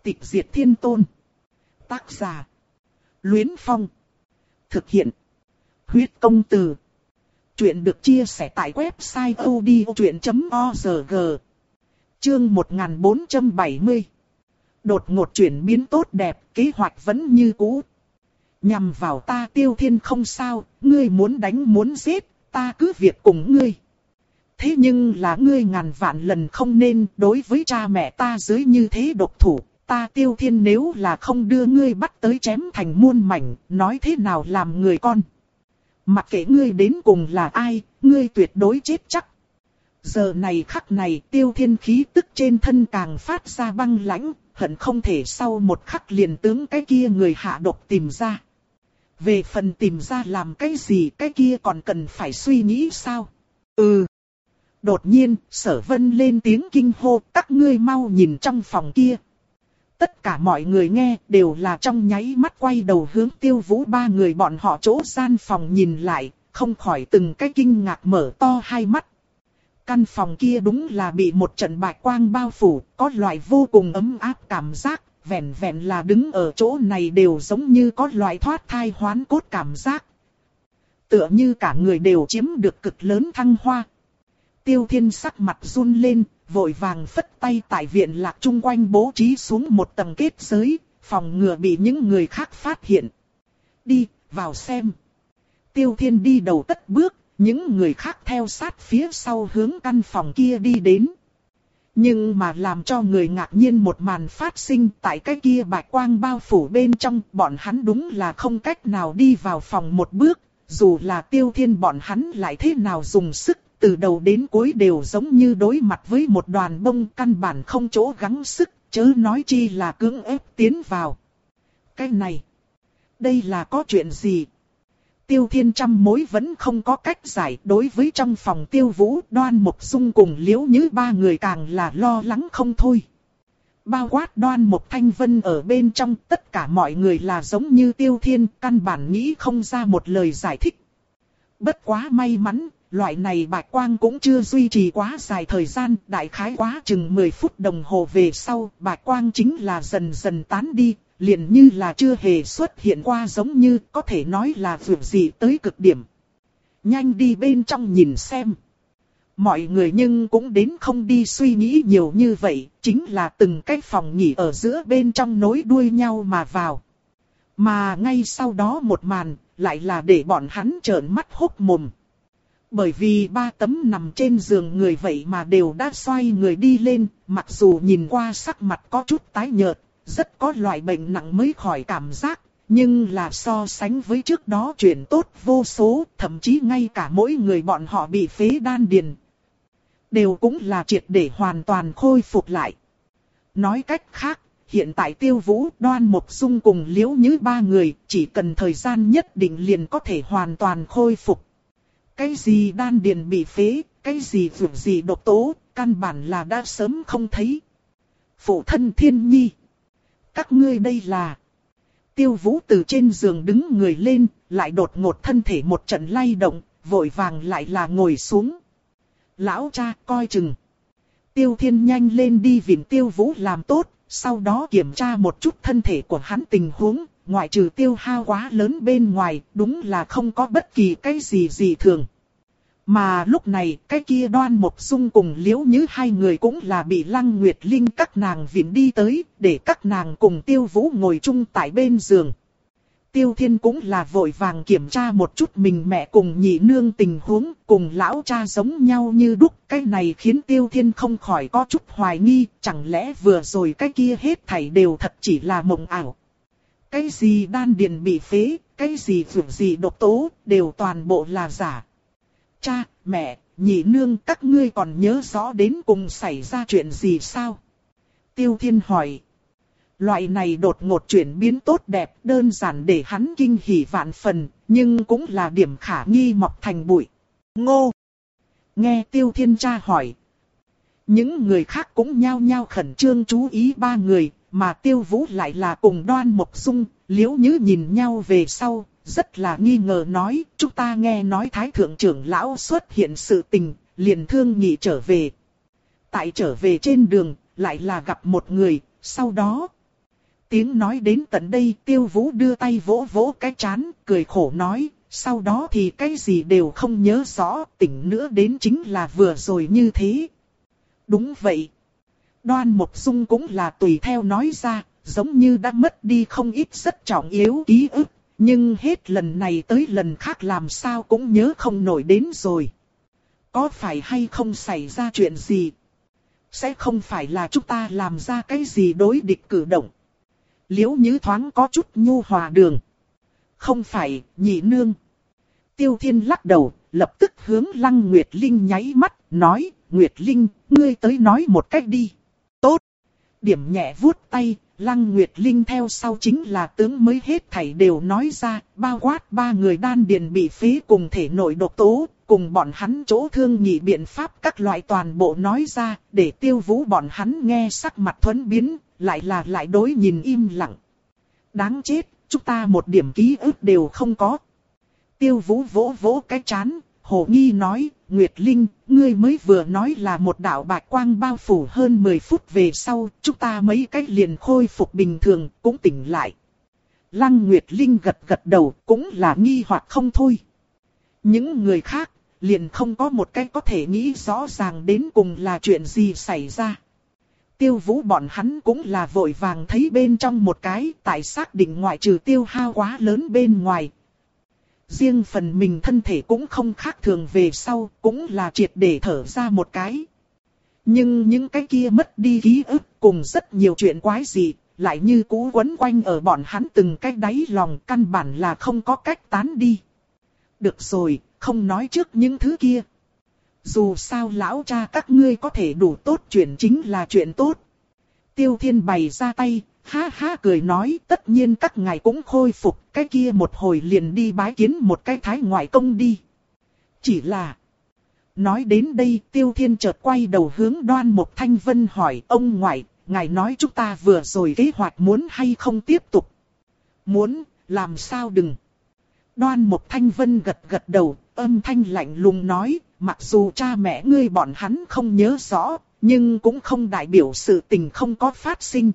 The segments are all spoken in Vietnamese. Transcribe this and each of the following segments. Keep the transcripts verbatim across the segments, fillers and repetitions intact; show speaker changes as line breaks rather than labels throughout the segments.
Tịch diệt thiên tôn. Tác giả. Luyến Phong. Thực hiện. Huyết công từ. Chuyện được chia sẻ tại website odchuyện chấm org. Chương một nghìn bốn trăm bảy mươi. Đột ngột chuyển biến tốt đẹp, kế hoạch vẫn như cũ. Nhằm vào ta Tiêu Thiên không sao, ngươi muốn đánh muốn giết, ta cứ việc cùng ngươi. Thế nhưng là ngươi ngàn vạn lần không nên đối với cha mẹ ta dưới như thế độc thủ. Ta Tiêu Thiên nếu là không đưa ngươi bắt tới chém thành muôn mảnh, nói thế nào làm người con. Mặc kệ ngươi đến cùng là ai, ngươi tuyệt đối chết chắc. Giờ này khắc này Tiêu Thiên khí tức trên thân càng phát ra băng lãnh, hận không thể sau một khắc liền tướng cái kia người hạ độc tìm ra. Về phần tìm ra làm cái gì, cái kia còn cần phải suy nghĩ sao? Ừ. Đột nhiên, Sở Vân lên tiếng kinh hô, các ngươi mau nhìn trong phòng kia. Tất cả mọi người nghe đều là trong nháy mắt quay đầu hướng Tiêu Vũ ba người bọn họ chỗ gian phòng nhìn lại, không khỏi từng cái kinh ngạc mở to hai mắt. Căn phòng kia đúng là bị một trận bạch quang bao phủ, có loại vô cùng ấm áp cảm giác, vẹn vẹn là đứng ở chỗ này đều giống như có loại thoát thai hoán cốt cảm giác. Tựa như cả người đều chiếm được cực lớn thăng hoa. Tiêu Thiên sắc mặt run lên, vội vàng phất tay tại viện lạc chung quanh bố trí xuống một tầng kết giới, phòng ngừa bị những người khác phát hiện. Đi, vào xem. Tiêu Thiên đi đầu tất bước, những người khác theo sát phía sau hướng căn phòng kia đi đến. Nhưng mà làm cho người ngạc nhiên một màn phát sinh tại cái kia bạch quang bao phủ bên trong, bọn hắn đúng là không cách nào đi vào phòng một bước, dù là Tiêu Thiên bọn hắn lại thế nào dùng sức. Từ đầu đến cuối đều giống như đối mặt với một đoàn bông, căn bản không chỗ gắng sức, chớ nói chi là cưỡng ép tiến vào. Cái này, đây là có chuyện gì? Tiêu Thiên trăm mối vẫn không có cách giải. Đối với trong phòng Tiêu Vũ, Đoan Mộc Dung cùng Liễu Nhứ ba người càng là lo lắng không thôi. Bao quát Đoan Mộc Thanh Vân ở bên trong, tất cả mọi người là giống như Tiêu Thiên, căn bản nghĩ không ra một lời giải thích. Bất quá may mắn. Loại này bạch quang cũng chưa duy trì quá dài thời gian, đại khái quá chừng mười phút đồng hồ về sau, bạch quang chính là dần dần tán đi, liền như là chưa hề xuất hiện qua, giống như có thể nói là vượt gì tới cực điểm. Nhanh đi bên trong nhìn xem. Mọi người nhưng cũng đến không đi suy nghĩ nhiều như vậy, chính là từng cái phòng nghỉ ở giữa bên trong nối đuôi nhau mà vào. Mà ngay sau đó một màn, lại là để bọn hắn trợn mắt hốc mồm. Bởi vì ba tấm nằm trên giường người vậy mà đều đã xoay người đi lên, mặc dù nhìn qua sắc mặt có chút tái nhợt, rất có loại bệnh nặng mới khỏi cảm giác, nhưng là so sánh với trước đó chuyện tốt vô số, thậm chí ngay cả mỗi người bọn họ bị phế đan điền, đều cũng là triệt để hoàn toàn khôi phục lại. Nói cách khác, hiện tại Tiêu Vũ, Đoan Mộc Dung cùng Liễu Nhứ ba người, chỉ cần thời gian nhất định liền có thể hoàn toàn khôi phục. Cái gì đan điền bị phế, cái gì vượt gì độc tố, căn bản là đã sớm không thấy. Phụ thân Thiên Nhi. Các ngươi đây là... Tiêu Vũ từ trên giường đứng người lên, lại đột ngột thân thể một trận lay động, vội vàng lại là ngồi xuống. Lão cha coi chừng. Tiêu Thiên nhanh lên đi vịn Tiêu Vũ làm tốt, sau đó kiểm tra một chút thân thể của hắn tình huống. Ngoại trừ tiêu hao quá lớn bên ngoài, đúng là không có bất kỳ cái gì gì thường. Mà lúc này, cái kia Đoan Mộc Dung cùng Liễu Nhứ hai người cũng là bị Lăng Nguyệt Linh các nàng viện đi tới, để các nàng cùng Tiêu Vũ ngồi chung tại bên giường. Tiêu Thiên cũng là vội vàng kiểm tra một chút mình mẹ cùng nhị nương tình huống, cùng lão cha giống nhau như đúc. Cái này khiến Tiêu Thiên không khỏi có chút hoài nghi, chẳng lẽ vừa rồi cái kia hết thảy đều thật chỉ là mộng ảo. Cái gì đan điền bị phế, cái gì vượt gì độc tố, đều toàn bộ là giả. Cha, mẹ, nhị nương các ngươi còn nhớ rõ đến cùng xảy ra chuyện gì sao? Tiêu Thiên hỏi. Loại này đột ngột chuyển biến tốt đẹp đơn giản để hắn kinh hỉ vạn phần, nhưng cũng là điểm khả nghi mọc thành bụi. Ngô! Nghe Tiêu Thiên cha hỏi. Những người khác cũng nhao nhao khẩn trương chú ý ba người. Mà Tiêu Vũ lại là cùng Đoan Mộc Dung, Liễu Nhứ nhìn nhau về sau, rất là nghi ngờ nói, chúng ta nghe nói Thái Thượng trưởng lão xuất hiện sự tình, liền thương nghị trở về. Tại trở về trên đường, lại là gặp một người, sau đó, tiếng nói đến tận đây, Tiêu Vũ đưa tay vỗ vỗ cái trán, cười khổ nói, sau đó thì cái gì đều không nhớ rõ, tỉnh nữa đến chính là vừa rồi như thế. Đúng vậy. Đoan Mộc Dung cũng là tùy theo nói ra, giống như đã mất đi không ít rất trọng yếu ký ức, nhưng hết lần này tới lần khác làm sao cũng nhớ không nổi đến rồi. Có phải hay không xảy ra chuyện gì? Sẽ không phải là chúng ta làm ra cái gì đối địch cử động. Liễu Như thoáng có chút nhu hòa đường. Không phải, nhị nương. Tiêu Thiên lắc đầu, lập tức hướng Lăng Nguyệt Linh nháy mắt, nói, Nguyệt Linh, ngươi tới nói một cách đi. Tốt. Điểm nhẹ vuốt tay, Lăng Nguyệt Linh theo sau chính là tướng mới hết thảy đều nói ra, bao quát ba người đan điền bị phế cùng thể nội độc tố, cùng bọn hắn chỗ thương nghị biện pháp các loại toàn bộ nói ra, để Tiêu Vũ bọn hắn nghe sắc mặt thuẫn biến, lại là lại đối nhìn im lặng. Đáng chết, chúng ta một điểm ký ức đều không có. Tiêu Vũ vỗ vỗ cái trán, hồ nghi nói, Nguyệt Linh, ngươi mới vừa nói là một đạo bạch quang bao phủ hơn mười phút về sau, chúng ta mấy cách liền khôi phục bình thường, cũng tỉnh lại. Lăng Nguyệt Linh gật gật đầu, cũng là nghi hoặc không thôi. Những người khác, liền không có một cách có thể nghĩ rõ ràng đến cùng là chuyện gì xảy ra. Tiêu Vũ bọn hắn cũng là vội vàng thấy bên trong một cái, tại xác định ngoại trừ tiêu hao quá lớn bên ngoài. Riêng phần mình thân thể cũng không khác thường về sau, cũng là triệt để thở ra một cái. Nhưng những cái kia mất đi ký ức cùng rất nhiều chuyện quái dị, lại như cũ quấn quanh ở bọn hắn từng cái đáy lòng, căn bản là không có cách tán đi. Được rồi, không nói trước những thứ kia. Dù sao lão cha các ngươi có thể đủ tốt chuyện chính là chuyện tốt. Tiêu Thiên bày ra tay, ha ha cười nói, tất nhiên các ngài cũng khôi phục, cái kia một hồi liền đi bái kiến một cái thái ngoại công đi. Chỉ là... Nói đến đây, Tiêu Thiên chợt quay đầu hướng Đoan Mộc Thanh Vân hỏi, ông ngoại, ngài nói chúng ta vừa rồi kế hoạch muốn hay không tiếp tục? Muốn, làm sao đừng. Đoan Mộc Thanh Vân gật gật đầu, âm thanh lạnh lùng nói, mặc dù cha mẹ ngươi bọn hắn không nhớ rõ, nhưng cũng không đại biểu sự tình không có phát sinh.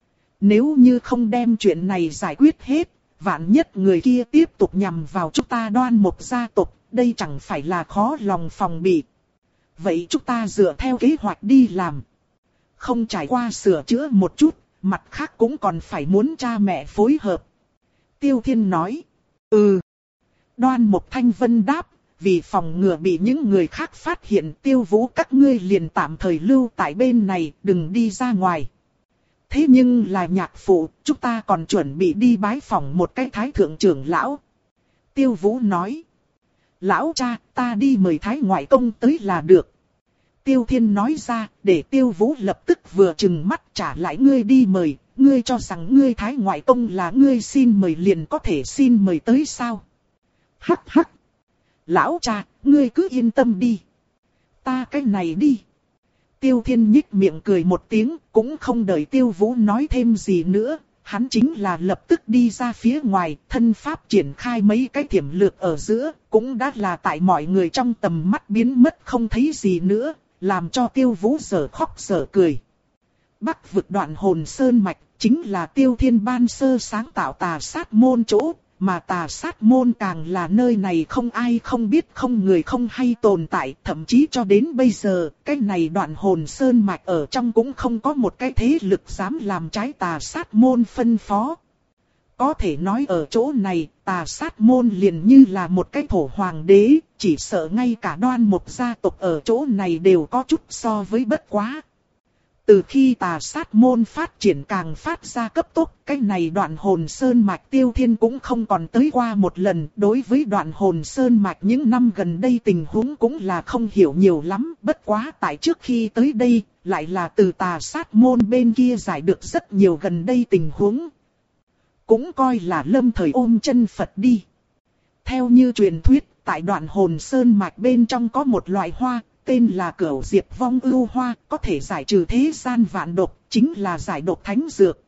Nếu như không đem chuyện này giải quyết hết, vạn nhất người kia tiếp tục nhằm vào chúng ta Đoan Mộc gia tộc, đây chẳng phải là khó lòng phòng bị. Vậy chúng ta dựa theo kế hoạch đi làm. Không trải qua sửa chữa một chút, mặt khác cũng còn phải muốn cha mẹ phối hợp. Tiêu Thiên nói, ừ. Đoan Mộc Thanh Vân đáp, vì phòng ngừa bị những người khác phát hiện, Tiêu Vũ các ngươi liền tạm thời lưu tại bên này, đừng đi ra ngoài. Thế nhưng là nhạc phụ, chúng ta còn chuẩn bị đi bái phỏng một cái thái thượng trưởng lão. Tiêu Vũ nói, lão cha, ta đi mời thái ngoại công tới là được. Tiêu Thiên nói ra, để Tiêu Vũ lập tức vừa chừng mắt trả lại ngươi đi mời, ngươi cho rằng ngươi thái ngoại công là ngươi xin mời liền có thể xin mời tới sao? Hắc hắc. Lão cha, ngươi cứ yên tâm đi. Ta cái này đi. Tiêu Thiên nhích miệng cười một tiếng, cũng không đợi Tiêu Vũ nói thêm gì nữa. Hắn chính là lập tức đi ra phía ngoài, thân pháp triển khai mấy cái thiểm lược ở giữa, cũng đã là tại mọi người trong tầm mắt biến mất không thấy gì nữa, làm cho Tiêu Vũ dở khóc dở cười. Bắc vực Đoạn Hồn Sơn Mạch, chính là Tiêu Thiên ban sơ sáng tạo Tà Sát Môn chỗ. Mà Tà Sát Môn càng là nơi này không ai không biết, không người không hay tồn tại, thậm chí cho đến bây giờ, cái này Đoạn Hồn Sơn Mạch ở trong cũng không có một cái thế lực dám làm trái Tà Sát Môn phân phó. Có thể nói ở chỗ này, Tà Sát Môn liền như là một cái thổ hoàng đế, chỉ sợ ngay cả Đoan Mộc gia tộc ở chỗ này đều có chút so với bất quá. Từ khi Tà Sát Môn phát triển càng phát ra cấp tốc, cái này Đoạn Hồn Sơn Mạch Tiêu Thiên cũng không còn tới qua một lần. Đối với Đoạn Hồn Sơn Mạch những năm gần đây tình huống cũng là không hiểu nhiều lắm. Bất quá tại trước khi tới đây, lại là từ Tà Sát Môn bên kia giải được rất nhiều gần đây tình huống. Cũng coi là lâm thời ôm chân Phật đi. Theo như truyền thuyết, tại Đoạn Hồn Sơn Mạch bên trong có một loại hoa, tên là Cửu Diệp Vong Ưu Hoa, có thể giải trừ thế gian vạn độc, chính là giải độc thánh dược.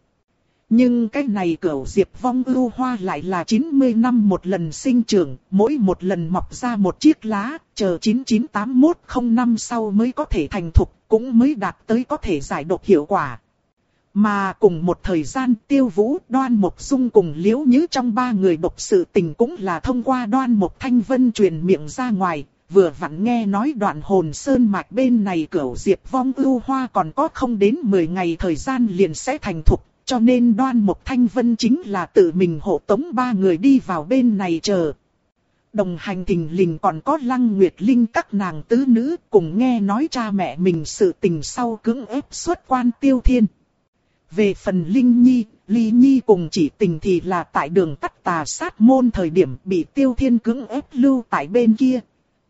Nhưng cái này Cửu Diệp Vong Ưu Hoa lại là chín mươi năm một lần sinh trưởng, mỗi một lần mọc ra một chiếc lá, chờ chín chín tám mốt không năm sau mới có thể thành thục, cũng mới đạt tới có thể giải độc hiệu quả. Mà cùng một thời gian Tiêu Vũ, Đoan Mộc Dung cùng Liễu Nhứ trong ba người độc sự tình cũng là thông qua Đoan Mộc Thanh Vân truyền miệng ra ngoài. Vừa vặn nghe nói Đoạn Hồn Sơn mạch bên này Cửu Diệp Vong Ưu Hoa còn có không đến mười ngày thời gian liền sẽ thành thục. Cho nên Đoan Mộc Thanh Vân chính là tự mình hộ tống ba người đi vào bên này chờ. Đồng hành thình lình còn có Lăng Nguyệt Linh các nàng tứ nữ cùng nghe nói cha mẹ mình sự tình sau cưỡng ép xuất quan Tiêu Thiên. Về phần Linh Nhi, Ly Nhi cùng Chỉ Tình thì là tại đường tắt Tà Sát môn thời điểm bị Tiêu Thiên cưỡng ép lưu tại bên kia.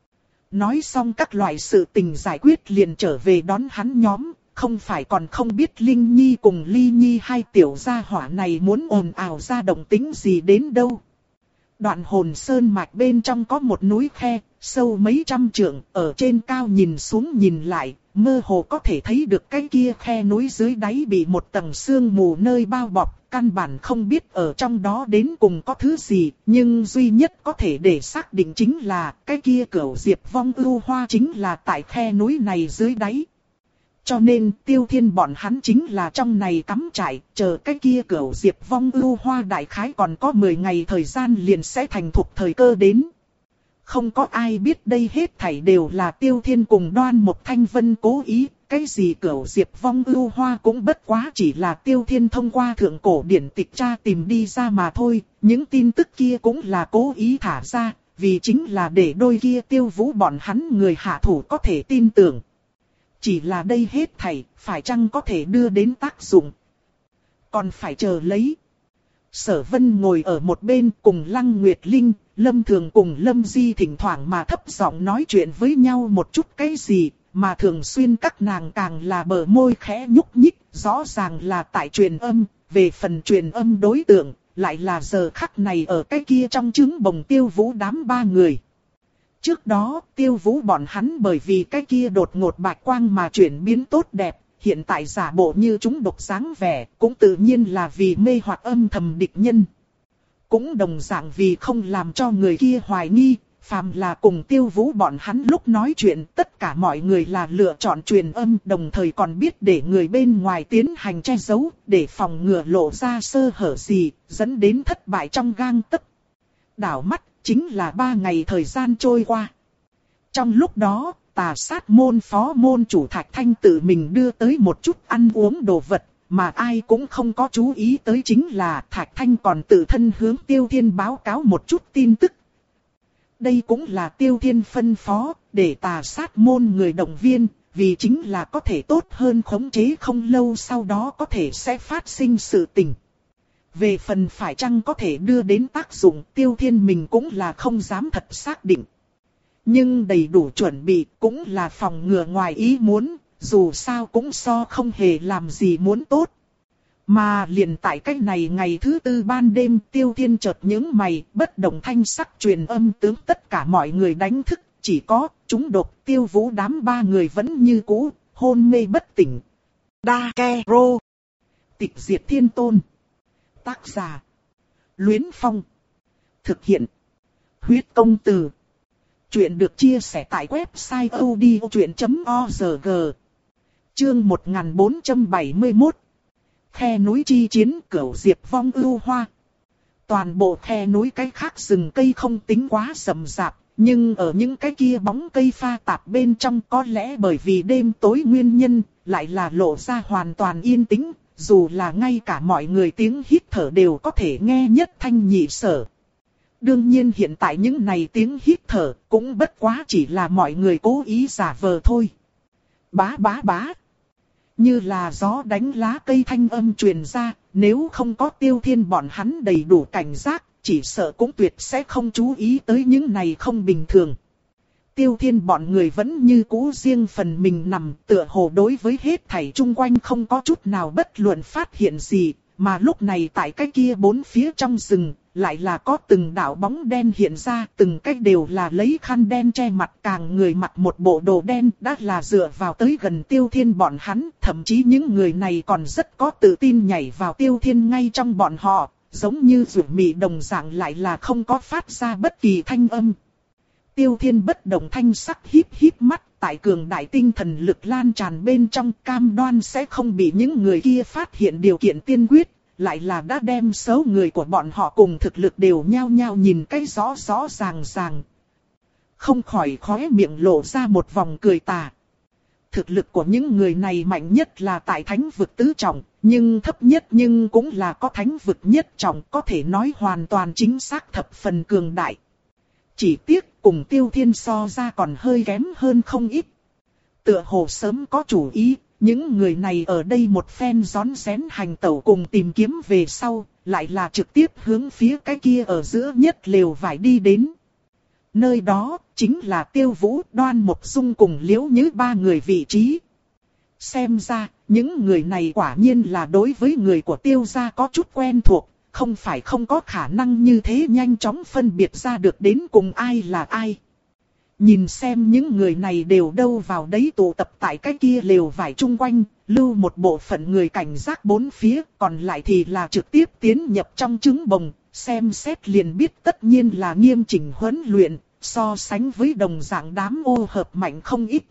Nói xong các loại sự tình giải quyết liền trở về đón hắn nhóm, không phải còn không biết Linh Nhi cùng Ly Nhi hai tiểu gia hỏa này muốn ồn ào ra động tĩnh gì đến đâu. Đoạn Hồn Sơn mạch bên trong có một núi khe, sâu mấy trăm trượng, ở trên cao nhìn xuống nhìn lại, mơ hồ có thể thấy được cái kia khe núi dưới đáy bị một tầng sương mù nơi bao bọc, căn bản không biết ở trong đó đến cùng có thứ gì, nhưng duy nhất có thể để xác định chính là cái kia Cửu Diệp Vong Ưu Hoa chính là tại khe núi này dưới đáy. Cho nên Tiêu Thiên bọn hắn chính là trong này cắm trại, chờ cái kia Cửu Diệp Vong Ưu Hoa đại khái còn có mười ngày thời gian liền sẽ thành thục thời cơ đến. Không có ai biết đây hết thảy đều là Tiêu Thiên cùng Đoan Mộc Thanh Vân cố ý, cái gì Cửu Diệp Vong Ưu Hoa cũng bất quá chỉ là Tiêu Thiên thông qua thượng cổ điển tịch tra tìm đi ra mà thôi, những tin tức kia cũng là cố ý thả ra, vì chính là để đôi kia Tiêu Vũ bọn hắn người hạ thủ có thể tin tưởng. Chỉ là đây hết thảy, phải chăng có thể đưa đến tác dụng? Còn phải chờ lấy. Sở Vân ngồi ở một bên cùng Lăng Nguyệt Linh, Lâm Thường cùng Lâm Di thỉnh thoảng mà thấp giọng nói chuyện với nhau một chút cái gì, mà thường xuyên các nàng càng là bờ môi khẽ nhúc nhích, rõ ràng là tại truyền âm, về phần truyền âm đối tượng, lại là giờ khắc này ở cái kia trong trứng bồng Tiêu Vũ đám ba người. Trước đó, Tiêu Vũ bọn hắn bởi vì cái kia đột ngột bạch quang mà chuyển biến tốt đẹp, hiện tại giả bộ như chúng độc dáng vẻ, cũng tự nhiên là vì mê hoặc âm thầm địch nhân. Cũng đồng dạng vì không làm cho người kia hoài nghi, phàm là cùng Tiêu Vũ bọn hắn lúc nói chuyện, tất cả mọi người là lựa chọn truyền âm, đồng thời còn biết để người bên ngoài tiến hành che giấu, để phòng ngừa lộ ra sơ hở gì, dẫn đến thất bại trong gang tấc. Đảo mắt, chính là ba ngày thời gian trôi qua. Trong lúc đó, Tà Sát môn phó môn chủ Thạch Thanh tự mình đưa tới một chút ăn uống đồ vật, mà ai cũng không có chú ý tới chính là Thạch Thanh còn tự thân hướng Tiêu Thiên báo cáo một chút tin tức. Đây cũng là Tiêu Thiên phân phó, để Tà Sát môn người động viên, vì chính là có thể tốt hơn khống chế không lâu sau đó có thể sẽ phát sinh sự tình. Về phần phải chăng có thể đưa đến tác dụng, Tiêu Thiên mình cũng là không dám thật xác định. Nhưng đầy đủ chuẩn bị cũng là phòng ngừa ngoài ý muốn, dù sao cũng so không hề làm gì muốn tốt. Mà liền tại cách này ngày thứ tư ban đêm, Tiêu Thiên chợt nhướng mày, bất động thanh sắc truyền âm tướng tất cả mọi người đánh thức, chỉ có chúng độc Tiêu Vũ đám ba người vẫn như cũ, hôn mê bất tỉnh. Đa Ke Rô. Tịch Diệt Thiên Tôn. Tác giả Luyến Phong. Thực hiện Huyết Công Từ. Chuyện được chia sẻ tại website odchuyện chấm org. Chương một nghìn bốn trăm bảy mươi mốt. Khe núi chi chiến Cửu Diệp Vong Ưu Hoa. Toàn bộ khe núi cái khác rừng cây không tính quá rậm rạp, nhưng ở những cái kia bóng cây pha tạp bên trong có lẽ bởi vì đêm tối nguyên nhân, lại là lộ ra hoàn toàn yên tĩnh. Dù là ngay cả mọi người tiếng hít thở đều có thể nghe nhất thanh nhị sở. Đương nhiên hiện tại những này tiếng hít thở cũng bất quá chỉ là mọi người cố ý giả vờ thôi. Bá bá bá. Như là gió đánh lá cây thanh âm truyền ra, nếu không có Tiêu Thiên bọn hắn đầy đủ cảnh giác, chỉ sợ cũng tuyệt sẽ không chú ý tới những này không bình thường. Tiêu Thiên bọn người vẫn như cũ riêng phần mình nằm, tựa hồ đối với hết thảy chung quanh không có chút nào bất luận phát hiện gì, mà lúc này tại cái kia bốn phía trong rừng, lại là có từng đạo bóng đen hiện ra, từng cách đều là lấy khăn đen che mặt, càng người mặc một bộ đồ đen, đã là dựa vào tới gần Tiêu Thiên bọn hắn, thậm chí những người này còn rất có tự tin nhảy vào Tiêu Thiên ngay trong bọn họ, giống như rủ mị đồng dạng lại là không có phát ra bất kỳ thanh âm. Tiêu Thiên bất động thanh sắc híp híp mắt, tại cường đại tinh thần lực lan tràn bên trong, cam đoan sẽ không bị những người kia phát hiện điều kiện tiên quyết, lại là đã đem số người của bọn họ cùng thực lực đều nhao nhao nhìn cái rõ rõ ràng ràng. Không khỏi khóe miệng lộ ra một vòng cười tà. Thực lực của những người này mạnh nhất là tại thánh vực tứ trọng, nhưng thấp nhất nhưng cũng là có thánh vực nhất trọng, có thể nói hoàn toàn chính xác thập phần cường đại. Chỉ tiếc cùng Tiêu Thiên so ra còn hơi kém hơn không ít. Tựa hồ sớm có chủ ý, những người này ở đây một phen rón rén hành tẩu cùng tìm kiếm về sau, lại là trực tiếp hướng phía cái kia ở giữa nhất lều vải đi đến. Nơi đó chính là Tiêu Vũ, Đoan Mộc Dung cùng Liễu Nhứ ba người vị trí. Xem ra, những người này quả nhiên là đối với người của Tiêu gia có chút quen thuộc, không phải không có khả năng như thế nhanh chóng phân biệt ra được đến cùng ai là ai. Nhìn xem những người này đều đâu vào đấy tụ tập tại cái kia lều vải chung quanh, lưu một bộ phận người cảnh giác bốn phía, còn lại thì là trực tiếp tiến nhập trong trứng bồng, xem xét liền biết tất nhiên là nghiêm chỉnh huấn luyện, so sánh với đồng dạng đám ô hợp mạnh không ít.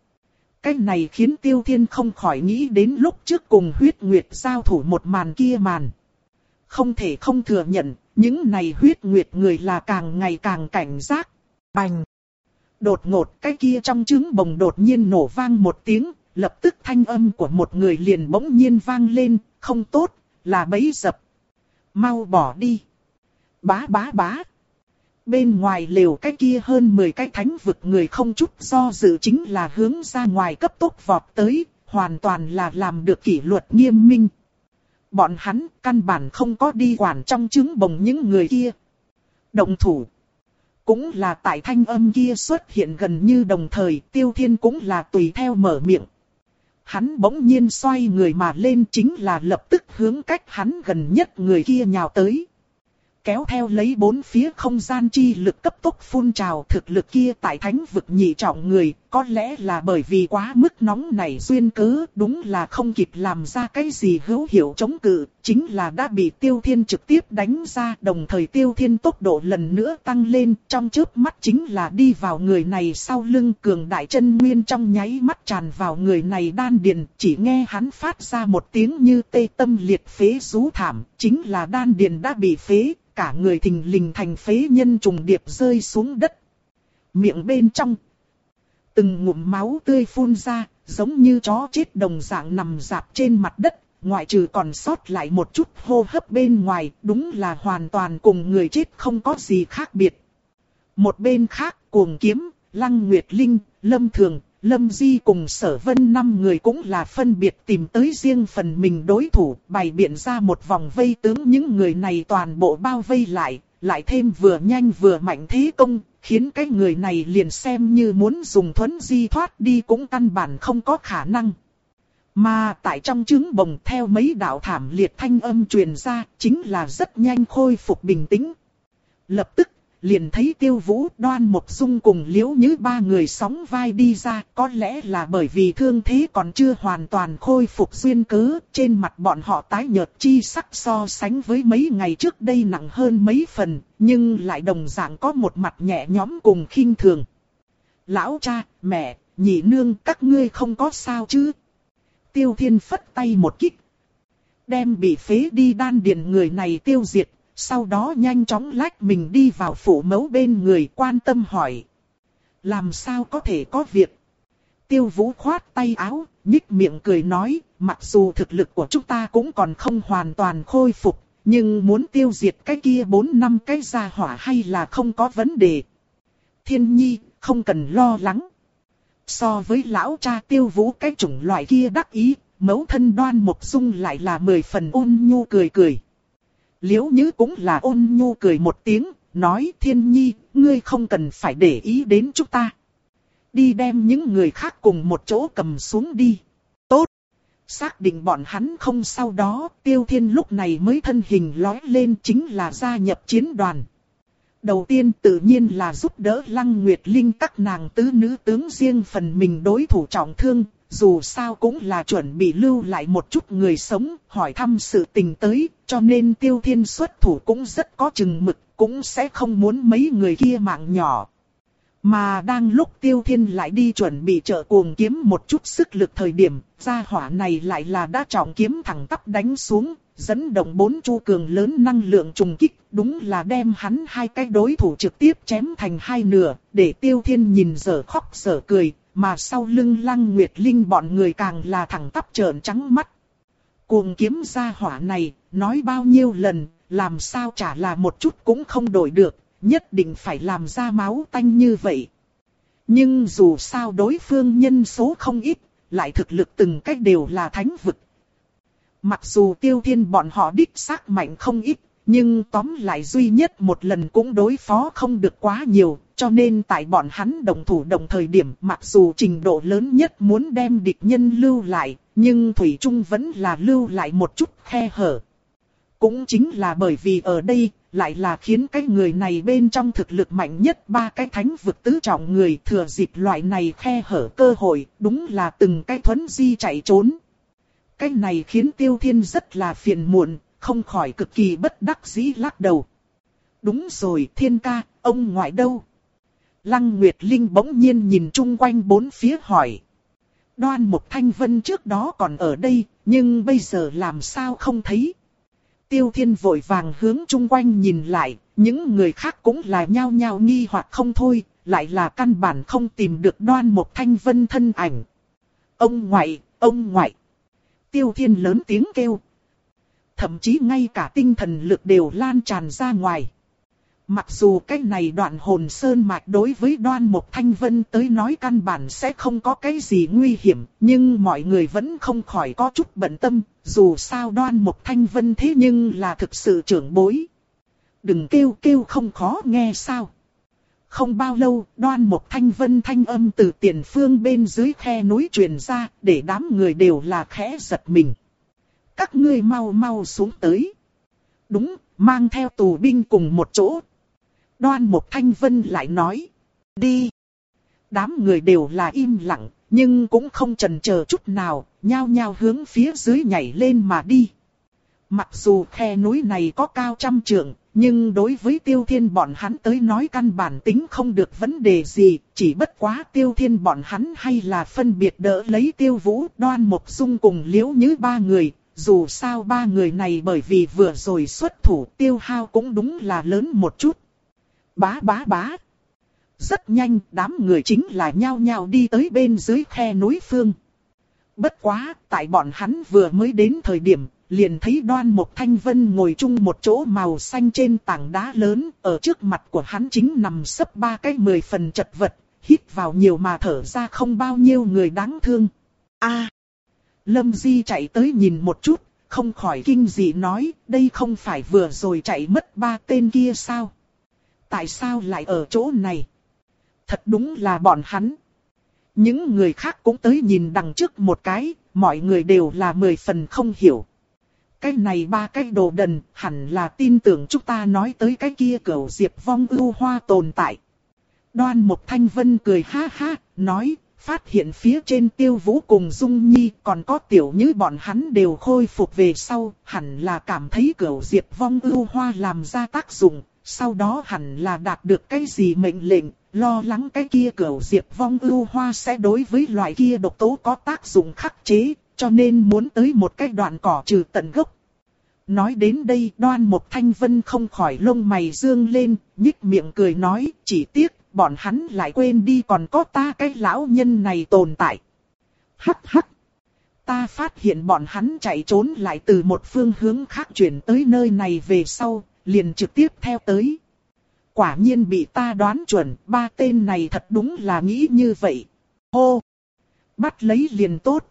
Cái này khiến Tiêu Thiên không khỏi nghĩ đến lúc trước cùng Huyết Nguyệt giao thủ một màn kia màn. Không thể không thừa nhận, những này Huyết Nguyệt người là càng ngày càng cảnh giác. Bành! Đột ngột cái kia trong trứng bồng đột nhiên nổ vang một tiếng, lập tức thanh âm của một người liền bỗng nhiên vang lên, không tốt, là bẫy dập. Mau bỏ đi! Bá bá bá! Bên ngoài lều cái kia hơn mười cái thánh vực người không chút do dự chính là hướng ra ngoài cấp tốc vọt tới, hoàn toàn là làm được kỷ luật nghiêm minh. Bọn hắn căn bản không có đi quản trong trứng bồng những người kia. Động thủ. Cũng là tại thanh âm kia xuất hiện gần như đồng thời, Tiêu Thiên cũng là tùy theo mở miệng. Hắn bỗng nhiên xoay người mà lên, chính là lập tức hướng cách hắn gần nhất người kia nhào tới. Kéo theo lấy bốn phía không gian chi lực cấp tốc phun trào, thực lực kia tại thánh vực nhị trọng người, có lẽ là bởi vì quá mức nóng nảy duyên cớ, đúng là không kịp làm ra cái gì hữu hiệu chống cự, chính là đã bị Tiêu Thiên trực tiếp đánh ra, đồng thời Tiêu Thiên tốc độ lần nữa tăng lên, trong chớp mắt chính là đi vào người này sau lưng, cường đại chân nguyên trong nháy mắt tràn vào người này đan điền, chỉ nghe hắn phát ra một tiếng như tê tâm liệt phế rú thảm, chính là đan điền đã bị phế. Cả người thình lình thành phế nhân trùng điệp rơi xuống đất. Miệng bên trong, từng ngụm máu tươi phun ra, giống như chó chết đồng dạng nằm rạp trên mặt đất, ngoại trừ còn sót lại một chút hô hấp bên ngoài, đúng là hoàn toàn cùng người chết không có gì khác biệt. Một bên khác, Cuồng Kiếm, Lăng Nguyệt Linh, Lâm Thường, Lâm Di cùng Sở Vân năm người cũng là phân biệt tìm tới riêng phần mình đối thủ, bày biện ra một vòng vây tướng những người này toàn bộ bao vây lại, lại thêm vừa nhanh vừa mạnh thế công, khiến cái người này liền xem như muốn dùng thuấn di thoát đi cũng căn bản không có khả năng. Mà tại trong trứng bồng theo mấy đạo thảm liệt thanh âm truyền ra, chính là rất nhanh khôi phục bình tĩnh. Lập tức, liền thấy Tiêu Vũ, Đoan Mộc Dung cùng Liễu Nhứ ba người sóng vai đi ra, có lẽ là bởi vì thương thế còn chưa hoàn toàn khôi phục duyên cớ, trên mặt bọn họ tái nhợt chi sắc so sánh với mấy ngày trước đây nặng hơn mấy phần, nhưng lại đồng dạng có một mặt nhẹ nhõm cùng khinh thường. Lão cha, mẹ, nhị nương, các ngươi không có sao chứ? Tiêu Thiên phất tay một kích, đem bị phế đi đan điền người này tiêu diệt. Sau đó nhanh chóng lách mình đi vào phủ mẫu bên người, quan tâm hỏi. Làm sao có thể có việc? Tiêu Vũ khoát tay áo, nhích miệng cười nói, mặc dù thực lực của chúng ta cũng còn không hoàn toàn khôi phục, nhưng muốn tiêu diệt cái kia bốn năm cái gia hỏa hay là không có vấn đề. Thiên Nhi, không cần lo lắng. So với lão cha Tiêu Vũ cái chủng loại kia đắc ý, mẫu thân Đoan Mộc Dung lại là mười phần ôn nhu cười cười. Liễu Nhứ cũng là ôn nhu cười một tiếng, nói Thiên Nhi, ngươi không cần phải để ý đến chúng ta. Đi đem những người khác cùng một chỗ cầm xuống đi. Tốt. Xác định bọn hắn không sau đó, Tiêu Thiên lúc này mới thân hình lói lên chính là gia nhập chiến đoàn. Đầu tiên tự nhiên là giúp đỡ Lăng Nguyệt Linh các nàng tứ nữ tướng riêng phần mình đối thủ trọng thương. Dù sao cũng là chuẩn bị lưu lại một chút người sống, hỏi thăm sự tình tới, cho nên Tiêu Thiên xuất thủ cũng rất có chừng mực, cũng sẽ không muốn mấy người kia mạng nhỏ. Mà đang lúc Tiêu Thiên lại đi chuẩn bị trợ cuồng kiếm một chút sức lực thời điểm, gia hỏa này lại là đã trọng kiếm thẳng tắp đánh xuống, dẫn động bốn chu cường lớn năng lượng trùng kích, đúng là đem hắn hai cái đối thủ trực tiếp chém thành hai nửa, để Tiêu Thiên nhìn dở khóc dở cười, mà sau lưng Lăng Nguyệt Linh bọn người càng là thẳng tắp trợn trắng mắt. Cuồng kiếm gia hỏa này, nói bao nhiêu lần, làm sao chả là một chút cũng không đổi được, nhất định phải làm ra máu tanh như vậy. Nhưng dù sao đối phương nhân số không ít, lại thực lực từng cách đều là thánh vực. Mặc dù Tiêu Thiên bọn họ đích xác mạnh không ít, nhưng tóm lại duy nhất một lần cũng đối phó không được quá nhiều, cho nên tại bọn hắn đồng thủ đồng thời điểm mặc dù trình độ lớn nhất muốn đem địch nhân lưu lại, nhưng Thủy Trung vẫn là lưu lại một chút khe hở. Cũng chính là bởi vì ở đây, lại là khiến cái người này bên trong thực lực mạnh nhất ba cái thánh vực tứ trọng người thừa dịp loại này khe hở cơ hội, đúng là từng cái thuấn di chạy trốn. Cái này khiến Tiêu Thiên rất là phiền muộn, không khỏi cực kỳ bất đắc dĩ lắc đầu. Đúng rồi Thiên ca, ông ngoại đâu? Lăng Nguyệt Linh bỗng nhiên nhìn chung quanh bốn phía hỏi. Đoan Mục Thanh Vân trước đó còn ở đây, nhưng bây giờ làm sao không thấy? Tiêu Thiên vội vàng hướng chung quanh nhìn lại, những người khác cũng là nhao nhao nghi hoặc không thôi, lại là căn bản không tìm được Đoan Mục Thanh Vân thân ảnh. Ông ngoại, ông ngoại. Tiêu Thiên lớn tiếng kêu. Thậm chí ngay cả tinh thần lực đều lan tràn ra ngoài. Mặc dù cái này đoạn hồn sơn mạch đối với Đoan Mục Thanh Vân tới nói căn bản sẽ không có cái gì nguy hiểm, nhưng mọi người vẫn không khỏi có chút bận tâm, dù sao Đoan Mục Thanh Vân thế nhưng là thực sự trưởng bối. Đừng kêu kêu không khó nghe sao. Không bao lâu, Đoan Mục Thanh Vân thanh âm từ tiền phương bên dưới khe núi truyền ra, để đám người đều là khẽ giật mình. Các ngươi mau mau xuống tới. Đúng, mang theo tù binh cùng một chỗ. Đoan Mục Thanh Vân lại nói. Đi. Đám người đều là im lặng, nhưng cũng không chần chờ chút nào, nhao nhao hướng phía dưới nhảy lên mà đi. Mặc dù khe núi này có cao trăm trượng, nhưng đối với Tiêu Thiên bọn hắn tới nói căn bản tính không được vấn đề gì, chỉ bất quá Tiêu Thiên bọn hắn hay là phân biệt đỡ lấy Tiêu Vũ, Đoan Mục Dung cùng Liễu Như ba người. Dù sao ba người này bởi vì vừa rồi xuất thủ tiêu hao cũng đúng là lớn một chút. Bá bá bá. Rất nhanh đám người chính là nhao nhao đi tới bên dưới khe núi phương. Bất quá, tại bọn hắn vừa mới đến thời điểm, liền thấy Đoan Mục Thanh Vân ngồi chung một chỗ màu xanh trên tảng đá lớn, ở trước mặt của hắn chính nằm sấp ba cái mười phần chật vật, hít vào nhiều mà thở ra không bao nhiêu người đáng thương. A. Lâm Di chạy tới nhìn một chút, không khỏi kinh dị nói, đây không phải vừa rồi chạy mất ba tên kia sao? Tại sao lại ở chỗ này? Thật đúng là bọn hắn. Những người khác cũng tới nhìn đằng trước một cái, mọi người đều là mười phần không hiểu. Cái này ba cái đồ đần, hẳn là tin tưởng chúng ta nói tới cái kia cửu diệp vong ưu hoa tồn tại. Đoan Mục Thanh Vân cười ha ha, nói, phát hiện phía trên Tiêu Vũ cùng Dung Nhi còn có Tiểu Như bọn hắn đều khôi phục về sau, hẳn là cảm thấy cửu diệp vong ưu hoa làm ra tác dụng, sau đó hẳn là đạt được cái gì mệnh lệnh, lo lắng cái kia cửu diệp vong ưu hoa sẽ đối với loại kia độc tố có tác dụng khắc chế, cho nên muốn tới một cái đoạn cỏ trừ tận gốc. Nói đến đây Đoan Mục Thanh Vân không khỏi lông mày dương lên, nhích miệng cười nói, chỉ tiếc, bọn hắn lại quên đi còn có ta cái lão nhân này tồn tại. Hắc hắc. Ta phát hiện bọn hắn chạy trốn lại từ một phương hướng khác chuyển tới nơi này về sau, liền trực tiếp theo tới. Quả nhiên bị ta đoán chuẩn, ba tên này thật đúng là nghĩ như vậy. Hô! Bắt lấy liền tốt.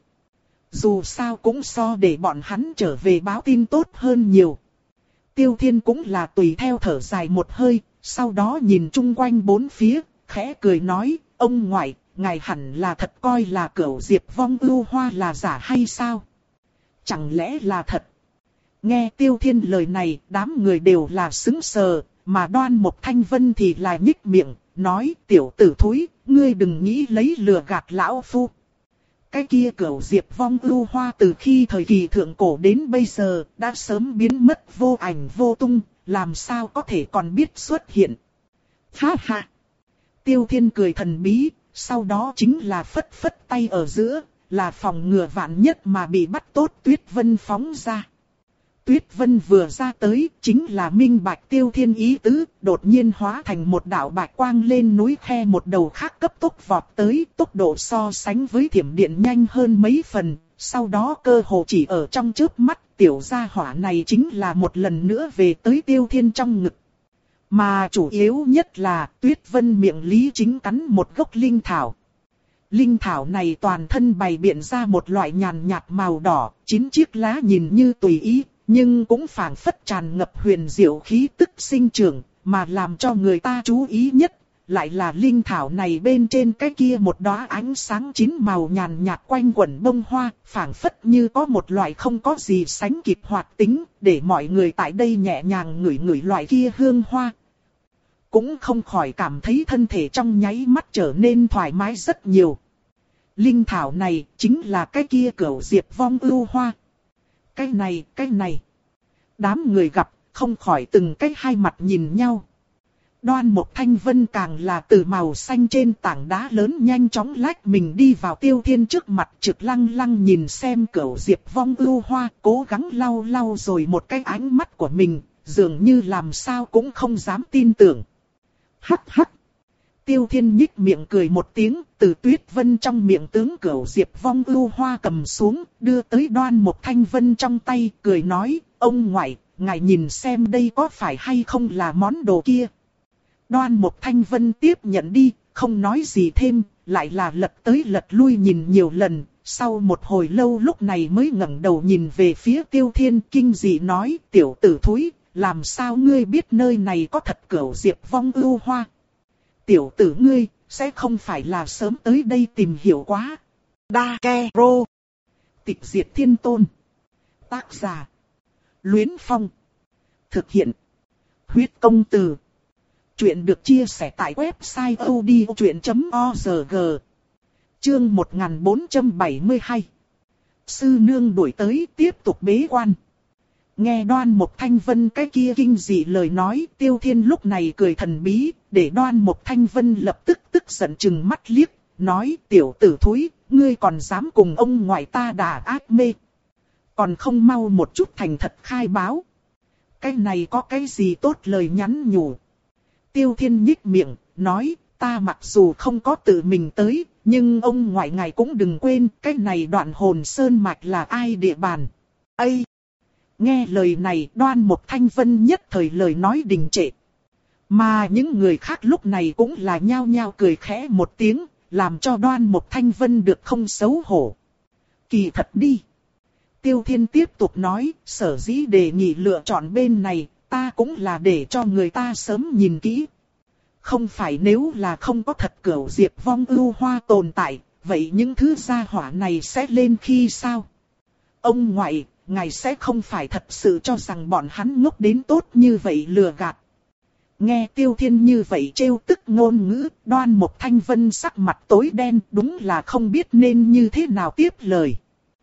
Dù sao cũng so để bọn hắn trở về báo tin tốt hơn nhiều. Tiêu Thiên cũng là tùy theo thở dài một hơi, sau đó nhìn chung quanh bốn phía, khẽ cười nói, ông ngoại, ngài hẳn là thật coi là cửu diệp vong ưu hoa là giả hay sao? Chẳng lẽ là thật? Nghe Tiêu Thiên lời này, đám người đều là sững sờ, mà Đoan Mục Thanh Vân thì là nhích miệng, nói, tiểu tử thúi, ngươi đừng nghĩ lấy lừa gạt lão phu. Cái kia cửu diệp vong ưu hoa từ khi thời kỳ thượng cổ đến bây giờ, đã sớm biến mất vô ảnh vô tung, làm sao có thể còn biết xuất hiện. Ha ha! Tiêu Thiên cười thần bí, sau đó chính là phất phất tay ở giữa, là phòng ngừa vạn nhất mà bị bắt tốt Tuyết Vân phóng ra. Tuyết Vân vừa ra tới, chính là minh bạch Tiêu Thiên ý tứ, đột nhiên hóa thành một đạo bạch quang lên núi khe một đầu khác cấp tốc vọt tới, tốc độ so sánh với thiểm điện nhanh hơn mấy phần, sau đó cơ hồ chỉ ở trong chớp mắt, tiểu gia hỏa này chính là một lần nữa về tới Tiêu Thiên trong ngực. Mà chủ yếu nhất là Tuyết Vân miệng lý chính cắn một gốc linh thảo. Linh thảo này toàn thân bày biện ra một loại nhàn nhạt màu đỏ, chín chiếc lá nhìn như tùy ý, nhưng cũng phảng phất tràn ngập huyền diệu khí tức sinh trưởng, mà làm cho người ta chú ý nhất, lại là linh thảo này bên trên cái kia một đóa ánh sáng chín màu nhàn nhạt quanh quẩn bông hoa, phảng phất như có một loại không có gì sánh kịp hoạt tính, để mọi người tại đây nhẹ nhàng ngửi ngửi loại kia hương hoa. Cũng không khỏi cảm thấy thân thể trong nháy mắt trở nên thoải mái rất nhiều. Linh thảo này chính là cái kia cửu diệp vong ưu hoa. Cái này, cái này. Đám người gặp, không khỏi từng cái hai mặt nhìn nhau. Đoan Mộc Thanh Vân càng là từ màu xanh trên tảng đá lớn nhanh chóng lách mình đi vào Tiêu Thiên trước mặt, trực lăng lăng nhìn xem cửu diệp vong ưu hoa, cố gắng lau lau rồi một cái ánh mắt của mình, dường như làm sao cũng không dám tin tưởng. Hắc hắc. Tiêu Thiên nhích miệng cười một tiếng, từ Tuyết Vân trong miệng tướng cửu diệp vong ưu hoa cầm xuống, đưa tới Đoan Mộc Thanh Vân trong tay, cười nói, ông ngoại, ngài nhìn xem đây có phải hay không là món đồ kia. Đoan Mộc Thanh Vân tiếp nhận đi, không nói gì thêm, lại là lật tới lật lui nhìn nhiều lần, sau một hồi lâu lúc này mới ngẩng đầu nhìn về phía Tiêu Thiên, kinh dị nói, tiểu tử thúi, làm sao ngươi biết nơi này có thật cửu diệp vong ưu hoa? Tiểu tử ngươi, sẽ không phải là sớm tới đây tìm hiểu quá. Đa Ke Rô. Tịch diệt thiên tôn. Tác giả. Luyến Phong. Thực hiện. Huyết công từ. Chuyện được chia sẻ tại website odchuyện chấm org. Chương một nghìn bốn trăm bảy mươi hai. Sư nương đuổi tới tiếp tục bế quan. Nghe Đoan Mộc Thanh Vân cái kia kinh dị lời nói, Tiêu Thiên lúc này cười thần bí, để Đoan Mộc Thanh Vân lập tức tức giận chừng mắt liếc, nói tiểu tử thúi, ngươi còn dám cùng ông ngoại ta đả ác mê. Còn không mau một chút thành thật khai báo. Cái này có cái gì tốt lời nhắn nhủ. Tiêu Thiên nhích miệng, nói, ta mặc dù không có tự mình tới, nhưng ông ngoại ngài cũng đừng quên, cái này đoạn hồn sơn mạch là ai địa bàn. Ây! Nghe lời này, Đoan Mộc Thanh Vân nhất thời lời nói đình trệ. Mà những người khác lúc này cũng là nhao nhao cười khẽ một tiếng, làm cho Đoan Mộc Thanh Vân được không xấu hổ. Kỳ thật đi. Tiêu Thiên tiếp tục nói, sở dĩ đề nghị lựa chọn bên này, ta cũng là để cho người ta sớm nhìn kỹ. Không phải nếu là không có thật cửu diệp vong ưu hoa tồn tại, vậy những thứ gia hỏa này sẽ lên khi sao? Ông ngoại, ngài sẽ không phải thật sự cho rằng bọn hắn ngốc đến tốt như vậy lừa gạt. Nghe Tiêu Thiên như vậy trêu tức ngôn ngữ, Đoan Mộc Thanh Vân sắc mặt tối đen, đúng là không biết nên như thế nào tiếp lời.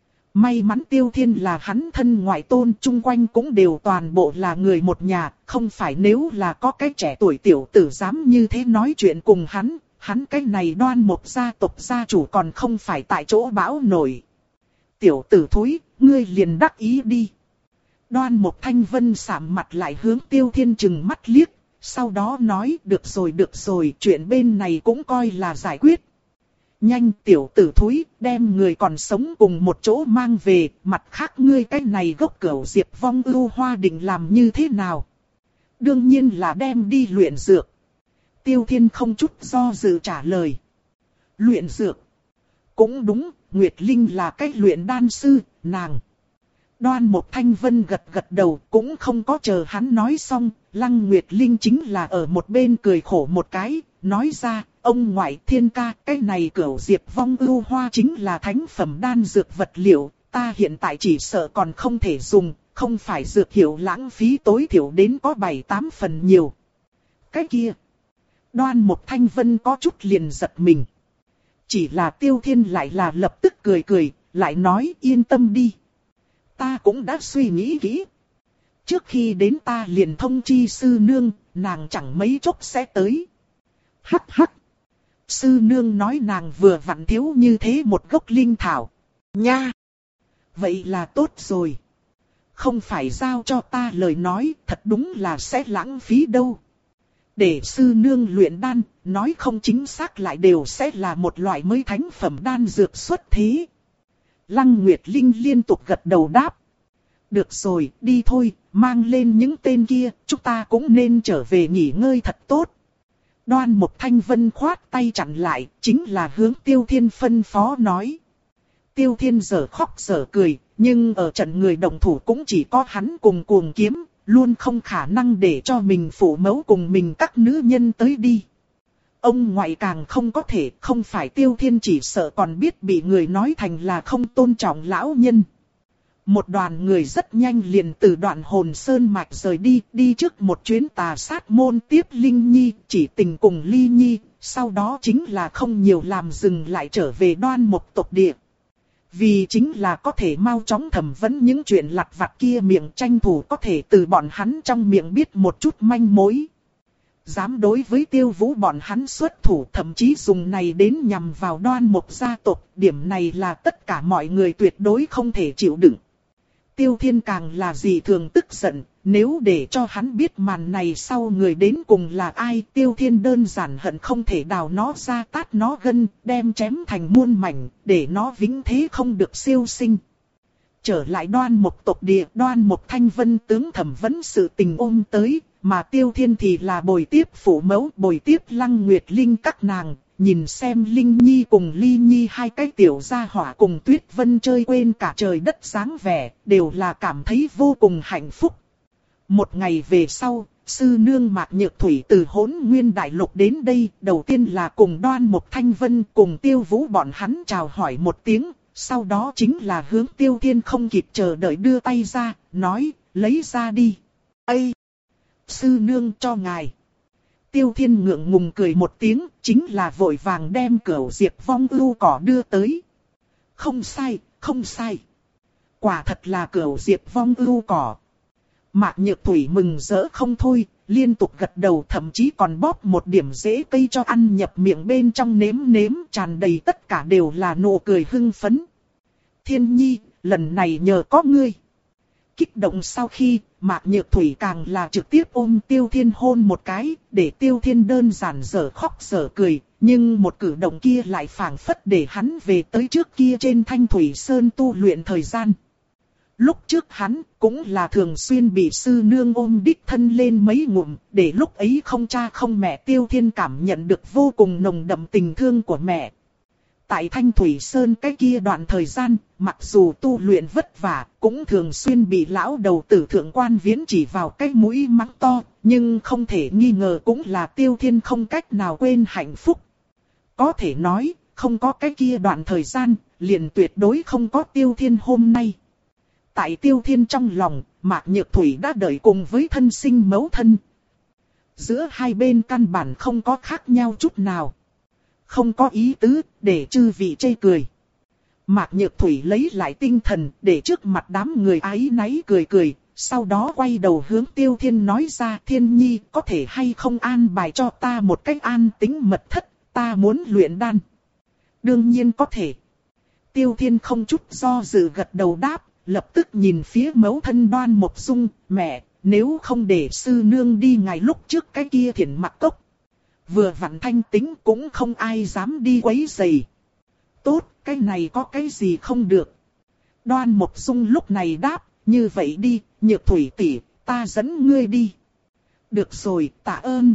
May mắn Tiêu Thiên là hắn thân ngoại tôn, chung quanh cũng đều toàn bộ là người một nhà, không phải nếu là có cái trẻ tuổi tiểu tử dám như thế nói chuyện cùng hắn, hắn cái này Đoan Mộc gia tộc gia chủ còn không phải tại chỗ bão nổi. Tiểu tử thúi, ngươi liền đắc ý đi. Đoan Mộc Thanh Vân sạm mặt lại hướng Tiêu Thiên chừng mắt liếc, sau đó nói được rồi được rồi, chuyện bên này cũng coi là giải quyết. Nhanh tiểu tử thúi, đem người còn sống cùng một chỗ mang về, mặt khác ngươi cái này gốc cửu diệp vong ưu hoa định làm như thế nào? Đương nhiên là đem đi luyện dược. Tiêu Thiên không chút do dự trả lời. Luyện dược? Cũng đúng, Nguyệt Linh là cách luyện đan sư, nàng. Đoan Mộc Thanh Vân gật gật đầu, cũng không có chờ hắn nói xong, Lăng Nguyệt Linh chính là ở một bên cười khổ một cái, nói ra, ông ngoại Thiên ca, cái này cửu diệp vong ưu hoa chính là thánh phẩm đan dược vật liệu, ta hiện tại chỉ sợ còn không thể dùng, không phải dược hiệu lãng phí tối thiểu đến có bảy tám phần nhiều. Cái kia, Đoan Mộc Thanh Vân có chút liền giật mình. Chỉ là Tiêu Thiên lại là lập tức cười cười, lại nói yên tâm đi. Ta cũng đã suy nghĩ kỹ. Trước khi đến ta liền thông chi sư nương, nàng chẳng mấy chốc sẽ tới. Hắc hắc, Sư nương nói nàng vừa vặn thiếu như thế một gốc linh thảo. Nha! Vậy là tốt rồi. Không phải giao cho ta lời nói, thật đúng là sẽ lãng phí đâu. Để sư nương luyện đan, nói không chính xác lại đều sẽ là một loại mới thánh phẩm đan dược xuất thế. Lăng Nguyệt Linh liên tục gật đầu đáp. Được rồi, đi thôi, mang lên những tên kia, chúng ta cũng nên trở về nghỉ ngơi thật tốt. Đoan Mục Thanh Vân khoát tay chặn lại, chính là hướng Tiêu Thiên phân phó nói. Tiêu Thiên giờ khóc giờ cười, nhưng ở trận người động thủ cũng chỉ có hắn cùng cuồng kiếm, luôn không khả năng để cho mình phụ mẫu cùng mình các nữ nhân tới đi. Ông ngoại càng không có thể, không phải Tiêu Thiên chỉ sợ còn biết bị người nói thành là không tôn trọng lão nhân. Một đoàn người rất nhanh liền từ Đoạn Hồn Sơn mạch rời đi, đi trước một chuyến tà sát môn tiếp Linh Nhi, chỉ tình cùng Ly Nhi, sau đó chính là không nhiều làm dừng lại trở về Đoan Mục tộc địa. Vì chính là có thể mau chóng thẩm vấn những chuyện lặt vặt kia, miệng tranh thủ có thể từ bọn hắn trong miệng biết một chút manh mối. Dám đối với Tiêu Vũ bọn hắn xuất thủ, thậm chí dùng này đến nhằm vào Đoan Mục gia tộc, điểm này là tất cả mọi người tuyệt đối không thể chịu đựng. Tiêu Thiên càng là gì thường tức giận, nếu để cho hắn biết màn này sau người đến cùng là ai, Tiêu Thiên đơn giản hận không thể đào nó ra tát nó gân, đem chém thành muôn mảnh, để nó vĩnh thế không được siêu sinh. Trở lại Đoan Mục tộc địa, Đoan Mục Thanh Vân tướng thẩm vấn sự tình ôm tới, mà Tiêu Thiên thì là bồi tiếp phụ mẫu, bồi tiếp Lăng Nguyệt Linh các nàng. Nhìn xem Linh Nhi cùng Ly Nhi hai cái tiểu gia hỏa cùng Tuyết Vân chơi quên cả trời đất dáng vẻ, đều là cảm thấy vô cùng hạnh phúc. Một ngày về sau, sư nương Mạc Nhược Thủy từ Hỗn Nguyên Đại Lục đến đây, đầu tiên là cùng Đoan Mục Thanh Vân cùng Tiêu Vũ bọn hắn chào hỏi một tiếng, sau đó chính là hướng Tiêu Thiên không kịp chờ đợi đưa tay ra, nói, lấy ra đi. Ây! Sư nương cho ngài. Tiêu Thiên ngượng ngùng cười một tiếng, chính là vội vàng đem cửu diệp vong ưu cỏ đưa tới. Không sai, không sai. Quả thật là cửu diệp vong ưu cỏ. Mạc Nhược Thủy mừng rỡ không thôi, liên tục gật đầu, thậm chí còn bóp một điểm rễ cây cho ăn nhập miệng bên trong nếm nếm, tràn đầy tất cả đều là nụ cười hưng phấn. Thiên Nhi, lần này nhờ có ngươi. Kích động sau khi, Mạc Nhược Thủy càng là trực tiếp ôm Tiêu Thiên hôn một cái, để Tiêu Thiên đơn giản dở khóc dở cười, nhưng một cử động kia lại phảng phất để hắn về tới trước kia trên Thanh Thủy Sơn tu luyện thời gian. Lúc trước hắn cũng là thường xuyên bị sư nương ôm đích thân lên mấy ngụm, để lúc ấy không cha không mẹ Tiêu Thiên cảm nhận được vô cùng nồng đậm tình thương của mẹ. Tại Thanh Thủy Sơn cái kia đoạn thời gian, mặc dù tu luyện vất vả, cũng thường xuyên bị lão đầu tử thượng quan viễn chỉ vào cái mũi mắng to, nhưng không thể nghi ngờ cũng là Tiêu Thiên không cách nào quên hạnh phúc. Có thể nói, không có cái kia đoạn thời gian, liền tuyệt đối không có Tiêu Thiên hôm nay. Tại Tiêu Thiên trong lòng, Mạc Nhược Thủy đã đợi cùng với thân sinh mẫu thân. Giữa hai bên căn bản không có khác nhau chút nào. Không có ý tứ, để chư vị chê cười. Mạc Nhược Thủy lấy lại tinh thần, để trước mặt đám người áy náy cười cười, sau đó quay đầu hướng Tiêu Thiên nói ra, Thiên Nhi, có thể hay không an bài cho ta một cách an tĩnh mật thất, ta muốn luyện đan. Đương nhiên có thể. Tiêu Thiên không chút do dự gật đầu đáp, lập tức nhìn phía mẫu thân Đoan Mục Dung, mẹ, nếu không để sư nương đi ngày lúc trước cái kia Thiển Mặc Cốc. Vừa vặn thanh tính cũng không ai dám đi quấy rầy. Tốt, cái này có cái gì không được. Đoan Mục Dung lúc này đáp, như vậy đi, Nhược Thủy tỷ, ta dẫn ngươi đi. Được rồi, tạ ơn.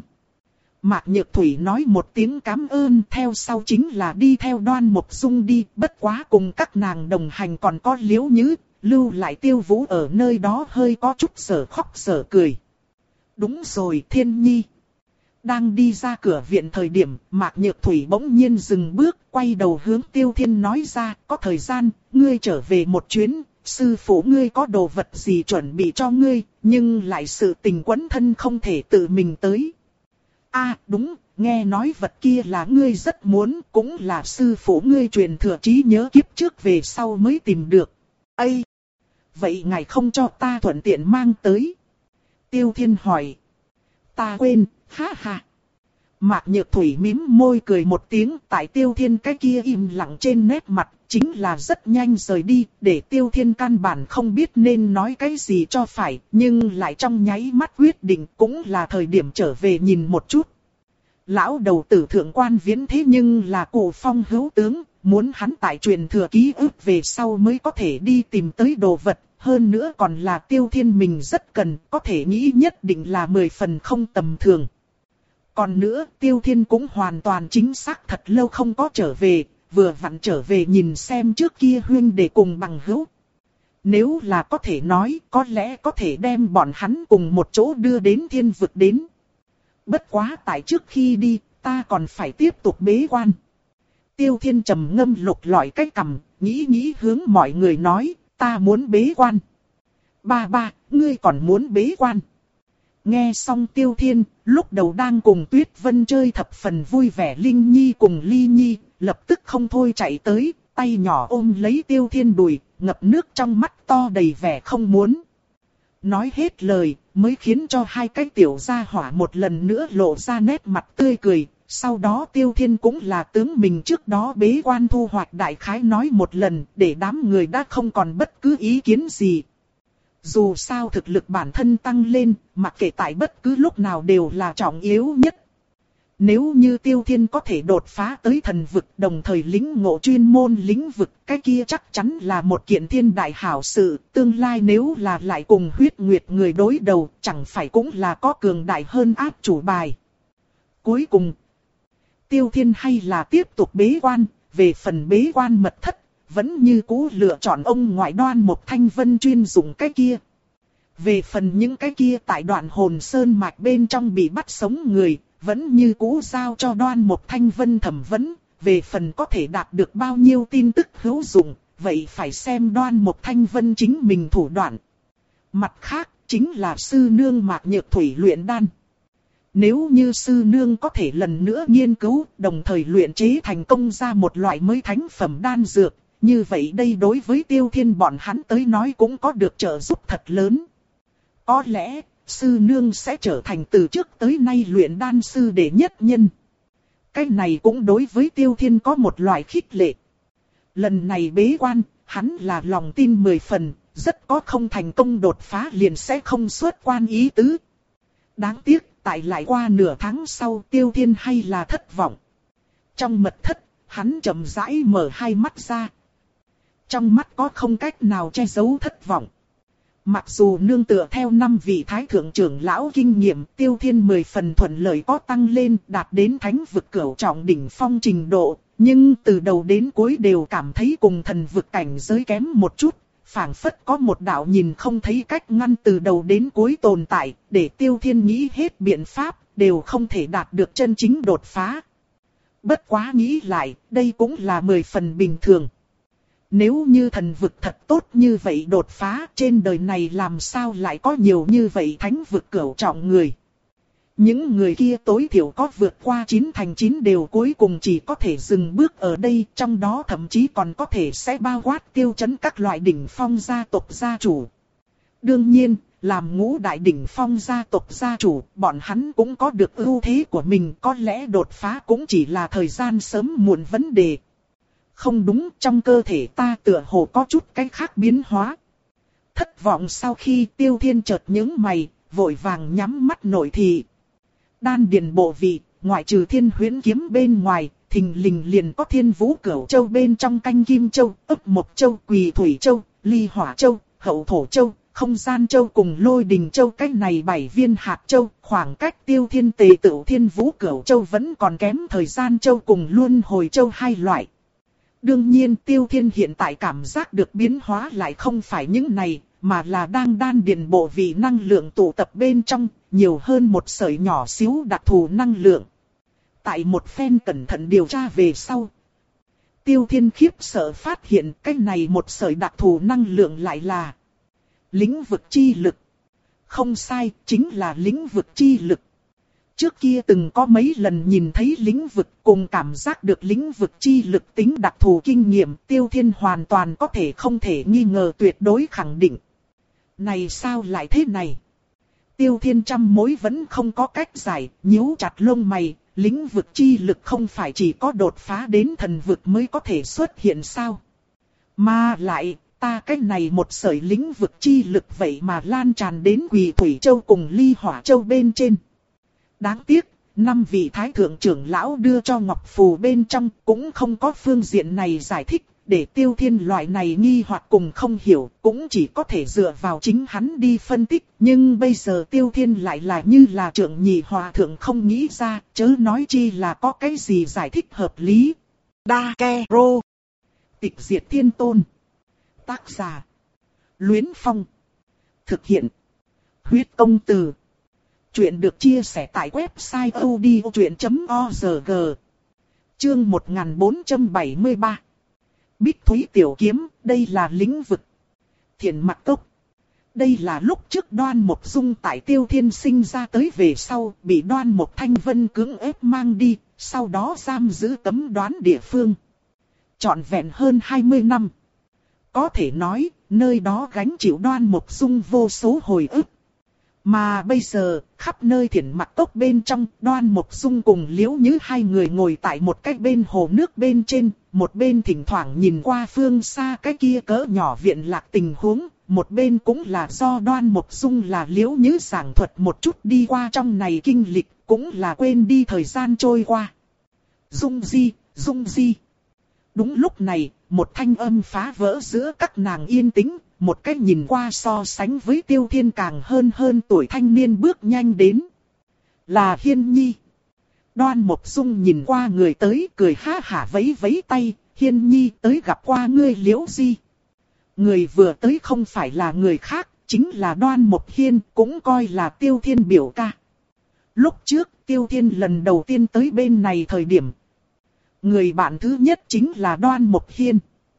Mạc Nhược Thủy nói một tiếng cảm ơn, theo sau chính là đi theo Đoan Mục Dung đi, bất quá cùng các nàng đồng hành còn có Liễu Nhứ, lưu lại Tiêu Vũ ở nơi đó hơi có chút sở khóc sở cười. Đúng rồi, Thiên Nhi. Đang đi ra cửa viện thời điểm, Mạc Nhược Thủy bỗng nhiên dừng bước, quay đầu hướng Tiêu Thiên nói ra, có thời gian, ngươi trở về một chuyến, sư phụ ngươi có đồ vật gì chuẩn bị cho ngươi, nhưng lại sự tình quấn thân không thể tự mình tới. À, đúng, nghe nói vật kia là ngươi rất muốn, cũng là sư phụ ngươi truyền thừa trí nhớ kiếp trước về sau mới tìm được. Ây! Vậy ngài không cho ta thuận tiện mang tới? Tiêu Thiên hỏi. Ta quên, ha ha. Mạc Nhược Thủy mím môi cười một tiếng, tại Tiêu Thiên cái kia im lặng trên nét mặt, chính là rất nhanh rời đi, để Tiêu Thiên căn bản không biết nên nói cái gì cho phải, nhưng lại trong nháy mắt quyết định cũng là thời điểm trở về nhìn một chút. Lão đầu tử thượng quan viễn thế nhưng là Cụ Phong hữu tướng, muốn hắn tại truyền thừa ký ức về sau mới có thể đi tìm tới đồ vật, hơn nữa còn là Tiêu Thiên mình rất cần, có thể nghĩ nhất định là mười phần không tầm thường. Còn nữa, Tiêu Thiên cũng hoàn toàn chính xác thật lâu không có trở về, vừa vặn trở về nhìn xem trước kia huynh đệ cùng bằng hữu. Nếu là có thể nói, có lẽ có thể đem bọn hắn cùng một chỗ đưa đến thiên vực đến. Bất quá tại trước khi đi, ta còn phải tiếp tục bế quan. Tiêu Thiên trầm ngâm lục lọi cái cằm, nghĩ nghĩ hướng mọi người nói, ta muốn bế quan. Ba ba, ngươi còn muốn bế quan. Nghe xong Tiêu Thiên, lúc đầu đang cùng Tuyết Vân chơi thập phần vui vẻ Linh Nhi cùng Ly Nhi, lập tức không thôi chạy tới, tay nhỏ ôm lấy Tiêu Thiên đùi, ngập nước trong mắt to đầy vẻ không muốn. Nói hết lời, mới khiến cho hai cái tiểu gia hỏa một lần nữa lộ ra nét mặt tươi cười. Sau đó Tiêu Thiên cũng là tướng mình trước đó bế quan thu hoạch đại khái nói một lần, để đám người đã không còn bất cứ ý kiến gì. Dù sao thực lực bản thân tăng lên, mặc kệ tại bất cứ lúc nào đều là trọng yếu nhất. Nếu như Tiêu Thiên có thể đột phá tới thần vực đồng thời lĩnh ngộ chuyên môn lĩnh vực, cái kia chắc chắn là một kiện thiên đại hảo sự. Tương lai nếu là lại cùng huyết nguyệt người đối đầu, chẳng phải cũng là có cường đại hơn áp chủ bài. Cuối cùng, Tiêu Thiên hay là tiếp tục bế quan, về phần bế quan mật thất, vẫn như cũ lựa chọn ông ngoại Đoan Mộc Thanh Vân chuyên dụng cái kia. Về phần những cái kia tại Đoạn Hồn Sơn mạch bên trong bị bắt sống người, vẫn như cũ giao cho Đoan Mộc Thanh Vân thẩm vấn. Về phần có thể đạt được bao nhiêu tin tức hữu dụng, vậy phải xem Đoan Mộc Thanh Vân chính mình thủ đoạn. Mặt khác, chính là sư nương Mạc Nhược Thủy luyện đan. Nếu như sư nương có thể lần nữa nghiên cứu, đồng thời luyện chế thành công ra một loại mới thánh phẩm đan dược, như vậy đây đối với Tiêu Thiên bọn hắn tới nói cũng có được trợ giúp thật lớn. Có lẽ, sư nương sẽ trở thành từ trước tới nay luyện đan sư đệ nhất nhân. Cái này cũng đối với Tiêu Thiên có một loại khích lệ. Lần này bế quan, hắn là lòng tin mười phần, rất có không thành công đột phá liền sẽ không xuất quan ý tứ. Đáng tiếc, tại lại qua nửa tháng sau Tiêu Thiên hay là thất vọng. Trong mật thất, hắn chậm rãi mở hai mắt ra. Trong mắt có không cách nào che giấu thất vọng. Mặc dù nương tựa theo năm vị thái thượng trưởng lão kinh nghiệm, Tiêu Thiên mười phần thuận lợi có tăng lên, đạt đến thánh vực cửu trọng đỉnh phong trình độ, nhưng từ đầu đến cuối đều cảm thấy cùng thần vực cảnh giới kém một chút, phảng phất có một đạo nhìn không thấy cách ngăn từ đầu đến cuối tồn tại, để Tiêu Thiên nghĩ hết biện pháp, đều không thể đạt được chân chính đột phá. Bất quá nghĩ lại, đây cũng là mười phần bình thường. Nếu như thần vực thật tốt như vậy đột phá, trên đời này làm sao lại có nhiều như vậy thánh vực cửu trọng người. Những người kia tối thiểu có vượt qua chín thành chín đều cuối cùng chỉ có thể dừng bước ở đây, trong đó thậm chí còn có thể sẽ bao quát tiêu chấn các loại đỉnh phong gia tộc gia chủ. Đương nhiên, làm ngũ đại đỉnh phong gia tộc gia chủ, bọn hắn cũng có được ưu thế của mình, có lẽ đột phá cũng chỉ là thời gian sớm muộn vấn đề. Không đúng, trong cơ thể ta tựa hồ có chút cái khác biến hóa. Thất vọng sau khi Tiêu Thiên chợt nhướng mày, vội vàng nhắm mắt nội thị. Đan điền bộ vị, ngoại trừ Thiên Huyễn kiếm bên ngoài, thình lình liền có Thiên Vũ Cửu Châu bên trong Canh Kim Châu, Ấp Mộc Châu, Quỳ Thủy Châu, Ly Hỏa Châu, Hậu Thổ Châu, Không Gian Châu cùng Lôi Đình Châu. Cách này bảy viên hạt châu, khoảng cách Tiêu Thiên tề tựu Thiên Vũ Cửu Châu vẫn còn kém Thời Gian Châu cùng Luân Hồi Châu hai loại. Đương nhiên Tiêu Thiên hiện tại cảm giác được biến hóa lại không phải những này, mà là đang đan điền bộ vị năng lượng tụ tập bên trong, nhiều hơn một sợi nhỏ xíu đặc thù năng lượng. Tại một phen cẩn thận điều tra về sau, Tiêu Thiên khiếp sợ phát hiện cái này một sợi đặc thù năng lượng lại là lĩnh vực chi lực. Không sai, chính là lĩnh vực chi lực. Trước kia từng có mấy lần nhìn thấy lĩnh vực cùng cảm giác được lĩnh vực chi lực tính đặc thù kinh nghiệm, Tiêu Thiên hoàn toàn có thể không thể nghi ngờ tuyệt đối khẳng định. Này sao lại thế này? Tiêu Thiên trăm mối vẫn không có cách giải, nhíu chặt lông mày, Lĩnh vực chi lực không phải chỉ có đột phá đến thần vực mới có thể xuất hiện sao? Mà lại, ta cái này một sợi lĩnh vực chi lực vậy mà lan tràn đến Quỳ Thủy Châu cùng Ly Hỏa Châu bên trên. Đáng tiếc, năm vị thái thượng trưởng lão đưa cho ngọc phù bên trong cũng không có phương diện này giải thích, để Tiêu Thiên loại này nghi hoặc cùng không hiểu, cũng chỉ có thể dựa vào chính hắn đi phân tích. Nhưng bây giờ Tiêu Thiên lại là như là trưởng nhị hòa thượng không nghĩ ra, chớ nói chi là có cái gì giải thích hợp lý. Đa Ke Rô. Tịch Diệt Thiên Tôn. Tác giả: Luyến Phong. Thực hiện: Huyết Công Từ. Chuyện được chia sẻ tại website odchuyện chấm org. Chương một nghìn bốn trăm bảy mươi ba. Bích Thúy Tiểu Kiếm, đây là lĩnh vực. Thiền Mặc Cốc. Đây là lúc trước Đoan Mộc Dung tại Tiêu Thiên sinh ra tới về sau, bị Đoan Mộc Thanh Vân cưỡng ép mang đi, sau đó giam giữ cấm đoán địa phương. Trọn vẹn hơn hai mươi năm. Có thể nói, nơi đó gánh chịu Đoan Mộc Dung vô số hồi ức. Mà bây giờ, khắp nơi Thiền Mặc Cốc bên trong, Đoan Mộc Dung cùng Liễu Nhứ hai người ngồi tại một cái bên hồ nước bên trên, một bên thỉnh thoảng nhìn qua phương xa cái kia cỡ nhỏ viện lạc tình huống, một bên cũng là do Đoan Mộc Dung là Liễu Nhứ giảng thuật một chút đi qua trong này kinh lịch, cũng là quên đi thời gian trôi qua. Dung Di, Dung Di. Đúng lúc này, một thanh âm phá vỡ giữa các nàng yên tĩnh. Một cách nhìn qua so sánh với Tiêu Thiên càng hơn hơn tuổi thanh niên bước nhanh đến. Là Hiên Nhi. Đoan Mộc Dung nhìn qua người tới cười ha hả vẫy vẫy tay. Hiên Nhi tới gặp qua ngươi Liễu Di. Người vừa tới không phải là người khác, chính là Đoan Mộc Hiên, cũng coi là Tiêu Thiên biểu ca. Lúc trước Tiêu Thiên lần đầu tiên tới bên này thời điểm, người bạn thứ nhất chính là Đoan Mộc Hiên.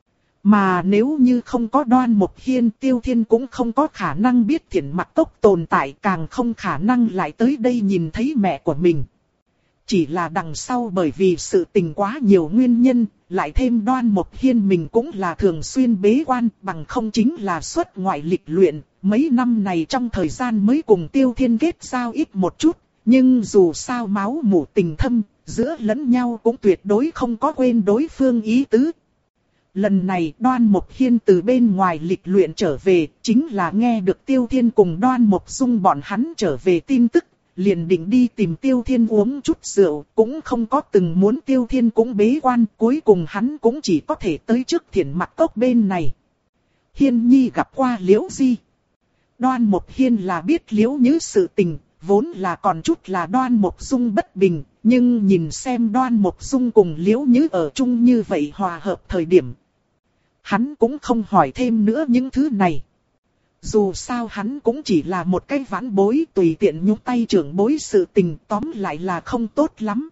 Mà nếu như không có Đoan Mộc Hiên, Tiêu Thiên cũng không có khả năng biết Thiền Mặc Cốc tồn tại, càng không khả năng lại tới đây nhìn thấy mẹ của mình. Chỉ là đằng sau bởi vì sự tình quá nhiều nguyên nhân, lại thêm Đoan Mộc Hiên mình cũng là thường xuyên bế quan, bằng không chính là xuất ngoại lịch luyện. Mấy năm này trong thời gian mới cùng Tiêu Thiên kết giao ít một chút, nhưng dù sao máu mủ tình thâm, giữa lẫn nhau cũng tuyệt đối không có quên đối phương ý tứ. Lần này Đoan Mộc Hiên từ bên ngoài lịch luyện trở về, chính là nghe được Tiêu Thiên cùng Đoan Mộc Dung bọn hắn trở về tin tức, liền định đi tìm Tiêu Thiên uống chút rượu, cũng không có từng muốn Tiêu Thiên cũng bế quan, cuối cùng hắn cũng chỉ có thể tới trước Thiền Mặc Cốc bên này. Hiên Nhi gặp qua Liễu Di. Đoan Mộc Hiên là biết Liễu Nhứ sự tình, vốn là còn chút là Đoan Mộc Dung bất bình, nhưng nhìn xem Đoan Mộc Dung cùng Liễu Nhứ ở chung như vậy hòa hợp thời điểm, hắn cũng không hỏi thêm nữa những thứ này. Dù sao hắn cũng chỉ là một cái vãn bối tùy tiện nhúc tay trưởng bối sự tình, tóm lại là không tốt lắm.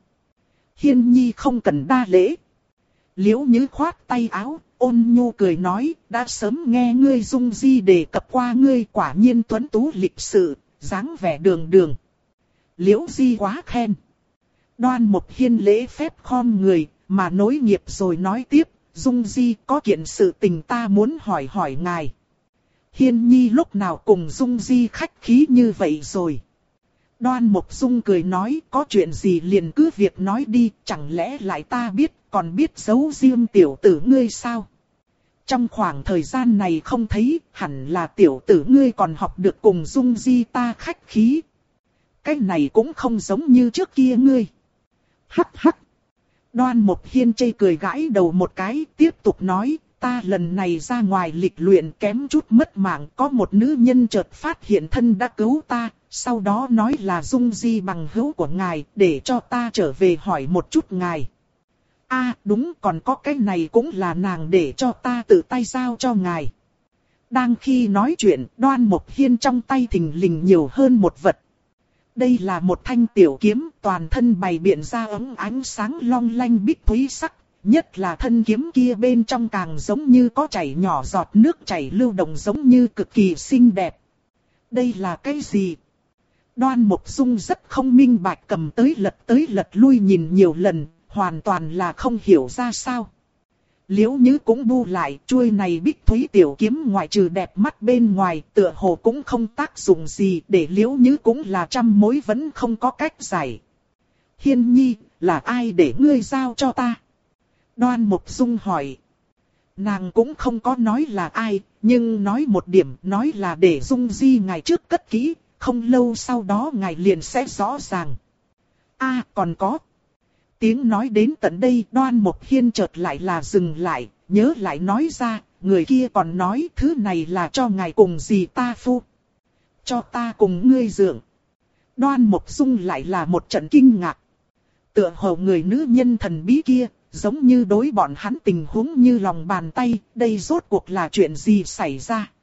Hiên Nhi không cần đa lễ. Liễu Nhứ khoát tay áo, ôn nhu cười nói, đã sớm nghe ngươi Dung Di đề cập qua ngươi, quả nhiên tuấn tú lịch sự, dáng vẻ đường đường. Liễu Di quá khen. Đoan Mộc Hiên lễ phép khom người, mà nối nghiệp rồi nói tiếp, Dung Di có kiện sự tình ta muốn hỏi hỏi ngài. Hiên Nhi lúc nào cùng Dung Di khách khí như vậy rồi. Đoan Mộc Dung cười nói, có chuyện gì liền cứ việc nói đi, chẳng lẽ lại ta biết, còn biết giấu riêng tiểu tử ngươi sao? Trong khoảng thời gian này không thấy, hẳn là tiểu tử ngươi còn học được cùng Dung Di ta khách khí. Cái này cũng không giống như trước kia ngươi. Hắc hắc. Đoan Mộc Hiên chê cười gãi đầu một cái, tiếp tục nói, ta lần này ra ngoài lịch luyện kém chút mất mạng, có một nữ nhân chợt phát hiện thân đã cứu ta, sau đó nói là Dung Di bằng hữu của ngài, để cho ta trở về hỏi một chút ngài. A à, đúng, còn có cái này cũng là nàng để cho ta tự tay giao cho ngài. Đang khi nói chuyện, Đoan Mộc Hiên trong tay thình lình nhiều hơn một vật. Đây là một thanh tiểu kiếm, toàn thân bày biện ra ống ánh sáng long lanh bích thúy sắc, nhất là thân kiếm kia bên trong càng giống như có chảy nhỏ giọt nước chảy lưu động, giống như cực kỳ xinh đẹp. Đây là cái gì? Đoan Mộc Dung rất không minh bạch, cầm tới lật tới lật lui nhìn nhiều lần, hoàn toàn là không hiểu ra sao. Liễu Nhứ cũng bu lại, chuôi này bích thúy tiểu kiếm ngoại trừ đẹp mắt bên ngoài, tựa hồ cũng không tác dụng gì, để Liễu Nhứ cũng là trăm mối vẫn không có cách giải. Hiên nhi, là ai để ngươi giao cho ta? Đoan Mục Dung hỏi. Nàng cũng không có nói là ai, nhưng nói một điểm, nói là để Dung Di ngày trước cất kỹ, không lâu sau đó ngài liền sẽ rõ ràng. A à, còn có. Tiếng nói đến tận đây, Đoan Mục Hiên chợt lại là dừng lại, nhớ lại nói ra, người kia còn nói thứ này là cho ngài cùng dì ta phu. Cho ta cùng ngươi dưỡng. Đoan Mục Dung lại là một trận kinh ngạc. Tựa hồ người nữ nhân thần bí kia, giống như đối bọn hắn tình huống như lòng bàn tay, đây rốt cuộc là chuyện gì xảy ra.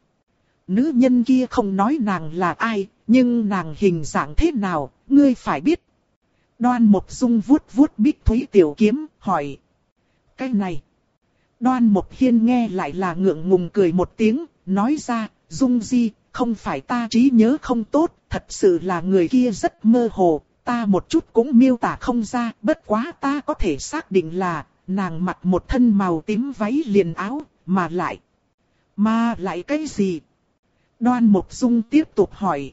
Nữ nhân kia không nói nàng là ai, nhưng nàng hình dạng thế nào, ngươi phải biết. Đoan Mục Dung vuốt vuốt bích thúy tiểu kiếm, hỏi. Cái này. Đoan Mục Hiên nghe lại là ngượng ngùng cười một tiếng, nói ra, Dung Di, không phải ta trí nhớ không tốt, thật sự là người kia rất mơ hồ, ta một chút cũng miêu tả không ra, bất quá ta có thể xác định là, nàng mặc một thân màu tím váy liền áo, mà lại. Mà lại cái gì? Đoan Mục Dung tiếp tục hỏi.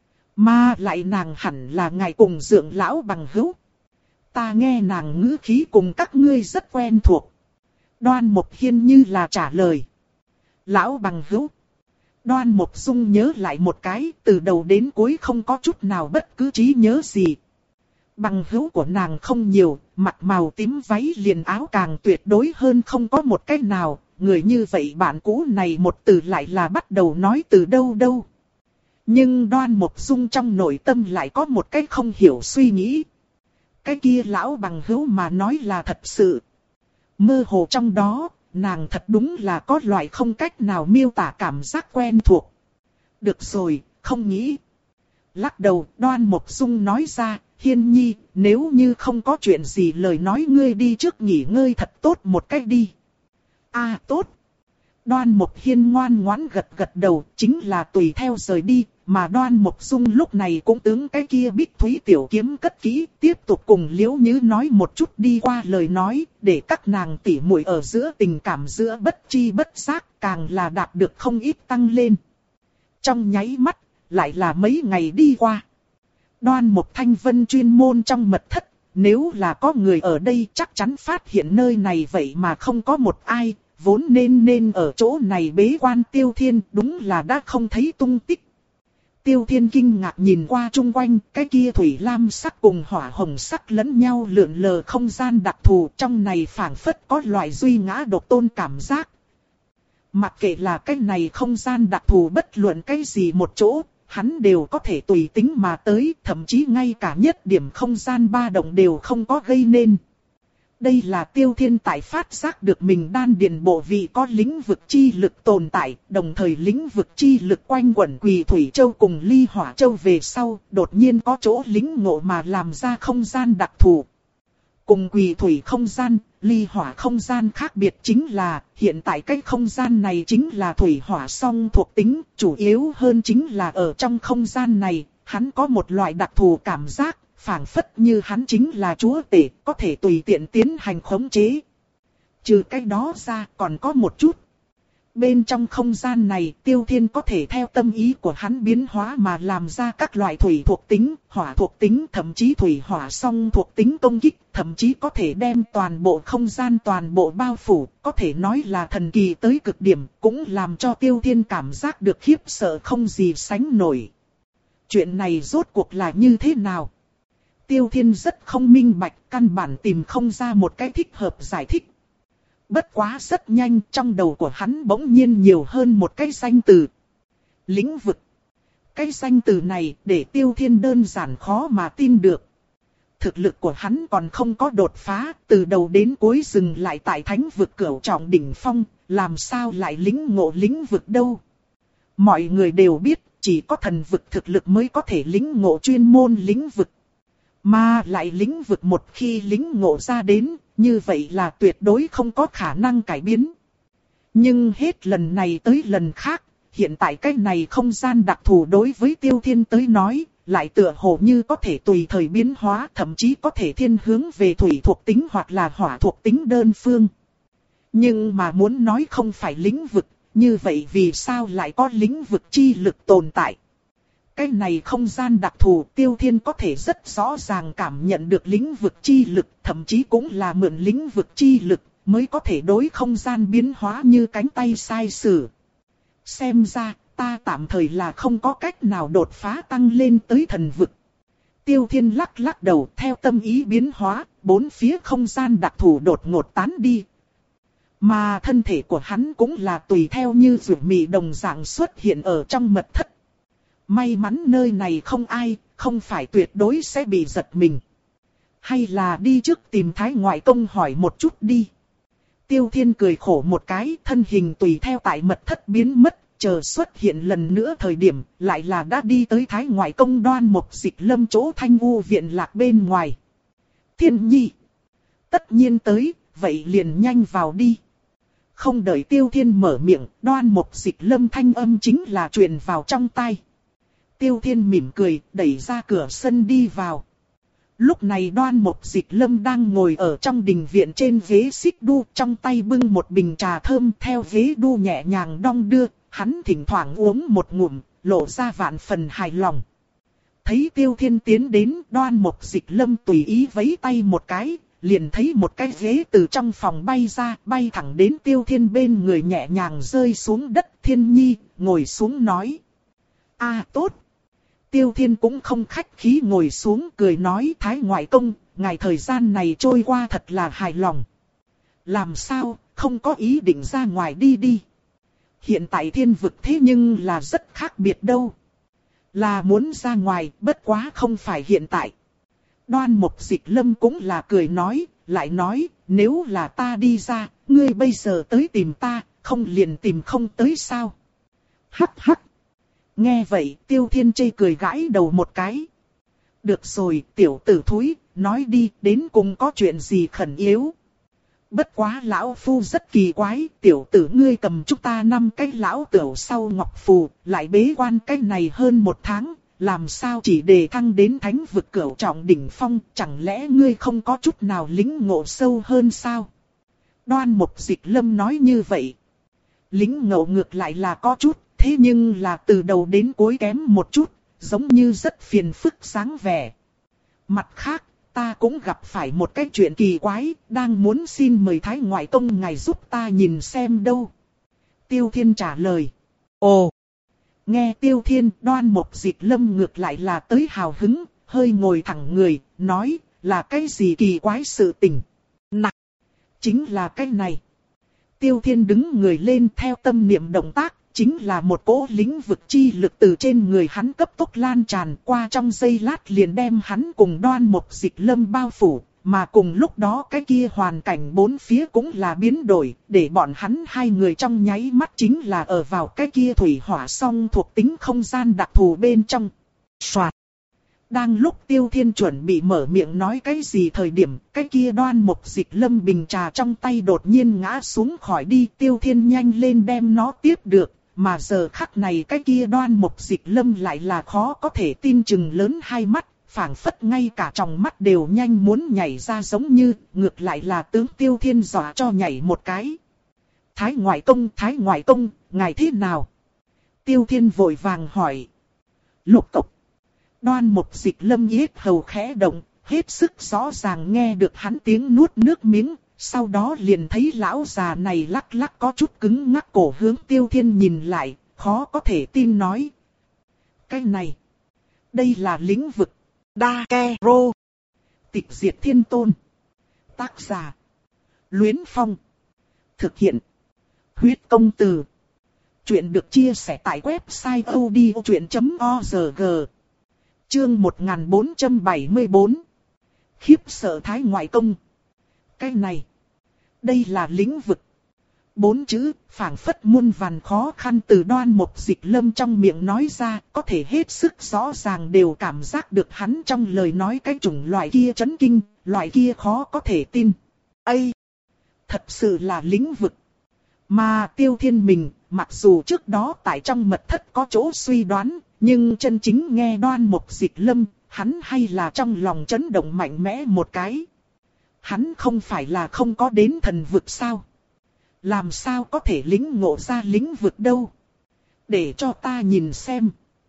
Mà lại nàng hẳn là ngài cùng dượng lão bằng hữu. Ta nghe nàng ngữ khí cùng các ngươi rất quen thuộc. Đoan Mục Hiên như là trả lời. Lão bằng hữu. Đoan Mục Dung nhớ lại một cái, từ đầu đến cuối không có chút nào bất cứ trí nhớ gì. Bằng hữu của nàng không nhiều, mặc màu tím váy liền áo càng tuyệt đối hơn không có một cái nào. Người như vậy bạn cũ này một từ lại là bắt đầu nói từ đâu đâu. Nhưng Đoan Mục Dung trong nội tâm lại có một cái không hiểu suy nghĩ. Cái kia lão bằng hữu mà nói là thật sự. Mơ hồ trong đó, nàng thật đúng là có loại không cách nào miêu tả cảm giác quen thuộc. Được rồi, không nghĩ. Lắc đầu, Đoan Mục Dung nói ra, Hiên nhi, nếu như không có chuyện gì lời nói ngươi đi trước nghỉ ngơi thật tốt một cách đi. À tốt. Đoan Mục Hiên ngoan ngoãn gật gật đầu, chính là tùy theo rời đi, mà Đoan Mục Dung lúc này cũng tướng cái kia bích thúy tiểu kiếm cất kỹ, tiếp tục cùng Liễu Nhứ nói một chút đi qua lời nói, để các nàng tỉ muội ở giữa tình cảm giữa bất chi bất giác, càng là đạt được không ít tăng lên. Trong nháy mắt, lại là mấy ngày đi qua. Đoan Mục Thanh Vân chuyên môn trong mật thất, nếu là có người ở đây chắc chắn phát hiện nơi này vậy mà không có một ai. Vốn nên nên ở chỗ này bế quan Tiêu Thiên đúng là đã không thấy tung tích. Tiêu Thiên kinh ngạc nhìn qua chung quanh, cái kia thủy lam sắc cùng hỏa hồng sắc lẫn nhau lượn lờ không gian đặc thù, trong này phảng phất có loại duy ngã độc tôn cảm giác. Mặc kệ là cái này không gian đặc thù bất luận cái gì một chỗ, hắn đều có thể tùy tính mà tới, thậm chí ngay cả nhất điểm không gian ba động đều không có gây nên. Đây là Tiêu Thiên tại phát giác được mình đan điền bộ vị có lĩnh vực chi lực tồn tại, đồng thời lĩnh vực chi lực quanh quẩn Quỳ Thủy Châu cùng Ly Hỏa Châu về sau, đột nhiên có chỗ lĩnh ngộ mà làm ra không gian đặc thù. Cùng Quỳ Thủy không gian, Ly Hỏa không gian khác biệt chính là, hiện tại cái không gian này chính là Thủy Hỏa song thuộc tính, chủ yếu hơn chính là ở trong không gian này, hắn có một loại đặc thù cảm giác. Phảng phất như hắn chính là chúa tể, có thể tùy tiện tiến hành khống chế. Trừ cái đó ra còn có một chút. Bên trong không gian này Tiêu Thiên có thể theo tâm ý của hắn biến hóa mà làm ra các loại thủy thuộc tính, hỏa thuộc tính, thậm chí thủy hỏa song thuộc tính công kích, thậm chí có thể đem toàn bộ không gian toàn bộ bao phủ, có thể nói là thần kỳ tới cực điểm, cũng làm cho Tiêu Thiên cảm giác được khiếp sợ không gì sánh nổi. Chuyện này rốt cuộc là như thế nào? Tiêu Thiên rất không minh bạch, căn bản tìm không ra một cái thích hợp giải thích. Bất quá rất nhanh, trong đầu của hắn bỗng nhiên nhiều hơn một cái danh từ. Lĩnh vực. Cái danh từ này để Tiêu Thiên đơn giản khó mà tin được. Thực lực của hắn còn không có đột phá, từ đầu đến cuối dừng lại tại thánh vực cửu trọng đỉnh phong, làm sao lại lĩnh ngộ lĩnh vực đâu. Mọi người đều biết, chỉ có thần vực thực lực mới có thể lĩnh ngộ chuyên môn lĩnh vực. Mà lại lĩnh vực một khi lĩnh ngộ ra đến, như vậy là tuyệt đối không có khả năng cải biến. Nhưng hết lần này tới lần khác, hiện tại cái này không gian đặc thù đối với Tiêu Thiên tới nói, lại tựa hồ như có thể tùy thời biến hóa, thậm chí có thể thiên hướng về thủy thuộc tính hoặc là hỏa thuộc tính đơn phương. Nhưng mà muốn nói không phải lĩnh vực, như vậy vì sao lại có lĩnh vực chi lực tồn tại? cái này không gian đặc thù, Tiêu Thiên có thể rất rõ ràng cảm nhận được lĩnh vực chi lực, thậm chí cũng là mượn lĩnh vực chi lực, mới có thể đối không gian biến hóa như cánh tay sai sử. Xem ra, ta tạm thời là không có cách nào đột phá tăng lên tới thần vực. Tiêu Thiên lắc lắc đầu, theo tâm ý biến hóa, bốn phía không gian đặc thù đột ngột tán đi. Mà thân thể của hắn cũng là tùy theo như rượu mị đồng dạng xuất hiện ở trong mật thất. May mắn nơi này không ai, không phải tuyệt đối sẽ bị giật mình. Hay là đi trước tìm Thái Ngoại Công hỏi một chút đi. Tiêu Thiên cười khổ một cái, thân hình tùy theo tại mật thất biến mất, chờ xuất hiện lần nữa thời điểm, lại là đã đi tới Thái Ngoại Công Đoan Mục Dịch Lâm chỗ Thanh U viện lạc bên ngoài. Thiên Nhi, tất nhiên tới, vậy liền nhanh vào đi. Không đợi Tiêu Thiên mở miệng, Đoan Mục Dịch Lâm thanh âm chính là truyền vào trong tai. Tiêu Thiên mỉm cười, đẩy ra cửa sân đi vào. Lúc này Đoan Mục Dịch Lâm đang ngồi ở trong đình viện trên ghế xích đu, trong tay bưng một bình trà thơm, theo ghế đu nhẹ nhàng đong đưa, hắn thỉnh thoảng uống một ngụm, lộ ra vạn phần hài lòng. Thấy Tiêu Thiên tiến đến, Đoan Mục Dịch Lâm tùy ý vẫy tay một cái, liền thấy một cái ghế từ trong phòng bay ra, bay thẳng đến Tiêu Thiên bên người nhẹ nhàng rơi xuống đất. Thiên Nhi, ngồi xuống nói. A tốt. Tiêu Thiên cũng không khách khí ngồi xuống, cười nói, Thái Ngoại Công, ngày thời gian này trôi qua thật là hài lòng. Làm sao, không có ý định ra ngoài đi đi. Hiện tại thiên vực thế nhưng là rất khác biệt đâu. Là muốn ra ngoài, bất quá không phải hiện tại. Đoan Mục Dịch Lâm cũng là cười nói, lại nói, nếu là ta đi ra, ngươi bây giờ tới tìm ta, không liền tìm không tới sao. Hắc hắc. Nghe vậy, Tiêu Thiên chê cười gãi đầu một cái. Được rồi, tiểu tử thúi, nói đi, đến cùng có chuyện gì khẩn yếu. Bất quá lão phu rất kỳ quái, tiểu tử ngươi cầm chúng ta năm cái lão tiểu sau ngọc phù, lại bế quan cái này hơn một tháng, làm sao chỉ đề thăng đến thánh vực cửu trọng đỉnh phong, chẳng lẽ ngươi không có chút nào lĩnh ngộ sâu hơn sao? Đoan Mục Dịch Lâm nói như vậy. Lĩnh ngộ ngược lại là có chút, thế nhưng là từ đầu đến cuối kém một chút, giống như rất phiền phức sáng vẻ. Mặt khác, ta cũng gặp phải một cái chuyện kỳ quái, đang muốn xin mời Thái Ngoại Công ngài giúp ta nhìn xem đâu. Tiêu Thiên trả lời. Ồ! Nghe Tiêu Thiên, Đoan Mục Dịch Lâm ngược lại là tới hào hứng, hơi ngồi thẳng người, nói là cái gì kỳ quái sự tình. Nặng! Chính là cái này. Tiêu Thiên đứng người lên theo tâm niệm động tác, chính là một cỗ lĩnh vực chi lực từ trên người hắn cấp tốc lan tràn qua, trong giây lát liền đem hắn cùng Đoan Mục Dịch Lâm bao phủ, mà cùng lúc đó cái kia hoàn cảnh bốn phía cũng là biến đổi, để bọn hắn hai người trong nháy mắt chính là ở vào cái kia thủy hỏa song thuộc tính không gian đặc thù bên trong. Soạt! Đang lúc Tiêu Thiên chuẩn bị mở miệng nói cái gì thời điểm, cái kia Đoan Mục Dịch Lâm bình trà trong tay đột nhiên ngã xuống khỏi đi. Tiêu Thiên nhanh lên đem nó tiếp được, mà giờ khắc này cái kia Đoan Mục Dịch Lâm lại là khó có thể tin chừng lớn hai mắt, phảng phất ngay cả tròng mắt đều nhanh muốn nhảy ra, giống như ngược lại là tướng Tiêu Thiên dọa cho nhảy một cái. Thái Ngoại Công, Thái Ngoại Công, ngài thế nào? Tiêu Thiên vội vàng hỏi. Lục cộc. Đoan Mục Dịch Lâm yết hầu khẽ động, hết sức rõ ràng nghe được hắn tiếng nuốt nước miếng, sau đó liền thấy lão già này lắc lắc có chút cứng ngắc cổ hướng Tiêu Thiên nhìn lại, khó có thể tin nói. Cái này, đây là lĩnh vực Dakero. Tịch diệt thiên tôn. Tác giả Luyến Phong. Thực hiện Huyết Công Từ. Chuyện được chia sẻ tại website odchuyện chấm org. Chương một nghìn bốn trăm bảy mươi tư. Khiếp sợ Thái Ngoại Công. Cái này, đây là lĩnh vực. Bốn chữ, phảng phất muôn vàn khó khăn từ Đoan Mục Dịch Lâm trong miệng nói ra, có thể hết sức rõ ràng đều cảm giác được hắn trong lời nói cái chủng loại kia chấn kinh, loại kia khó có thể tin. Ây! Thật sự là lĩnh vực. Mà Tiêu Thiên mình, mặc dù trước đó tại trong mật thất có chỗ suy đoán, nhưng chân chính nghe Đoan Mục Dịch Lâm, hắn hay là trong lòng chấn động mạnh mẽ một cái. Hắn không phải là không có đến thần vực sao? Làm sao có thể lĩnh ngộ ra lĩnh vực đâu? Để cho ta nhìn xem.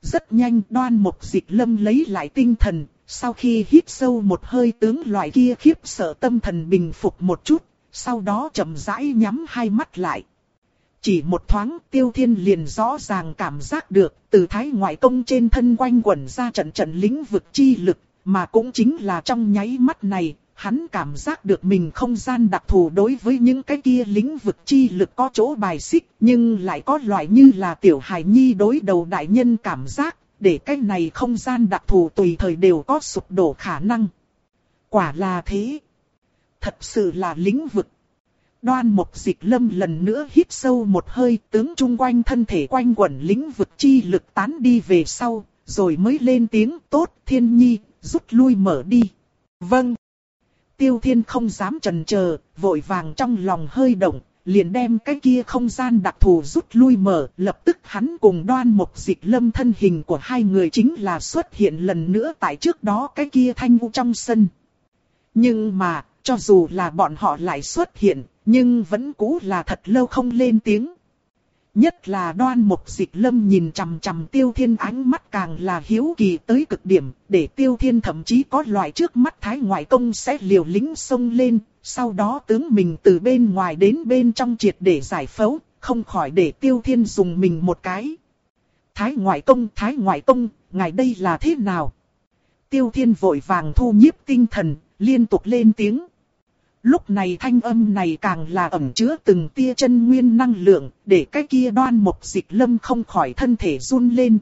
Rất nhanh Đoan Mục Dịch Lâm lấy lại tinh thần, sau khi hít sâu một hơi tướng loại kia khiếp sợ tâm thần bình phục một chút, sau đó chậm rãi nhắm hai mắt lại. Chỉ một thoáng Tiêu Thiên liền rõ ràng cảm giác được từ Thái Ngoại Công trên thân quanh quẩn ra trận trận lĩnh vực chi lực, mà cũng chính là trong nháy mắt này, hắn cảm giác được mình không gian đặc thù đối với những cái kia lĩnh vực chi lực có chỗ bài xích, nhưng lại có loại như là tiểu hài nhi đối đầu đại nhân cảm giác, để cái này không gian đặc thù tùy thời đều có sụp đổ khả năng. Quả là thế. Thật sự là lĩnh vực. Đoan Mục Dịch Lâm lần nữa hít sâu một hơi, tướng chung quanh thân thể quanh quẩn lĩnh vực chi lực tán đi về sau, rồi mới lên tiếng tốt Thiên Nhi, rút lui mở đi. Vâng. Tiêu Thiên không dám chần chờ, vội vàng trong lòng hơi động, liền đem cái kia không gian đặc thù rút lui mở, lập tức hắn cùng Đoan Mục Dịch Lâm thân hình của hai người chính là xuất hiện lần nữa tại trước đó cái kia thanh u trong sân. Nhưng mà, cho dù là bọn họ lại xuất hiện, nhưng vẫn cũ là thật lâu không lên tiếng. Nhất là Đoan Mục Dịch Lâm nhìn chằm chằm Tiêu Thiên ánh mắt càng là hiếu kỳ tới cực điểm, để Tiêu Thiên thậm chí có loại trước mắt Thái Ngoại Công sẽ liều lĩnh xông lên, sau đó tướng mình từ bên ngoài đến bên trong triệt để giải phẫu, không khỏi để Tiêu Thiên dùng mình một cái. Thái Ngoại Công, Thái Ngoại Công, ngài đây là thế nào? Tiêu Thiên vội vàng thu nhiếp tinh thần, liên tục lên tiếng. Lúc này thanh âm này càng là ẩn chứa từng tia chân nguyên năng lượng, để cái kia Đoan Mục Dịch Lâm không khỏi thân thể run lên.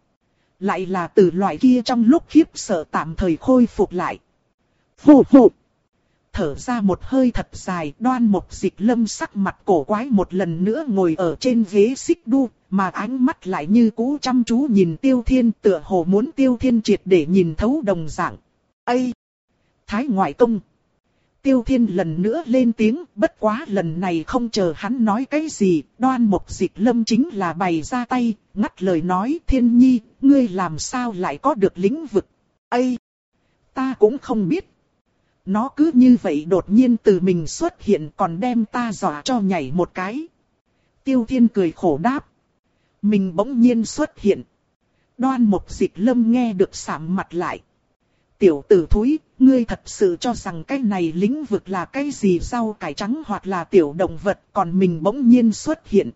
Lại là từ loại kia trong lúc khiếp sợ tạm thời khôi phục lại. Phù phù. Thở ra một hơi thật dài, Đoan Mục Dịch Lâm sắc mặt cổ quái một lần nữa ngồi ở trên ghế xích đu, mà ánh mắt lại như cũ chăm chú nhìn Tiêu Thiên, tựa hồ muốn Tiêu Thiên triệt để nhìn thấu đồng dạng. Ây! Thái Ngoại Công! Tiêu Thiên lần nữa lên tiếng, bất quá lần này không chờ hắn nói cái gì, Đoan Mục Dịch Lâm chính là bày ra tay, ngắt lời nói Thiên Nhi, ngươi làm sao lại có được lĩnh vực? Ây! Ta cũng không biết. Nó cứ như vậy đột nhiên từ mình xuất hiện còn đem ta dọa cho nhảy một cái. Tiêu Thiên cười khổ đáp. Mình bỗng nhiên xuất hiện. Đoan Mục Dịch Lâm nghe được sạm mặt lại. Tiểu tử thúi, ngươi thật sự cho rằng cái này lĩnh vực là cái gì rau cải trắng hoặc là tiểu động vật còn mình bỗng nhiên xuất hiện.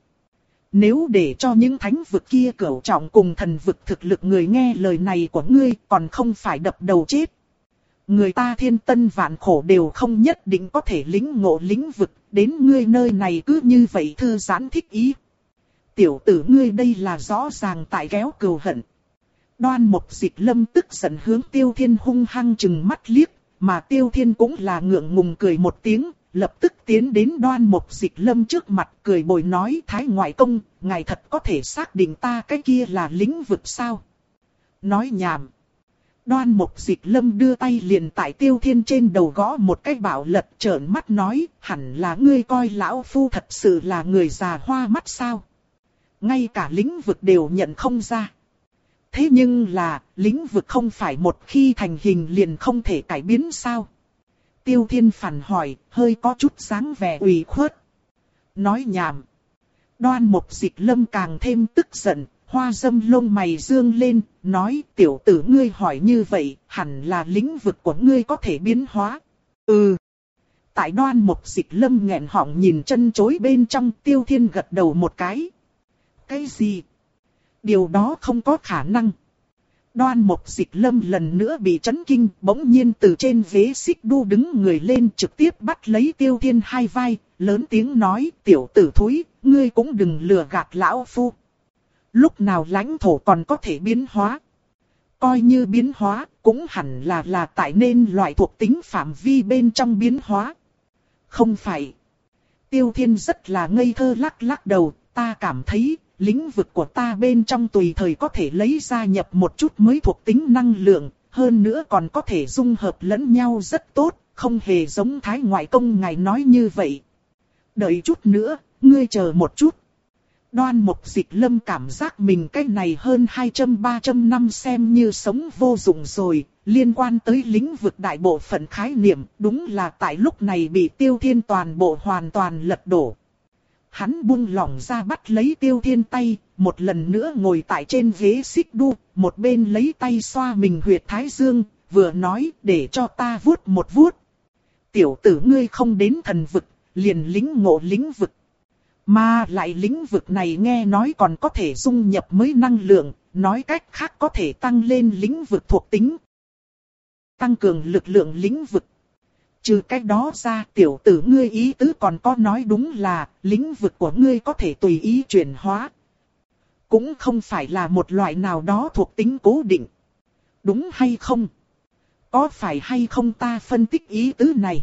Nếu để cho những thánh vực kia cửu trọng cùng thần vực thực lực người nghe lời này của ngươi còn không phải đập đầu chết. Người ta thiên tân vạn khổ đều không nhất định có thể lĩnh ngộ lĩnh vực, đến ngươi nơi này cứ như vậy thư giãn thích ý. Tiểu tử ngươi đây là rõ ràng tại kéo cừu hận. Đoan Mục Dịch Lâm tức giận hướng Tiêu Thiên hung hăng chừng mắt liếc, mà Tiêu Thiên cũng là ngượng ngùng cười một tiếng, lập tức tiến đến Đoan Mục Dịch Lâm trước mặt cười bồi nói Thái Ngoại Công, ngài thật có thể xác định ta cái kia là lĩnh vực sao? Nói nhảm. Đoan Mục Dịch Lâm đưa tay liền tại Tiêu Thiên trên đầu gõ một cái bảo lật trợn mắt nói, hẳn là ngươi coi lão phu thật sự là người già hoa mắt sao? Ngay cả lĩnh vực đều nhận không ra. Thế nhưng là, lĩnh vực không phải một khi thành hình liền không thể cải biến sao? Tiêu Thiên phản hỏi, hơi có chút dáng vẻ ủy khuất. Nói nhảm. Đoan Mục Dịch Lâm càng thêm tức giận, hoa dâm lông mày dương lên, nói tiểu tử ngươi hỏi như vậy, hẳn là lĩnh vực của ngươi có thể biến hóa. Ừ. Tại Đoan Mục Dịch Lâm nghẹn họng nhìn chân chối bên trong, Tiêu Thiên gật đầu một cái. Cái gì? Điều đó không có khả năng. Đoan Mục Dịch Lâm lần nữa bị chấn kinh, bỗng nhiên từ trên ghế xích đu đứng người lên trực tiếp bắt lấy Tiêu Thiên hai vai, lớn tiếng nói, tiểu tử thúi, ngươi cũng đừng lừa gạt lão phu. Lúc nào lãnh thổ còn có thể biến hóa? Coi như biến hóa, cũng hẳn là là tại nên loại thuộc tính phạm vi bên trong biến hóa. Không phải. Tiêu Thiên rất là ngây thơ lắc lắc đầu, ta cảm thấy, lĩnh vực của ta bên trong tùy thời có thể lấy ra nhập một chút mới thuộc tính năng lượng, hơn nữa còn có thể dung hợp lẫn nhau rất tốt, không hề giống Thái Ngoại Công ngài nói như vậy. Đợi chút nữa, ngươi chờ một chút. Đoan Mục Dịch Lâm cảm giác mình cái này hơn hai trăm ba trăm năm xem như sống vô dụng rồi, liên quan tới lĩnh vực đại bộ phận khái niệm, đúng là tại lúc này bị Tiêu Thiên toàn bộ hoàn toàn lật đổ. hắn buông lỏng ra bắt lấy Tiêu Thiên tay, một lần nữa ngồi tại trên ghế xích đu, một bên lấy tay xoa mình huyệt thái dương, vừa nói để cho ta vuốt một vuốt. Tiểu tử ngươi không đến thần vực, liền lĩnh ngộ lĩnh vực. Mà lại lĩnh vực này nghe nói còn có thể dung nhập mới năng lượng, nói cách khác có thể tăng lên lĩnh vực thuộc tính. Tăng cường lực lượng lĩnh vực. Trừ cách đó ra, tiểu tử ngươi ý tứ còn có nói đúng là, lĩnh vực của ngươi có thể tùy ý chuyển hóa. Cũng không phải là một loại nào đó thuộc tính cố định. Đúng hay không? Có phải hay không ta phân tích ý tứ này?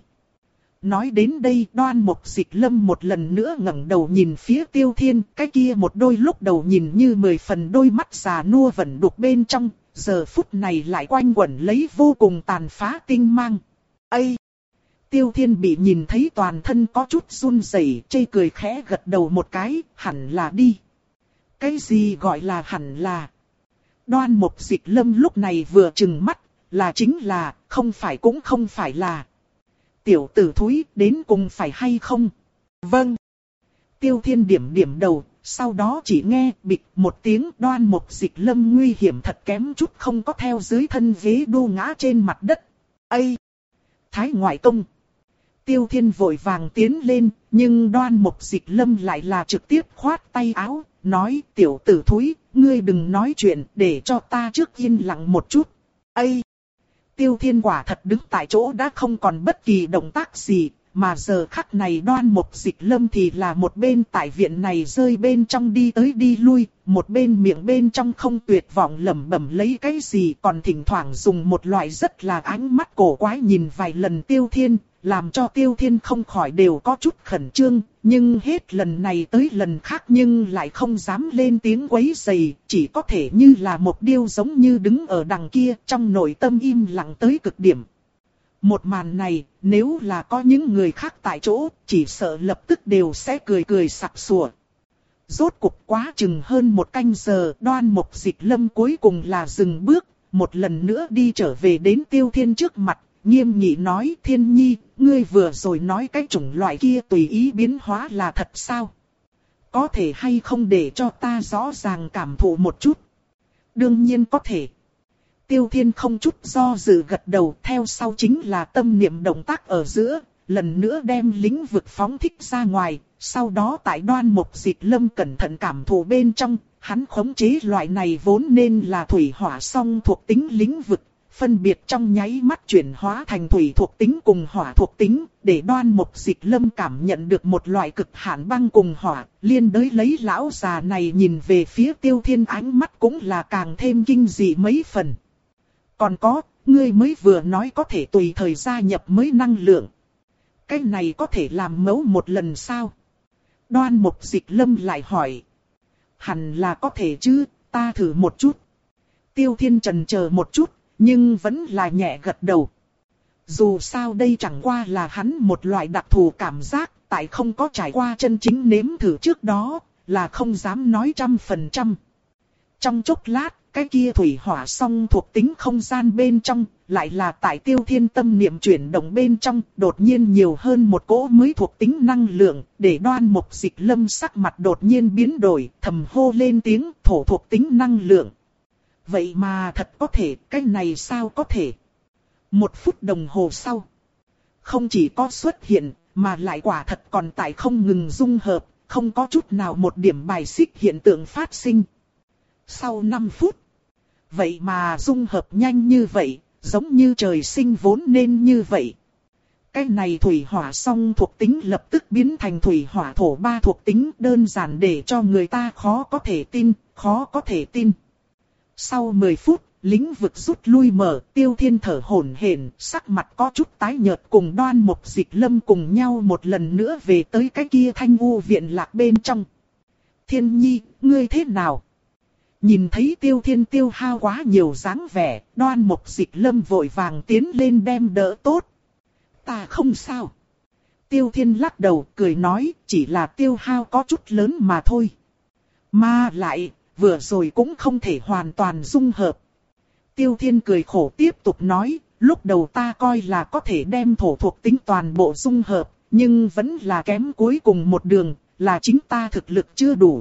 Nói đến đây, Đoan Mục Dịch Lâm một lần nữa ngẩng đầu nhìn phía Tiêu Thiên, cái kia một đôi lúc đầu nhìn như mười phần đôi mắt già nua vẫn đục bên trong, giờ phút này lại quanh quẩn lấy vô cùng tàn phá tinh mang. Ây! Tiêu Thiên bị nhìn thấy toàn thân có chút run rẩy, chê cười khẽ gật đầu một cái, hẳn là đi. Cái gì gọi là hẳn là? Đoan Mục Dịch Lâm lúc này vừa trừng mắt, là chính là, không phải cũng không phải là. Tiểu tử thúi, đến cùng phải hay không? Vâng. Tiêu Thiên điểm điểm đầu, sau đó chỉ nghe bịch một tiếng. Đoan Mục Dịch Lâm nguy hiểm thật kém chút không có theo dưới thân ghế đu ngã trên mặt đất. Ây! Thái ngoại công! Tiêu Thiên vội vàng tiến lên, nhưng Đoan Mục Dịch Lâm lại là trực tiếp khoát tay áo, nói tiểu tử thúi, ngươi đừng nói chuyện, để cho ta trước yên lặng một chút. Ây! Tiêu Thiên quả thật đứng tại chỗ đã không còn bất kỳ động tác gì, mà giờ khắc này Đoan Mục Dịch Lâm thì là một bên tại viện này rơi bên trong đi tới đi lui, một bên miệng bên trong không tuyệt vọng lẩm bẩm lấy cái gì, còn thỉnh thoảng dùng một loại rất là ánh mắt cổ quái nhìn vài lần Tiêu Thiên, làm cho Tiêu Thiên không khỏi đều có chút khẩn trương, nhưng hết lần này tới lần khác nhưng lại không dám lên tiếng quấy rầy, chỉ có thể như là một điêu giống như đứng ở đằng kia, trong nội tâm im lặng tới cực điểm. Một màn này, nếu là có những người khác tại chỗ, chỉ sợ lập tức đều sẽ cười cười sặc sủa. Rốt cục quá chừng hơn một canh giờ, Đoan Mục Dịch Lâm cuối cùng là dừng bước, một lần nữa đi trở về đến Tiêu Thiên trước mặt, nghiêm nghị nói: Thiên Nhi, ngươi vừa rồi nói cái chủng loại kia tùy ý biến hóa là thật sao? Có thể hay không để cho ta rõ ràng cảm thụ một chút? Đương nhiên có thể. Tiêu Thiên không chút do dự gật đầu, theo sau chính là tâm niệm động tác ở giữa, lần nữa đem lĩnh vực phóng thích ra ngoài, sau đó tại Đoan Mục Dịch Lâm cẩn thận cảm thụ bên trong, hắn khống chế loại này vốn nên là thủy hỏa song thuộc tính lĩnh vực, phân biệt trong nháy mắt chuyển hóa thành thủy thuộc tính cùng hỏa thuộc tính, để Đoan Mục Dịch Lâm cảm nhận được một loại cực hạn băng cùng hỏa, liên đới lấy lão già này nhìn về phía Tiêu Thiên ánh mắt cũng là càng thêm kinh dị mấy phần. Còn có, ngươi mới vừa nói có thể tùy thời gia nhập mới năng lượng. Cái này có thể làm mẫu một lần sao? Đoan Mục Dịch Lâm lại hỏi. Hẳn là có thể chứ, ta thử một chút. Tiêu Thiên chần chờ một chút, nhưng vẫn là nhẹ gật đầu. Dù sao đây chẳng qua là hắn một loại đặc thù cảm giác, tại không có trải qua chân chính nếm thử trước đó, là không dám nói trăm phần trăm. Trong chốc lát, cái kia thủy hỏa song thuộc tính không gian bên trong, lại là tại Tiêu Thiên tâm niệm chuyển động bên trong, đột nhiên nhiều hơn một cỗ mới thuộc tính năng lượng, để Đoan Mục Dịch Lâm sắc mặt đột nhiên biến đổi, thầm hô lên tiếng thổ thuộc tính năng lượng. Vậy mà thật có thể, cái này sao có thể? Một phút đồng hồ sau, không chỉ có xuất hiện, mà lại quả thật còn tại không ngừng dung hợp, không có chút nào một điểm bài xích hiện tượng phát sinh. Sau năm phút, vậy mà dung hợp nhanh như vậy, giống như trời sinh vốn nên như vậy. Cái này thủy hỏa song thuộc tính lập tức biến thành thủy hỏa thổ ba thuộc tính, đơn giản để cho người ta khó có thể tin, khó có thể tin. Sau mười phút, lĩnh vực rút lui mở, Tiêu Thiên thở hổn hển, sắc mặt có chút tái nhợt, cùng Đoan Mục Dịch Lâm cùng nhau một lần nữa về tới cái kia thanh u viện lạc bên trong. Thiên Nhi, ngươi thế nào? Nhìn thấy Tiêu Thiên tiêu hao quá nhiều dáng vẻ, Đoan Mục Dịch Lâm vội vàng tiến lên đem đỡ tốt. Ta không sao. Tiêu Thiên lắc đầu cười nói, chỉ là tiêu hao có chút lớn mà thôi. Mà lại, vừa rồi cũng không thể hoàn toàn dung hợp. Tiêu Thiên cười khổ tiếp tục nói, lúc đầu ta coi là có thể đem thổ thuộc tính toàn bộ dung hợp, nhưng vẫn là kém cuối cùng một đường, là chính ta thực lực chưa đủ.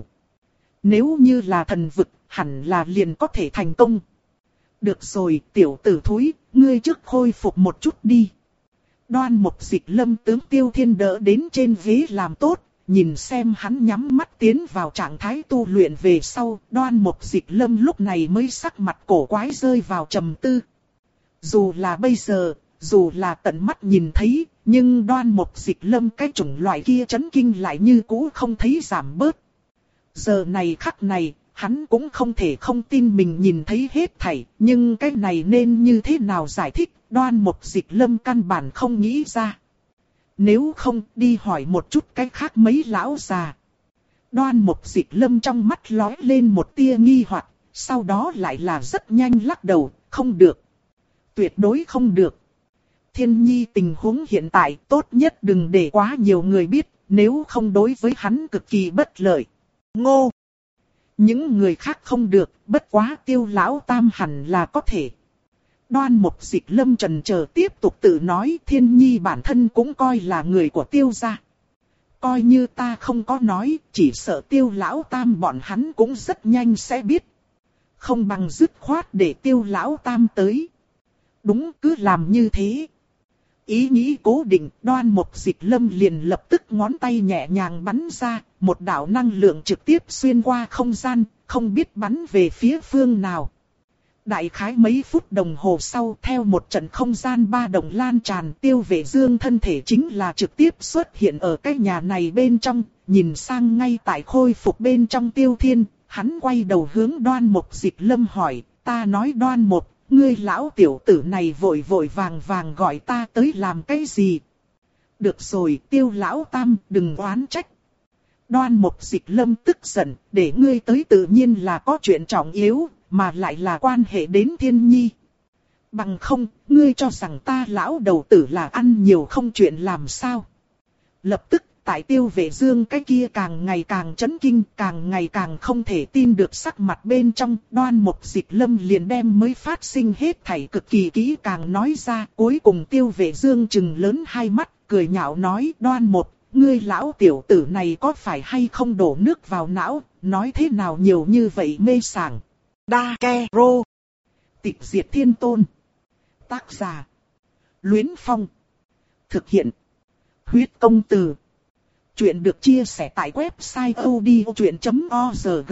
Nếu như là thần vực, hẳn là liền có thể thành công. Được rồi, tiểu tử thúi, ngươi trước khôi phục một chút đi. Đoan Mục Dịch Lâm tướng Tiêu Thiên đỡ đến trên ghế làm tốt, nhìn xem hắn nhắm mắt tiến vào trạng thái tu luyện về sau, Đoan Mục Dịch Lâm lúc này mới sắc mặt cổ quái rơi vào trầm tư. Dù là bây giờ, dù là tận mắt nhìn thấy, nhưng Đoan Mục Dịch Lâm cái chủng loại kia chấn kinh lại như cũ không thấy giảm bớt. Giờ này khắc này, hắn cũng không thể không tin mình nhìn thấy hết thảy, nhưng cái này nên như thế nào giải thích, Đoan Mục Dịch Lâm căn bản không nghĩ ra. Nếu không, đi hỏi một chút cái khác mấy lão già. Đoan Mục Dịch Lâm trong mắt lóe lên một tia nghi hoặc, sau đó lại là rất nhanh lắc đầu, không được. Tuyệt đối không được. Thiên Nhi tình huống hiện tại tốt nhất đừng để quá nhiều người biết, nếu không đối với hắn cực kỳ bất lợi. Ngô! Những người khác không được, bất quá Tiêu lão tam hẳn là có thể. Đoan Mục Dịch Lâm chần chờ tiếp tục tự nói, Thiên Nhi bản thân cũng coi là người của Tiêu gia. Coi như ta không có nói, chỉ sợ Tiêu lão tam bọn hắn cũng rất nhanh sẽ biết. Không bằng dứt khoát để Tiêu lão tam tới. Đúng, cứ làm như thế. Ý nghĩ cố định, Đoan Mục Dịch Lâm liền lập tức ngón tay nhẹ nhàng bắn ra, một đạo năng lượng trực tiếp xuyên qua không gian, không biết bắn về phía phương nào. Đại khái mấy phút đồng hồ sau, theo một trận không gian ba động lan tràn, Tiêu Vệ Dương thân thể chính là trực tiếp xuất hiện ở cái nhà này bên trong, nhìn sang ngay tại khôi phục bên trong Tiêu Thiên, hắn quay đầu hướng Đoan Mục Dịch Lâm hỏi, ta nói Đoan Mục, ngươi lão tiểu tử này vội vội vàng vàng gọi ta tới làm cái gì? Được rồi, Tiêu lão tam, đừng oán trách. Đoan Mục Dịch Lâm tức giận, để ngươi tới tự nhiên là có chuyện trọng yếu, mà lại là quan hệ đến Thiên Nhi. Bằng không, ngươi cho rằng ta lão đầu tử là ăn nhiều không chuyện làm sao? Lập tức, tại Tiêu Vệ Dương cái kia càng ngày càng chấn kinh, càng ngày càng không thể tin được sắc mặt bên trong, Đoan Mục Dịch Lâm liền đem mới phát sinh hết thảy cực kỳ kỹ càng nói ra, cuối cùng Tiêu Vệ Dương trừng lớn hai mắt, cười nhạo nói, Đoan Mục, ngươi lão tiểu tử này có phải hay không đổ nước vào não, nói thế nào nhiều như vậy mê sảng. Đa Ke Rô. Tịch Diệt Thiên Tôn. Tác giả. Luyến Phong. Thực hiện. Huyết Công Từ. Chuyện được chia sẻ tại website odchuyện chấm org.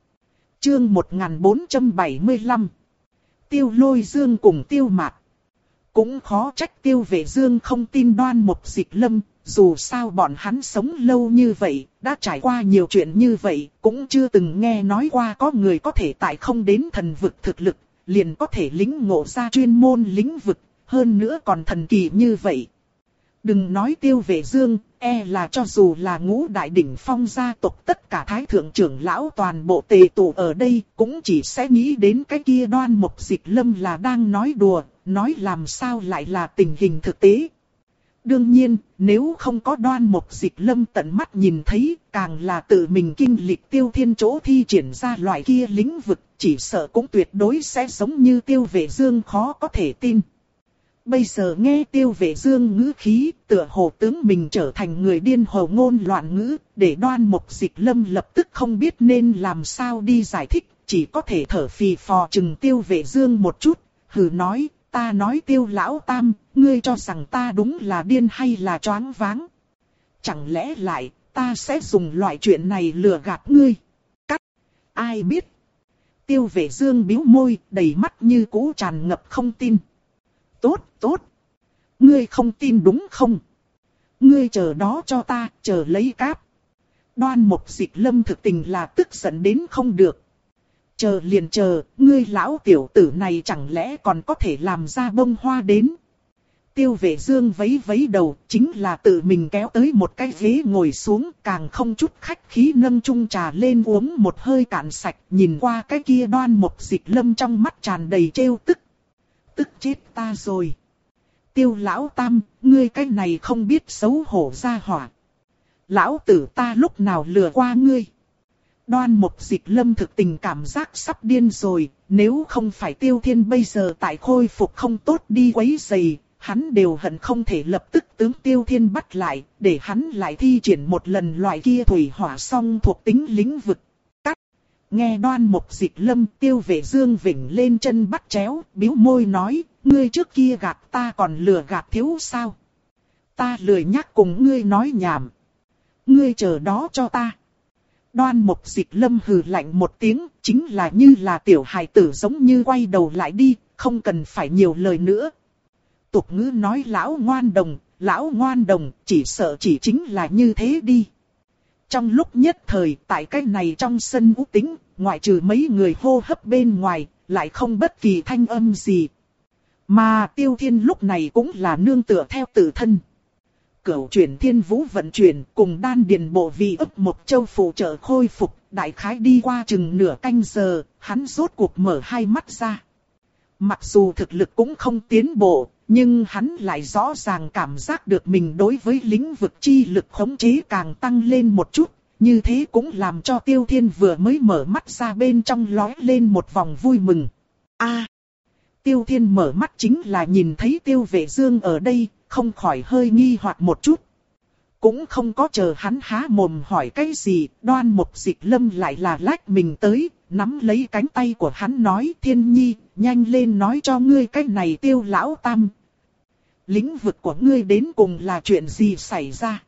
Chương một nghìn bốn trăm bảy mươi lăm. Tiêu Lôi Dương cùng Tiêu Mạt. Cũng khó trách Tiêu Vệ Dương không tin Đoan Mục Dịch Lâm, dù sao bọn hắn sống lâu như vậy, đã trải qua nhiều chuyện như vậy, cũng chưa từng nghe nói qua có người có thể tại không đến thần vực thực lực, liền có thể lĩnh ngộ ra chuyên môn lĩnh vực, hơn nữa còn thần kỳ như vậy. Đừng nói Tiêu Vệ Dương, e là cho dù là ngũ đại đỉnh phong gia tộc tất cả thái thượng trưởng lão toàn bộ tề tụ ở đây, cũng chỉ sẽ nghĩ đến cái kia Đoan Mục Dịch Lâm là đang nói đùa, nói làm sao lại là tình hình thực tế. Đương nhiên, nếu không có Đoan Mục Dịch Lâm tận mắt nhìn thấy, càng là tự mình kinh lịch Tiêu Thiên chỗ thi triển ra loại kia lĩnh vực, chỉ sợ cũng tuyệt đối sẽ giống như Tiêu Vệ Dương khó có thể tin. Bây giờ nghe Tiêu Vệ Dương ngữ khí, tựa hồ tướng mình trở thành người điên hồ ngôn loạn ngữ, để Đoan Mục Dịch Lâm lập tức không biết nên làm sao đi giải thích, chỉ có thể thở phì phò chừng Tiêu Vệ Dương một chút, hừ nói, ta nói Tiêu lão tam, ngươi cho rằng ta đúng là điên hay là choáng váng? Chẳng lẽ lại, ta sẽ dùng loại chuyện này lừa gạt ngươi? Cắt! Ai biết? Tiêu Vệ Dương bĩu môi, đầy mắt như cũ tràn ngập không tin. Tốt, tốt. Ngươi không tin đúng không? Ngươi chờ đó cho ta, chờ lấy cáp. Đoan Mục Dịch Lâm thực tình là tức giận đến không được. Chờ liền chờ, ngươi lão tiểu tử này chẳng lẽ còn có thể làm ra bông hoa đến? Tiêu Vệ Dương vấy vấy đầu, chính là tự mình kéo tới một cái ghế ngồi xuống, càng không chút khách khí nâng chung trà lên uống một hơi cạn sạch, nhìn qua cái kia Đoan Mục Dịch Lâm trong mắt tràn đầy trêu tức. Tức chết ta rồi. Tiêu lão tam, ngươi cái này không biết xấu hổ ra hỏa. Lão tử ta lúc nào lừa qua ngươi? Đoan Mục Dịch Lâm thực tình cảm giác sắp điên rồi, nếu không phải Tiêu Thiên bây giờ tại khôi phục không tốt đi quấy giày, hắn đều hận không thể lập tức tướng Tiêu Thiên bắt lại, để hắn lại thi triển một lần loại kia thủy hỏa song thuộc tính lĩnh vực. Cắt! Nghe Đoan Mục Dịch Lâm, Tiêu Vệ Dương vểnh lên chân bắt chéo, bĩu môi nói, ngươi trước kia gạt ta còn lừa gạt thiếu sao? Ta lười nhắc cùng ngươi nói nhảm. Ngươi chờ đó cho ta. Đoan Mục Dịch Lâm hừ lạnh một tiếng, chính là như là tiểu hài tử giống như quay đầu lại đi, không cần phải nhiều lời nữa. Tục ngữ nói lão ngoan đồng, lão ngoan đồng, chỉ sợ chỉ chính là như thế đi. Trong lúc nhất thời, tại cái này trong sân u tĩnh, ngoại trừ mấy người hô hấp bên ngoài, lại không bất kỳ thanh âm gì. Mà Tiêu Thiên lúc này cũng là nương tựa theo tự thân. Cửu chuyển thiên vũ vận chuyển cùng đan điền bộ vị ấp một châu phụ trợ khôi phục, đại khái đi qua chừng nửa canh giờ, hắn rốt cuộc mở hai mắt ra. Mặc dù thực lực cũng không tiến bộ, nhưng hắn lại rõ ràng cảm giác được mình đối với lĩnh vực chi lực khống chế càng tăng lên một chút, như thế cũng làm cho Tiêu Thiên vừa mới mở mắt ra bên trong lóe lên một vòng vui mừng. A! Tiêu Thiên mở mắt chính là nhìn thấy Tiêu Vệ Dương ở đây, không khỏi hơi nghi hoặc một chút. Cũng không có chờ hắn há mồm hỏi cái gì, Đoan Mục Dịch Lâm lại là lách mình tới, nắm lấy cánh tay của hắn nói, Thiên Nhi, nhanh lên nói cho ngươi cái này Tiêu lão tam. Lĩnh vực của ngươi đến cùng là chuyện gì xảy ra?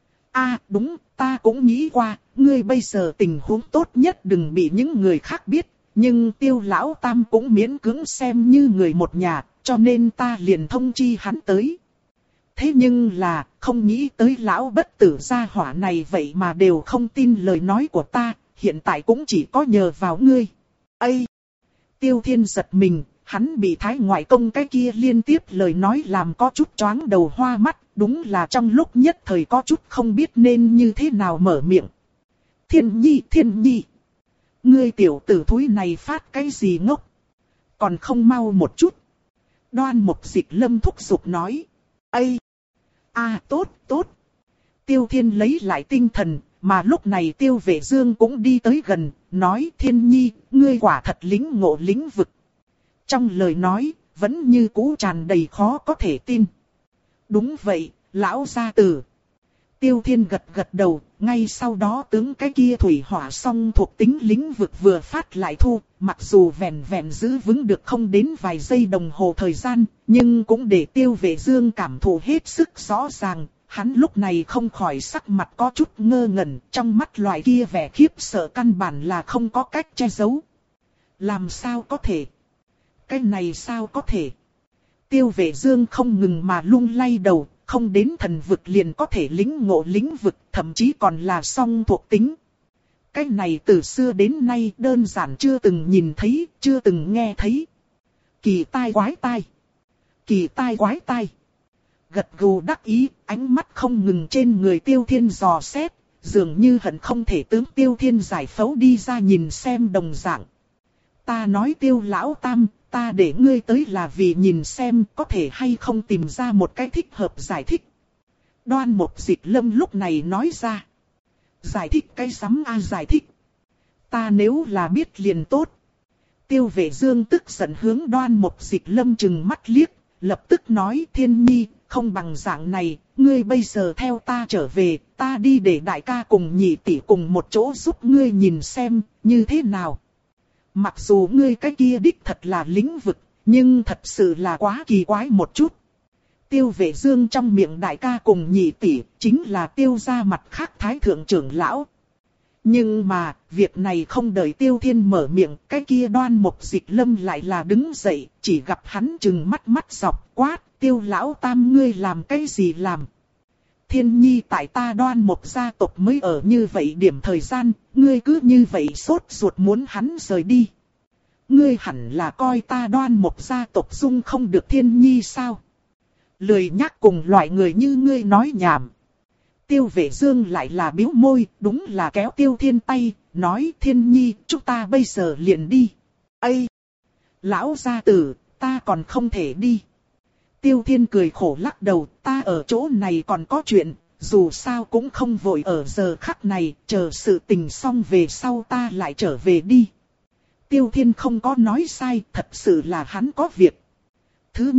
A, đúng, ta cũng nghĩ qua, ngươi bây giờ tình huống tốt nhất đừng bị những người khác biết, nhưng Tiêu lão tam cũng miễn cưỡng xem như người một nhà, cho nên ta liền thông chi hắn tới. Thế nhưng là, không nghĩ tới lão bất tử gia hỏa này vậy mà đều không tin lời nói của ta, hiện tại cũng chỉ có nhờ vào ngươi. Ây! Tiêu Thiên giật mình, hắn bị thái ngoại công cái kia liên tiếp lời nói làm có chút choáng đầu hoa mắt, đúng là trong lúc nhất thời có chút không biết nên như thế nào mở miệng. Thiên Nhi, Thiên Nhi! Ngươi tiểu tử thúi này phát cái gì ngốc? Còn không mau một chút. Đoan Mục Dịch Lâm thúc giục nói. Ây! À tốt, tốt. Tiêu Thiên lấy lại tinh thần, mà lúc này Tiêu Vệ Dương cũng đi tới gần, nói Thiên Nhi, ngươi quả thật lĩnh ngộ lĩnh vực. Trong lời nói, vẫn như cũ tràn đầy khó có thể tin. Đúng vậy, lão gia tử. Tiêu Thiên gật gật đầu, ngay sau đó tướng cái kia thủy hỏa song thuộc tính lĩnh vực vừa phát lại thu, mặc dù vẹn vẹn giữ vững được không đến vài giây đồng hồ thời gian, nhưng cũng để Tiêu Vệ Dương cảm thụ hết sức rõ ràng, hắn lúc này không khỏi sắc mặt có chút ngơ ngẩn, trong mắt loại kia vẻ khiếp sợ căn bản là không có cách che giấu. Làm sao có thể? Cái này sao có thể? Tiêu Vệ Dương không ngừng mà lung lay đầu. Không đến thần vực liền có thể lĩnh ngộ lĩnh vực, thậm chí còn là song thuộc tính. Cái này từ xưa đến nay đơn giản chưa từng nhìn thấy, chưa từng nghe thấy. Kỳ tai quái tai. Kỳ tai quái tai. Gật gù đắc ý, ánh mắt không ngừng trên người Tiêu Thiên dò xét, dường như hận không thể tướng Tiêu Thiên giải phẫu đi ra nhìn xem đồng dạng. Ta nói Tiêu lão tam, ta để ngươi tới là vì nhìn xem có thể hay không tìm ra một cái thích hợp giải thích. Đoan Mục Dịch Lâm lúc này nói ra. Giải thích cái sắm a giải thích. Ta nếu là biết liền tốt. Tiêu Vệ Dương tức giận hướng Đoan Mục Dịch Lâm trừng mắt liếc, lập tức nói Thiên Nhi, không bằng dạng này, ngươi bây giờ theo ta trở về, ta đi để đại ca cùng nhị tỷ cùng một chỗ giúp ngươi nhìn xem, như thế nào. Mặc dù ngươi cái kia đích thật là lĩnh vực, nhưng thật sự là quá kỳ quái một chút. Tiêu Vệ Dương trong miệng đại ca cùng nhị tỷ, chính là Tiêu gia mặt khác thái thượng trưởng lão. Nhưng mà, việc này không đợi Tiêu Thiên mở miệng, cái kia Đoan Mục Dịch Lâm lại là đứng dậy, chỉ gặp hắn trừng mắt mắt dọc quát, Tiêu lão tam ngươi làm cái gì làm. Thiên Nhi tại ta Đoan Mục gia tộc mới ở như vậy điểm thời gian, ngươi cứ như vậy sốt ruột muốn hắn rời đi. Ngươi hẳn là coi ta Đoan Mục gia tộc dung không được Thiên Nhi sao? Lười nhắc cùng loại người như ngươi nói nhảm. Tiêu Vệ Dương lại là bĩu môi, đúng là kéo Tiêu Thiên tay, nói Thiên Nhi, chúng ta bây giờ liền đi. Ây! Lão gia tử, ta còn không thể đi. Tiêu Thiên cười khổ lắc đầu, ta ở chỗ này còn có chuyện, dù sao cũng không vội ở giờ khắc này, chờ sự tình xong về sau ta lại trở về đi. Tiêu Thiên không có nói sai, thật sự là hắn có việc. Thứ nhất,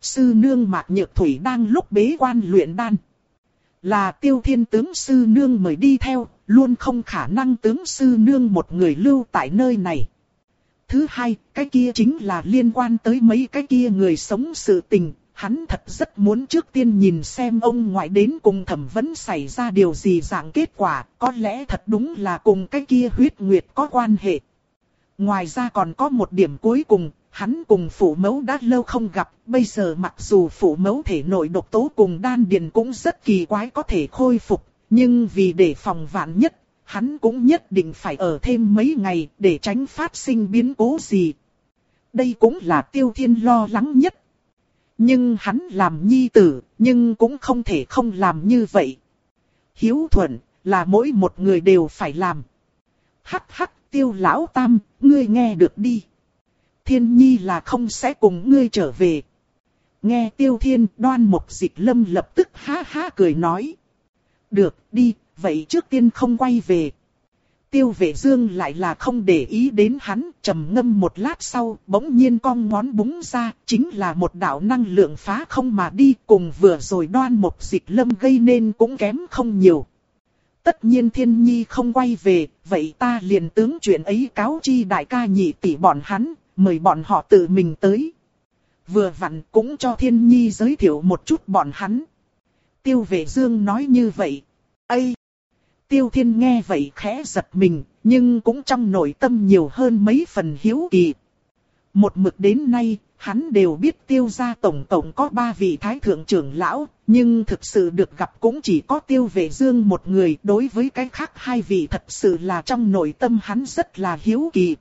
sư nương Mạc Nhược Thủy đang lúc bế quan luyện đan. Là Tiêu Thiên tướng sư nương mời đi theo, luôn không khả năng tướng sư nương một người lưu tại nơi này. Thứ hai, cái kia chính là liên quan tới mấy cái kia người sống sự tình. Hắn thật rất muốn trước tiên nhìn xem ông ngoại đến cùng thẩm vấn xảy ra điều gì dạng kết quả, có lẽ thật đúng là cùng cái kia huyết nguyệt có quan hệ. Ngoài ra còn có một điểm cuối cùng, hắn cùng phụ mẫu đã lâu không gặp, bây giờ mặc dù phụ mẫu thể nội độc tố cùng đan điền cũng rất kỳ quái có thể khôi phục, nhưng vì để phòng vạn nhất, hắn cũng nhất định phải ở thêm mấy ngày để tránh phát sinh biến cố gì. Đây cũng là Tiêu Thiên lo lắng nhất. Nhưng hắn làm nhi tử, nhưng cũng không thể không làm như vậy. Hiếu thuận, là mỗi một người đều phải làm. Hắc hắc, Tiêu lão tam, ngươi nghe được đi. Thiên nhi là không sẽ cùng ngươi trở về. Nghe Tiêu Thiên, Đoan Mục Dịch Lâm lập tức ha ha cười nói. Được, đi, vậy trước tiên không quay về. Tiêu Vệ Dương lại là không để ý đến hắn, trầm ngâm một lát sau, bỗng nhiên cong ngón búng ra, chính là một đạo năng lượng phá không mà đi, cùng vừa rồi Đoan Mục Dịch Lâm gây nên cũng kém không nhiều. Tất nhiên Thiên Nhi không quay về, vậy ta liền tướng chuyện ấy cáo chi đại ca nhị tỷ bọn hắn, mời bọn họ tự mình tới. Vừa vặn cũng cho Thiên Nhi giới thiệu một chút bọn hắn. Tiêu Vệ Dương nói như vậy. Ây! Tiêu Thiên nghe vậy khẽ giật mình, nhưng cũng trong nội tâm nhiều hơn mấy phần hiếu kỳ. Một mực đến nay, hắn đều biết Tiêu gia tổng tổng có ba vị thái thượng trưởng lão, nhưng thực sự được gặp cũng chỉ có Tiêu Vệ Dương một người. Đối với cái khác hai vị thật sự là trong nội tâm hắn rất là hiếu kỳ.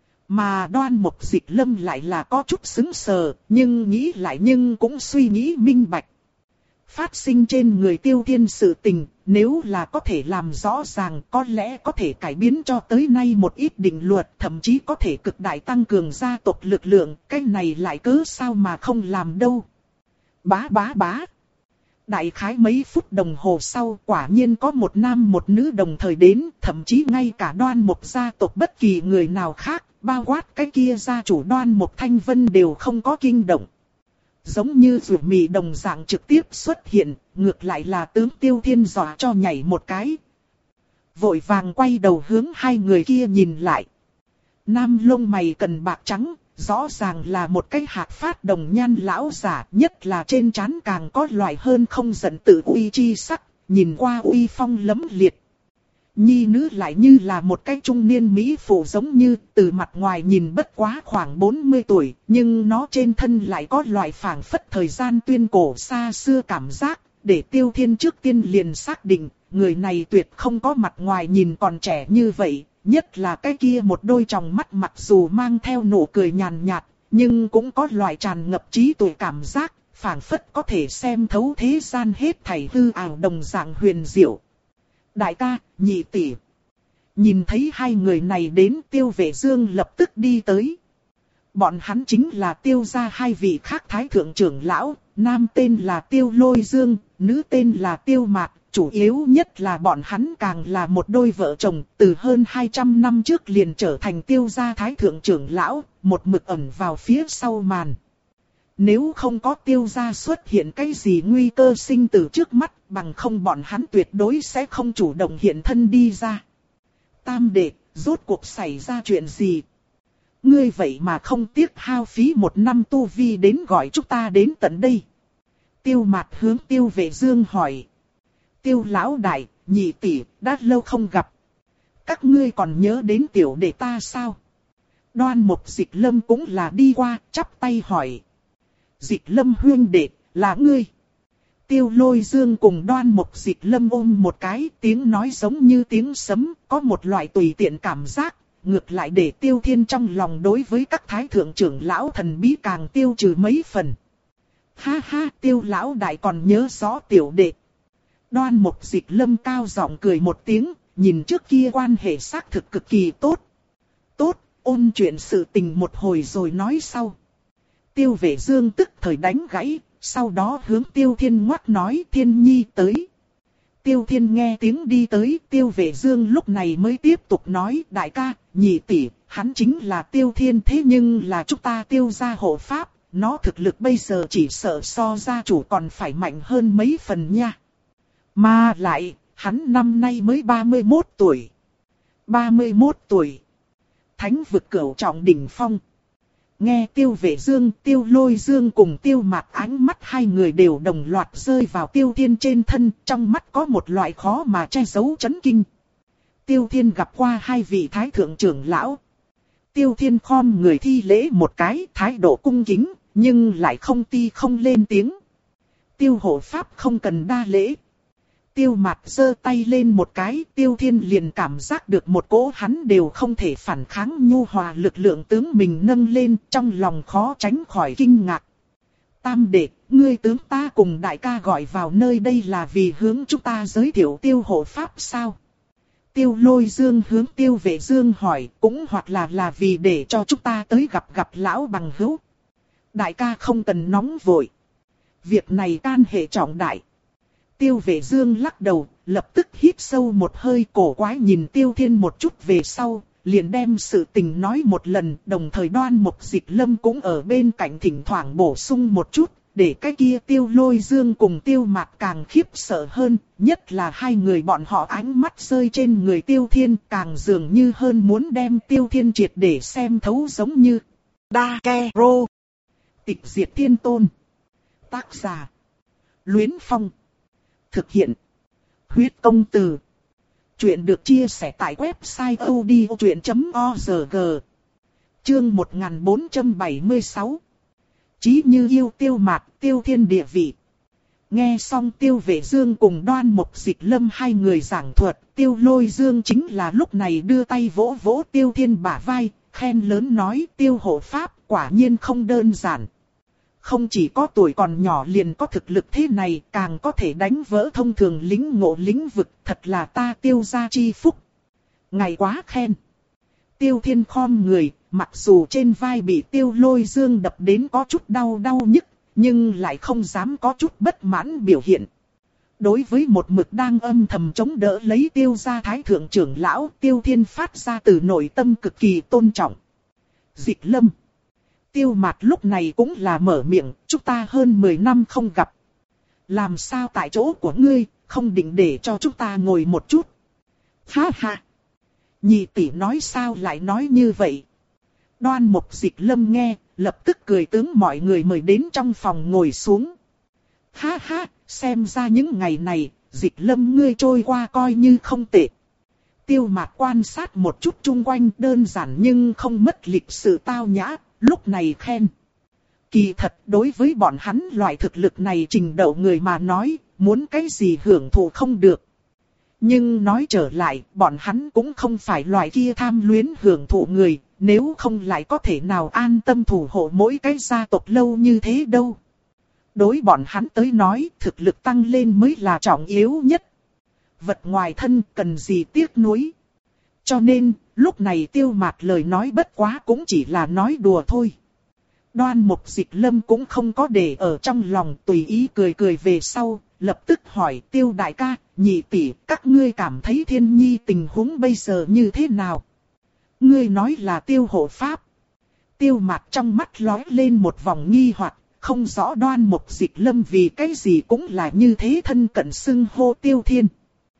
Mà Đoan Mục Dịch Lâm lại là có chút sững sờ, nhưng nghĩ lại nhưng cũng suy nghĩ minh bạch. Phát sinh trên người Tiêu Thiên sự tình, nếu là có thể làm rõ ràng có lẽ có thể cải biến cho tới nay một ít định luật, thậm chí có thể cực đại tăng cường gia tộc lực lượng, cái này lại cớ sao mà không làm đâu. Bá bá bá. Đại khái mấy phút đồng hồ sau quả nhiên có một nam một nữ đồng thời đến, thậm chí ngay cả Đoan Mục gia tộc bất kỳ người nào khác, bao quát cái kia gia chủ Đoan Mục Thanh Vân đều không có kinh động. Giống như rủi mì đồng dạng trực tiếp xuất hiện, ngược lại là tướng Tiêu Thiên dọa cho nhảy một cái. Vội vàng quay đầu hướng hai người kia nhìn lại. Nam lông mày cần bạc trắng, rõ ràng là một cái hạt phát đồng nhan lão giả, nhất là trên trán càng có loại hơn không giận tự uy chi sắc, nhìn qua uy phong lẫm liệt. Nhi nữ lại như là một cái trung niên mỹ phụ, giống như từ mặt ngoài nhìn bất quá khoảng bốn mươi tuổi, nhưng nó trên thân lại có loại phảng phất thời gian tuyên cổ xa xưa cảm giác, để Tiêu Thiên trước tiên liền xác định, người này tuyệt không có mặt ngoài nhìn còn trẻ như vậy, nhất là cái kia một đôi tròng mắt mặc dù mang theo nụ cười nhàn nhạt, nhưng cũng có loại tràn ngập trí tuệ cảm giác, phảng phất có thể xem thấu thế gian hết thảy hư ảo đồng dạng huyền diệu. Đại ca, nhị tỷ. Nhìn thấy hai người này đến, Tiêu Vệ Dương lập tức đi tới. Bọn hắn chính là Tiêu gia hai vị khác thái thượng trưởng lão, nam tên là Tiêu Lôi Dương, nữ tên là Tiêu Mạc, chủ yếu nhất là bọn hắn càng là một đôi vợ chồng, từ hơn hai trăm năm trước liền trở thành Tiêu gia thái thượng trưởng lão, một mực ẩn vào phía sau màn. Nếu không có Tiêu gia xuất hiện cái gì nguy cơ sinh tử trước mắt, bằng không bọn hắn tuyệt đối sẽ không chủ động hiện thân đi ra. Tam đệ, rốt cuộc xảy ra chuyện gì? Ngươi vậy mà không tiếc hao phí một năm tu vi đến gọi chúng ta đến tận đây. Tiêu Mạt hướng Tiêu Vệ Dương hỏi. Tiêu lão đại, nhị tỷ, đã lâu không gặp. Các ngươi còn nhớ đến tiểu đệ ta sao? Đoan Mục Dịch Lâm cũng là đi qua, chắp tay hỏi. Dịch Lâm huynh đệ, là ngươi. Tiêu Lôi Dương cùng Đoan Mục Dịch Lâm ôm một cái, tiếng nói giống như tiếng sấm, có một loại tùy tiện cảm giác, ngược lại để Tiêu Thiên trong lòng đối với các thái thượng trưởng lão thần bí càng tiêu trừ mấy phần. Ha ha, Tiêu lão đại còn nhớ rõ tiểu đệ. Đoan Mục Dịch Lâm cao giọng cười một tiếng, nhìn trước kia quan hệ xác thực cực kỳ tốt. Tốt, ôn chuyện sự tình một hồi rồi nói sau. Tiêu Vệ Dương tức thời đánh gãy, sau đó hướng Tiêu Thiên ngoắc nói Thiên Nhi tới. Tiêu Thiên nghe tiếng đi tới, Tiêu Vệ Dương lúc này mới tiếp tục nói đại ca, nhị tỷ, hắn chính là Tiêu Thiên, thế nhưng là chúng ta Tiêu gia hộ pháp, nó thực lực bây giờ chỉ sợ so gia chủ còn phải mạnh hơn mấy phần nha. Mà lại, hắn năm nay mới ba mươi mốt tuổi. ba mươi mốt tuổi. Thánh vực cửu trọng đỉnh phong. Nghe Tiêu Vệ Dương, Tiêu Lôi Dương cùng Tiêu Mạc ánh mắt hai người đều đồng loạt rơi vào Tiêu Thiên trên thân, trong mắt có một loại khó mà che giấu chấn kinh. Tiêu Thiên gặp qua hai vị thái thượng trưởng lão. Tiêu Thiên khom người thi lễ một cái, thái độ cung kính, nhưng lại không ti không lên tiếng. Tiêu hộ pháp không cần đa lễ. Tiêu Mạc giơ tay lên một cái, Tiêu Thiên liền cảm giác được một cỗ hắn đều không thể phản kháng nhu hòa lực lượng tướng mình nâng lên, trong lòng khó tránh khỏi kinh ngạc. Tam đệ, ngươi tướng ta cùng đại ca gọi vào nơi đây là vì hướng chúng ta giới thiệu Tiêu hộ pháp sao? Tiêu Lôi Dương hướng Tiêu Vệ Dương hỏi, cũng hoặc là là vì để cho chúng ta tới gặp gặp lão bằng hữu. Đại ca không cần nóng vội. Việc này can hệ trọng đại. Tiêu Vệ Dương lắc đầu, lập tức hít sâu một hơi, cổ quái nhìn Tiêu Thiên một chút về sau, liền đem sự tình nói một lần, đồng thời Đoan Mục Dịch Lâm cũng ở bên cạnh thỉnh thoảng bổ sung một chút, để cái kia Tiêu Lôi Dương cùng Tiêu Mạc càng khiếp sợ hơn, nhất là hai người bọn họ ánh mắt rơi trên người Tiêu Thiên, càng dường như hơn muốn đem Tiêu Thiên triệt để xem thấu, giống như Dakero. Tịch diệt thiên tôn. Tác giả Luyến Phong. Thực hiện Huyết Công Từ. Chuyện được chia sẻ tại website odchuyện chấm org. Chương một nghìn bốn trăm bảy mươi sáu. Chí như yêu Tiêu Mạc, Tiêu Thiên địa vị. Nghe xong Tiêu Vệ Dương cùng Đoan Mục Dịch Lâm hai người giảng thuật, Tiêu Lôi Dương chính là lúc này đưa tay vỗ vỗ Tiêu Thiên bả vai, khen lớn nói: Tiêu hộ pháp quả nhiên không đơn giản. Không chỉ có tuổi còn nhỏ liền có thực lực thế này, càng có thể đánh vỡ thông thường lĩnh ngộ lĩnh vực, thật là ta Tiêu gia chi phúc. Ngài quá khen. Tiêu Thiên khom người, mặc dù trên vai bị Tiêu Lôi Dương đập đến có chút đau đau nhức, nhưng lại không dám có chút bất mãn biểu hiện. Đối với một mực đang âm thầm chống đỡ lấy Tiêu gia thái thượng trưởng lão, Tiêu Thiên phát ra từ nội tâm cực kỳ tôn trọng. Dịch Lâm. Tiêu Mạc lúc này cũng là mở miệng, chúng ta hơn mười năm không gặp. Làm sao tại chỗ của ngươi, không định để cho chúng ta ngồi một chút. Ha ha. Nhị tỷ nói sao lại nói như vậy. Đoan Mục Dịch Lâm nghe, lập tức cười tướng mọi người mời đến trong phòng ngồi xuống. Ha ha, xem ra những ngày này, Dịch Lâm ngươi trôi qua coi như không tệ. Tiêu Mạc quan sát một chút chung quanh, đơn giản nhưng không mất lịch sự tao nhã, lúc này khen. Kỳ thật đối với bọn hắn loại thực lực này trình độ người mà nói, muốn cái gì hưởng thụ không được. Nhưng nói trở lại, bọn hắn cũng không phải loại kia tham luyến hưởng thụ người, nếu không lại có thể nào an tâm thủ hộ mỗi cái gia tộc lâu như thế đâu. Đối bọn hắn tới nói, thực lực tăng lên mới là trọng yếu nhất. Vật ngoài thân cần gì tiếc nuối. Cho nên, lúc này Tiêu Mạc lời nói bất quá cũng chỉ là nói đùa thôi. Đoan Mục Dịch Lâm cũng không có để ở trong lòng, tùy ý cười cười về sau, lập tức hỏi Tiêu đại ca, nhị tỷ, các ngươi cảm thấy Thiên Nhi tình huống bây giờ như thế nào? Ngươi nói là Tiêu hộ pháp. Tiêu Mạc trong mắt lóe lên một vòng nghi hoặc, không rõ Đoan Mục Dịch Lâm vì cái gì cũng là như thế thân cận xưng hô Tiêu Thiên.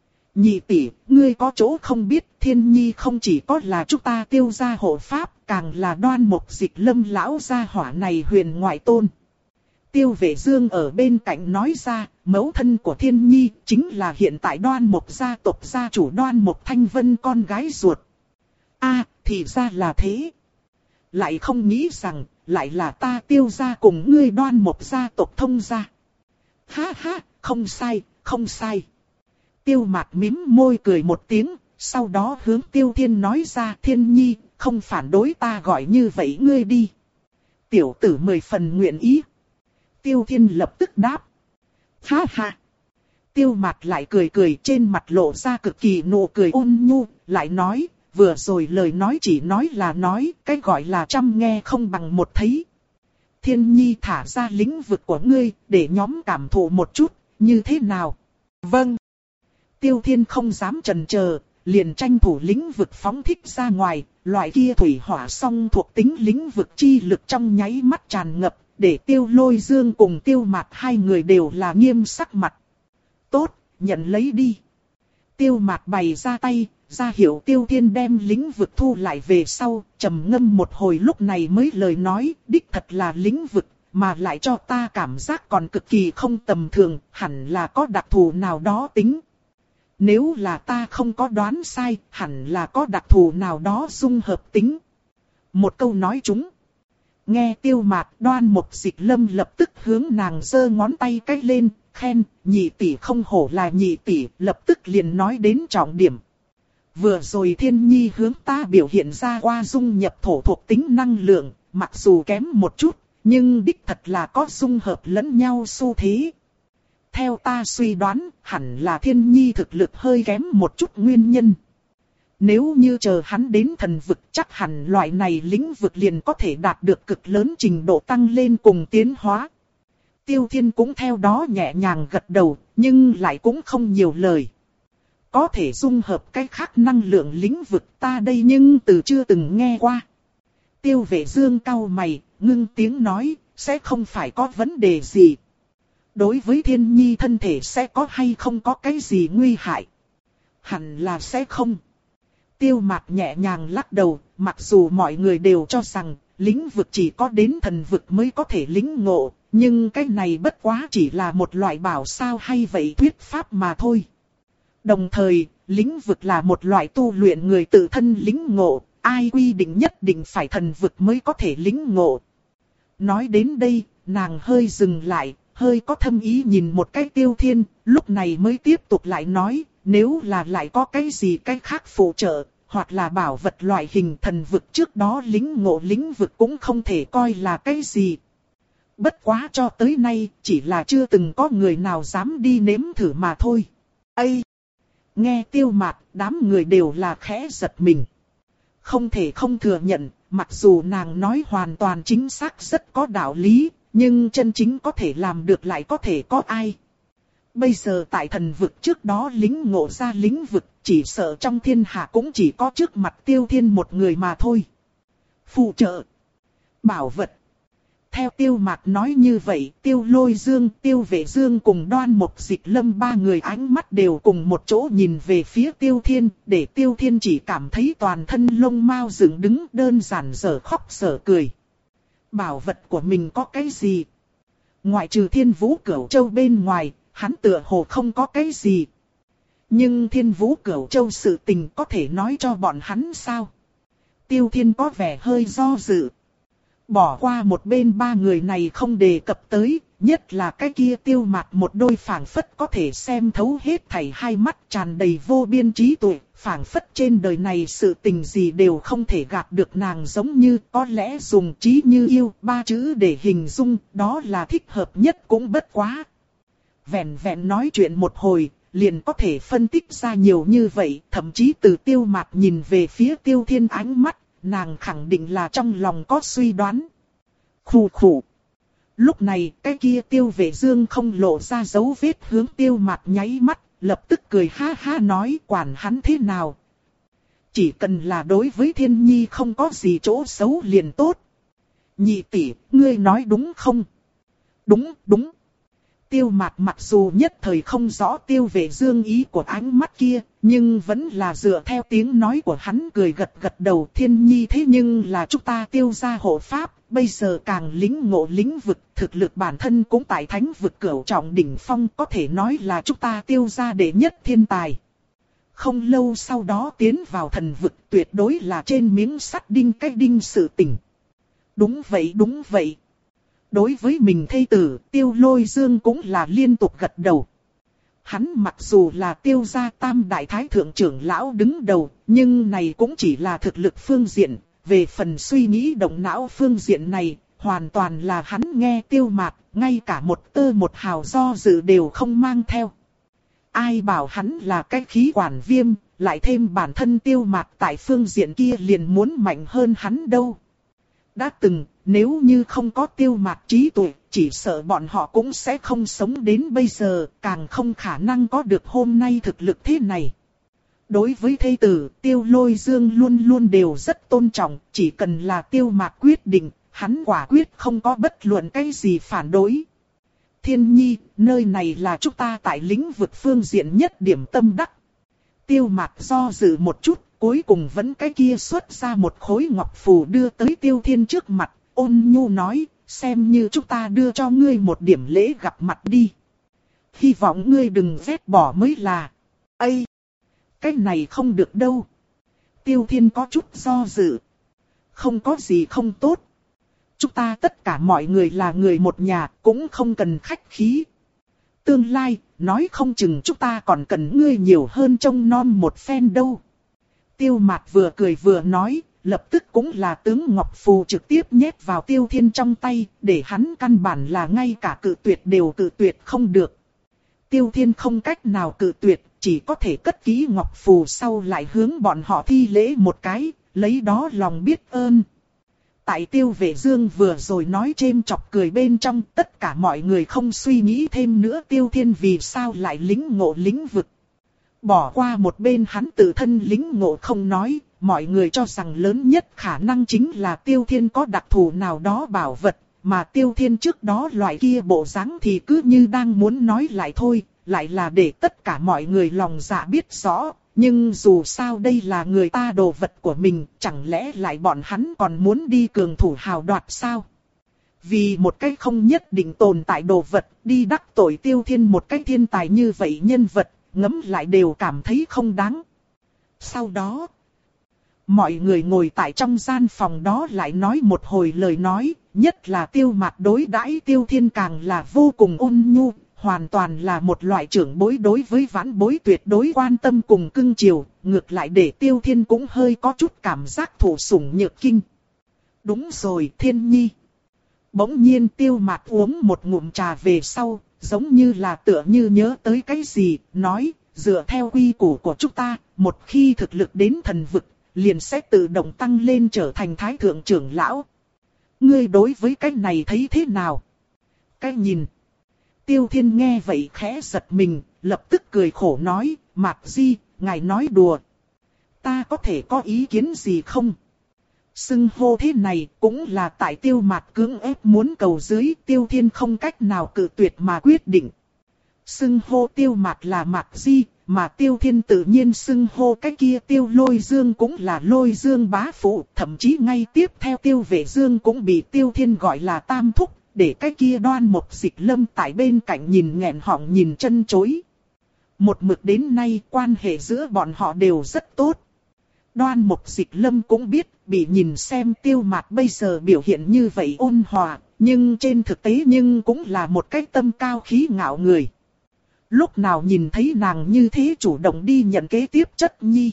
Nhị tỷ, ngươi có chỗ không biết, Thiên Nhi không chỉ có là chúng ta Tiêu gia hộ pháp, càng là Đoan Mục Dịch Lâm lão gia hỏa này huyền ngoại tôn. Tiêu Vệ Dương ở bên cạnh nói ra, mẫu thân của Thiên Nhi chính là hiện tại Đoan Mục gia tộc gia chủ Đoan Mục Thanh Vân con gái ruột. A, à, thì ra là thế. Lại không nghĩ rằng, lại là ta Tiêu gia cùng ngươi Đoan Mục gia tộc thông gia. Ha ha, không sai, không sai. Tiêu Mạc mím môi cười một tiếng, sau đó hướng Tiêu Thiên nói ra, Thiên Nhi, không phản đối ta gọi như vậy ngươi đi. Tiểu tử mười phần nguyện ý. Tiêu Thiên lập tức đáp. Ha ha. Tiêu Mạc lại cười cười, trên mặt lộ ra cực kỳ nụ cười ôn nhu, lại nói, vừa rồi lời nói chỉ nói là nói, cái gọi là trăm nghe không bằng một thấy. Thiên Nhi thả ra lĩnh vực của ngươi, để nhóm cảm thụ một chút, như thế nào? Vâng. Tiêu Thiên không dám chần chờ, liền tranh thủ lĩnh vực phóng thích ra ngoài, loại kia thủy hỏa song thuộc tính lĩnh vực chi lực trong nháy mắt tràn ngập, để Tiêu Lôi Dương cùng Tiêu Mạt hai người đều là nghiêm sắc mặt. Tốt, nhận lấy đi. Tiêu Mạt bày ra tay, ra hiệu Tiêu Thiên đem lĩnh vực thu lại về sau, trầm ngâm một hồi lúc này mới lời nói, đích thật là lĩnh vực, mà lại cho ta cảm giác còn cực kỳ không tầm thường, hẳn là có đặc thù nào đó tính. Nếu là ta không có đoán sai, hẳn là có đặc thù nào đó dung hợp tính. Một câu nói chúng. Nghe Tiêu Mạt, Đoan Mục Dịch Lâm lập tức hướng nàng giơ ngón tay cách lên, khen, nhị tỷ không hổ là nhị tỷ, lập tức liền nói đến trọng điểm. Vừa rồi Thiên Nhi hướng ta biểu hiện ra qua dung nhập thổ thuộc tính năng lượng, mặc dù kém một chút, nhưng đích thật là có dung hợp lẫn nhau xu thế. Theo ta suy đoán, hẳn là Thiên Nhi thực lực hơi kém một chút nguyên nhân. Nếu như chờ hắn đến thần vực chắc hẳn loại này lĩnh vực liền có thể đạt được cực lớn trình độ tăng lên cùng tiến hóa. Tiêu Thiên cũng theo đó nhẹ nhàng gật đầu, nhưng lại cũng không nhiều lời. Có thể dung hợp cái khác năng lượng lĩnh vực ta đây nhưng từ chưa từng nghe qua. Tiêu Vệ Dương cau mày, ngưng tiếng nói, sẽ không phải có vấn đề gì. Đối với Thiên Nhi thân thể sẽ có hay không có cái gì nguy hại? Hẳn là sẽ không. Tiêu Mạt nhẹ nhàng lắc đầu, mặc dù mọi người đều cho rằng lĩnh vực chỉ có đến thần vực mới có thể lĩnh ngộ, nhưng cái này bất quá chỉ là một loại bảo sao hay vậy thuyết pháp mà thôi. Đồng thời, lĩnh vực là một loại tu luyện người tự thân lĩnh ngộ, ai quy định nhất định phải thần vực mới có thể lĩnh ngộ. Nói đến đây, nàng hơi dừng lại, hơi có thâm ý nhìn một cái Tiêu Thiên, lúc này mới tiếp tục lại nói, nếu là lại có cái gì cái khác phụ trợ, hoặc là bảo vật loại hình thần vực trước đó lĩnh ngộ lĩnh vực cũng không thể coi là cái gì. Bất quá cho tới nay, chỉ là chưa từng có người nào dám đi nếm thử mà thôi. Ây! Nghe Tiêu Mạt, đám người đều là khẽ giật mình. Không thể không thừa nhận, mặc dù nàng nói hoàn toàn chính xác rất có đạo lý, nhưng chân chính có thể làm được lại có thể có ai. Bây giờ tại thần vực trước đó lĩnh ngộ ra lĩnh vực, chỉ sợ trong thiên hạ cũng chỉ có trước mặt Tiêu Thiên một người mà thôi. Phụ trợ, bảo vật. Theo Tiêu Mạt nói như vậy, Tiêu Lôi Dương, Tiêu Vệ Dương cùng Đoan Mục Dịch Lâm ba người ánh mắt đều cùng một chỗ nhìn về phía Tiêu Thiên, để Tiêu Thiên chỉ cảm thấy toàn thân lông mao dựng đứng đơn giản dở khóc dở cười. Bảo vật của mình có cái gì? Ngoại trừ Thiên Vũ Cửu Châu bên ngoài, hắn tựa hồ không có cái gì. Nhưng Thiên Vũ Cửu Châu sự tình có thể nói cho bọn hắn sao? Tiêu Thiên có vẻ hơi do dự. Bỏ qua một bên ba người này không đề cập tới, nhất là cái kia Tiêu Mạt một đôi phảng phất có thể xem thấu hết thảy hai mắt tràn đầy vô biên trí tuệ, phảng phất trên đời này sự tình gì đều không thể gạt được nàng giống như có lẽ dùng trí như yêu ba chữ để hình dung, đó là thích hợp nhất cũng bất quá. Vẹn vẹn nói chuyện một hồi, liền có thể phân tích ra nhiều như vậy, thậm chí từ Tiêu Mạt nhìn về phía Tiêu Thiên ánh mắt, nàng khẳng định là trong lòng có suy đoán. Khủ khủ. Lúc này, cái kia Tiêu Vệ Dương không lộ ra dấu vết hướng Tiêu Mạt nháy mắt, lập tức cười ha ha nói quản hắn thế nào. Chỉ cần là đối với Thiên Nhi không có gì chỗ xấu liền tốt. Nhị tỷ, ngươi nói đúng không? Đúng, đúng. Tiêu Mạt mặc dù nhất thời không rõ Tiêu Vệ Dương ý của ánh mắt kia, nhưng vẫn là dựa theo tiếng nói của hắn cười gật gật đầu. Thiên Nhi thế nhưng là chúng ta Tiêu gia hộ pháp, bây giờ càng lĩnh ngộ lĩnh vực, thực lực bản thân cũng tại thánh vực cửu trọng đỉnh phong, có thể nói là chúng ta Tiêu gia đệ nhất thiên tài. Không lâu sau đó tiến vào thần vực, tuyệt đối là trên miếng sắt đinh cái đinh sự tình. Đúng vậy, đúng vậy. Đối với mình thê tử, Tiêu Lôi Dương cũng là liên tục gật đầu. Hắn mặc dù là Tiêu gia tam đại thái thượng trưởng lão đứng đầu, nhưng này cũng chỉ là thực lực phương diện. Về phần suy nghĩ động não phương diện này, hoàn toàn là hắn nghe Tiêu Mạt, ngay cả một tơ một hào do dự đều không mang theo. Ai bảo hắn là cái khí quản viêm, lại thêm bản thân Tiêu Mạt tại phương diện kia liền muốn mạnh hơn hắn đâu. Đã từng, nếu như không có Tiêu Mạt trí tuệ, chỉ sợ bọn họ cũng sẽ không sống đến bây giờ, càng không khả năng có được hôm nay thực lực thế này. Đối với thê tử, Tiêu Lôi Dương luôn luôn đều rất tôn trọng, chỉ cần là Tiêu Mạt quyết định, hắn quả quyết không có bất luận cái gì phản đối. Thiên nhi, nơi này là chúng ta tại lĩnh vực phương diện nhất điểm tâm đắc. Tiêu Mạt do dự một chút, cuối cùng vẫn cái kia xuất ra một khối ngọc phù đưa tới Tiêu Thiên trước mặt, ôn nhu nói, xem như chúng ta đưa cho ngươi một điểm lễ gặp mặt đi. Hy vọng ngươi đừng ghét bỏ mới là. Ây! Cái này không được đâu. Tiêu Thiên có chút do dự. Không có gì không tốt. Chúng ta tất cả mọi người là người một nhà, cũng không cần khách khí. Tương lai, nói không chừng chúng ta còn cần ngươi nhiều hơn trông nom một phen đâu. Tiêu Mạt vừa cười vừa nói, lập tức cũng là tướng Ngọc Phù trực tiếp nhét vào Tiêu Thiên trong tay, để hắn căn bản là ngay cả cự tuyệt đều cự tuyệt không được. Tiêu Thiên không cách nào cự tuyệt, chỉ có thể cất kỹ Ngọc Phù sau lại hướng bọn họ thi lễ một cái, lấy đó lòng biết ơn. Tại Tiêu Vệ Dương vừa rồi nói chêm chọc cười bên trong, tất cả mọi người không suy nghĩ thêm nữa Tiêu Thiên vì sao lại lĩnh ngộ lĩnh vực. Bỏ qua một bên hắn tự thân lĩnh ngộ không nói, mọi người cho rằng lớn nhất khả năng chính là Tiêu Thiên có đặc thù nào đó bảo vật, mà Tiêu Thiên trước đó loại kia bộ dáng thì cứ như đang muốn nói lại thôi, lại là để tất cả mọi người lòng dạ biết rõ. Nhưng dù sao đây là người ta đồ vật của mình, chẳng lẽ lại bọn hắn còn muốn đi cường thủ hào đoạt sao? Vì một cái không nhất định tồn tại đồ vật, đi đắc tội Tiêu Thiên một cái thiên tài như vậy nhân vật, ngẫm lại đều cảm thấy không đáng. Sau đó, mọi người ngồi tại trong gian phòng đó lại nói một hồi lời nói, nhất là Tiêu Mạt đối đãi Tiêu Thiên càng là vô cùng ôn nhu. Hoàn toàn là một loại trưởng bối đối với vãn bối tuyệt đối quan tâm cùng cưng chiều, ngược lại để Tiêu Thiên cũng hơi có chút cảm giác thụ sủng nhược kinh. Đúng rồi Thiên nhi. Bỗng nhiên Tiêu Mạt uống một ngụm trà về sau, giống như là tựa như nhớ tới cái gì, nói, dựa theo quy củ của chúng ta, một khi thực lực đến thần vực, liền sẽ tự động tăng lên trở thành thái thượng trưởng lão. Ngươi đối với cái này thấy thế nào? Cái nhìn. Tiêu Thiên nghe vậy khẽ giật mình, lập tức cười khổ nói, Mạt Di, ngài nói đùa. Ta có thể có ý kiến gì không? Xưng hô thế này cũng là tại Tiêu Mạt cưỡng ép muốn cầu dưới, Tiêu Thiên không cách nào cự tuyệt mà quyết định. Xưng hô Tiêu Mạt là Mạt Di, mà Tiêu Thiên tự nhiên xưng hô cái kia Tiêu Lôi Dương cũng là Lôi Dương bá phụ, thậm chí ngay tiếp theo Tiêu Vệ Dương cũng bị Tiêu Thiên gọi là Tam Thúc. Để cái kia Đoan Mục Dịch Lâm tại bên cạnh nhìn nghẹn họng nhìn chân chối. Một mực đến nay quan hệ giữa bọn họ đều rất tốt. Đoan Mục Dịch Lâm cũng biết bị nhìn xem Tiêu Mạt bây giờ biểu hiện như vậy ôn hòa, nhưng trên thực tế nhưng cũng là một cái tâm cao khí ngạo người. Lúc nào nhìn thấy nàng như thế chủ động đi nhận kế tiếp chất nhi.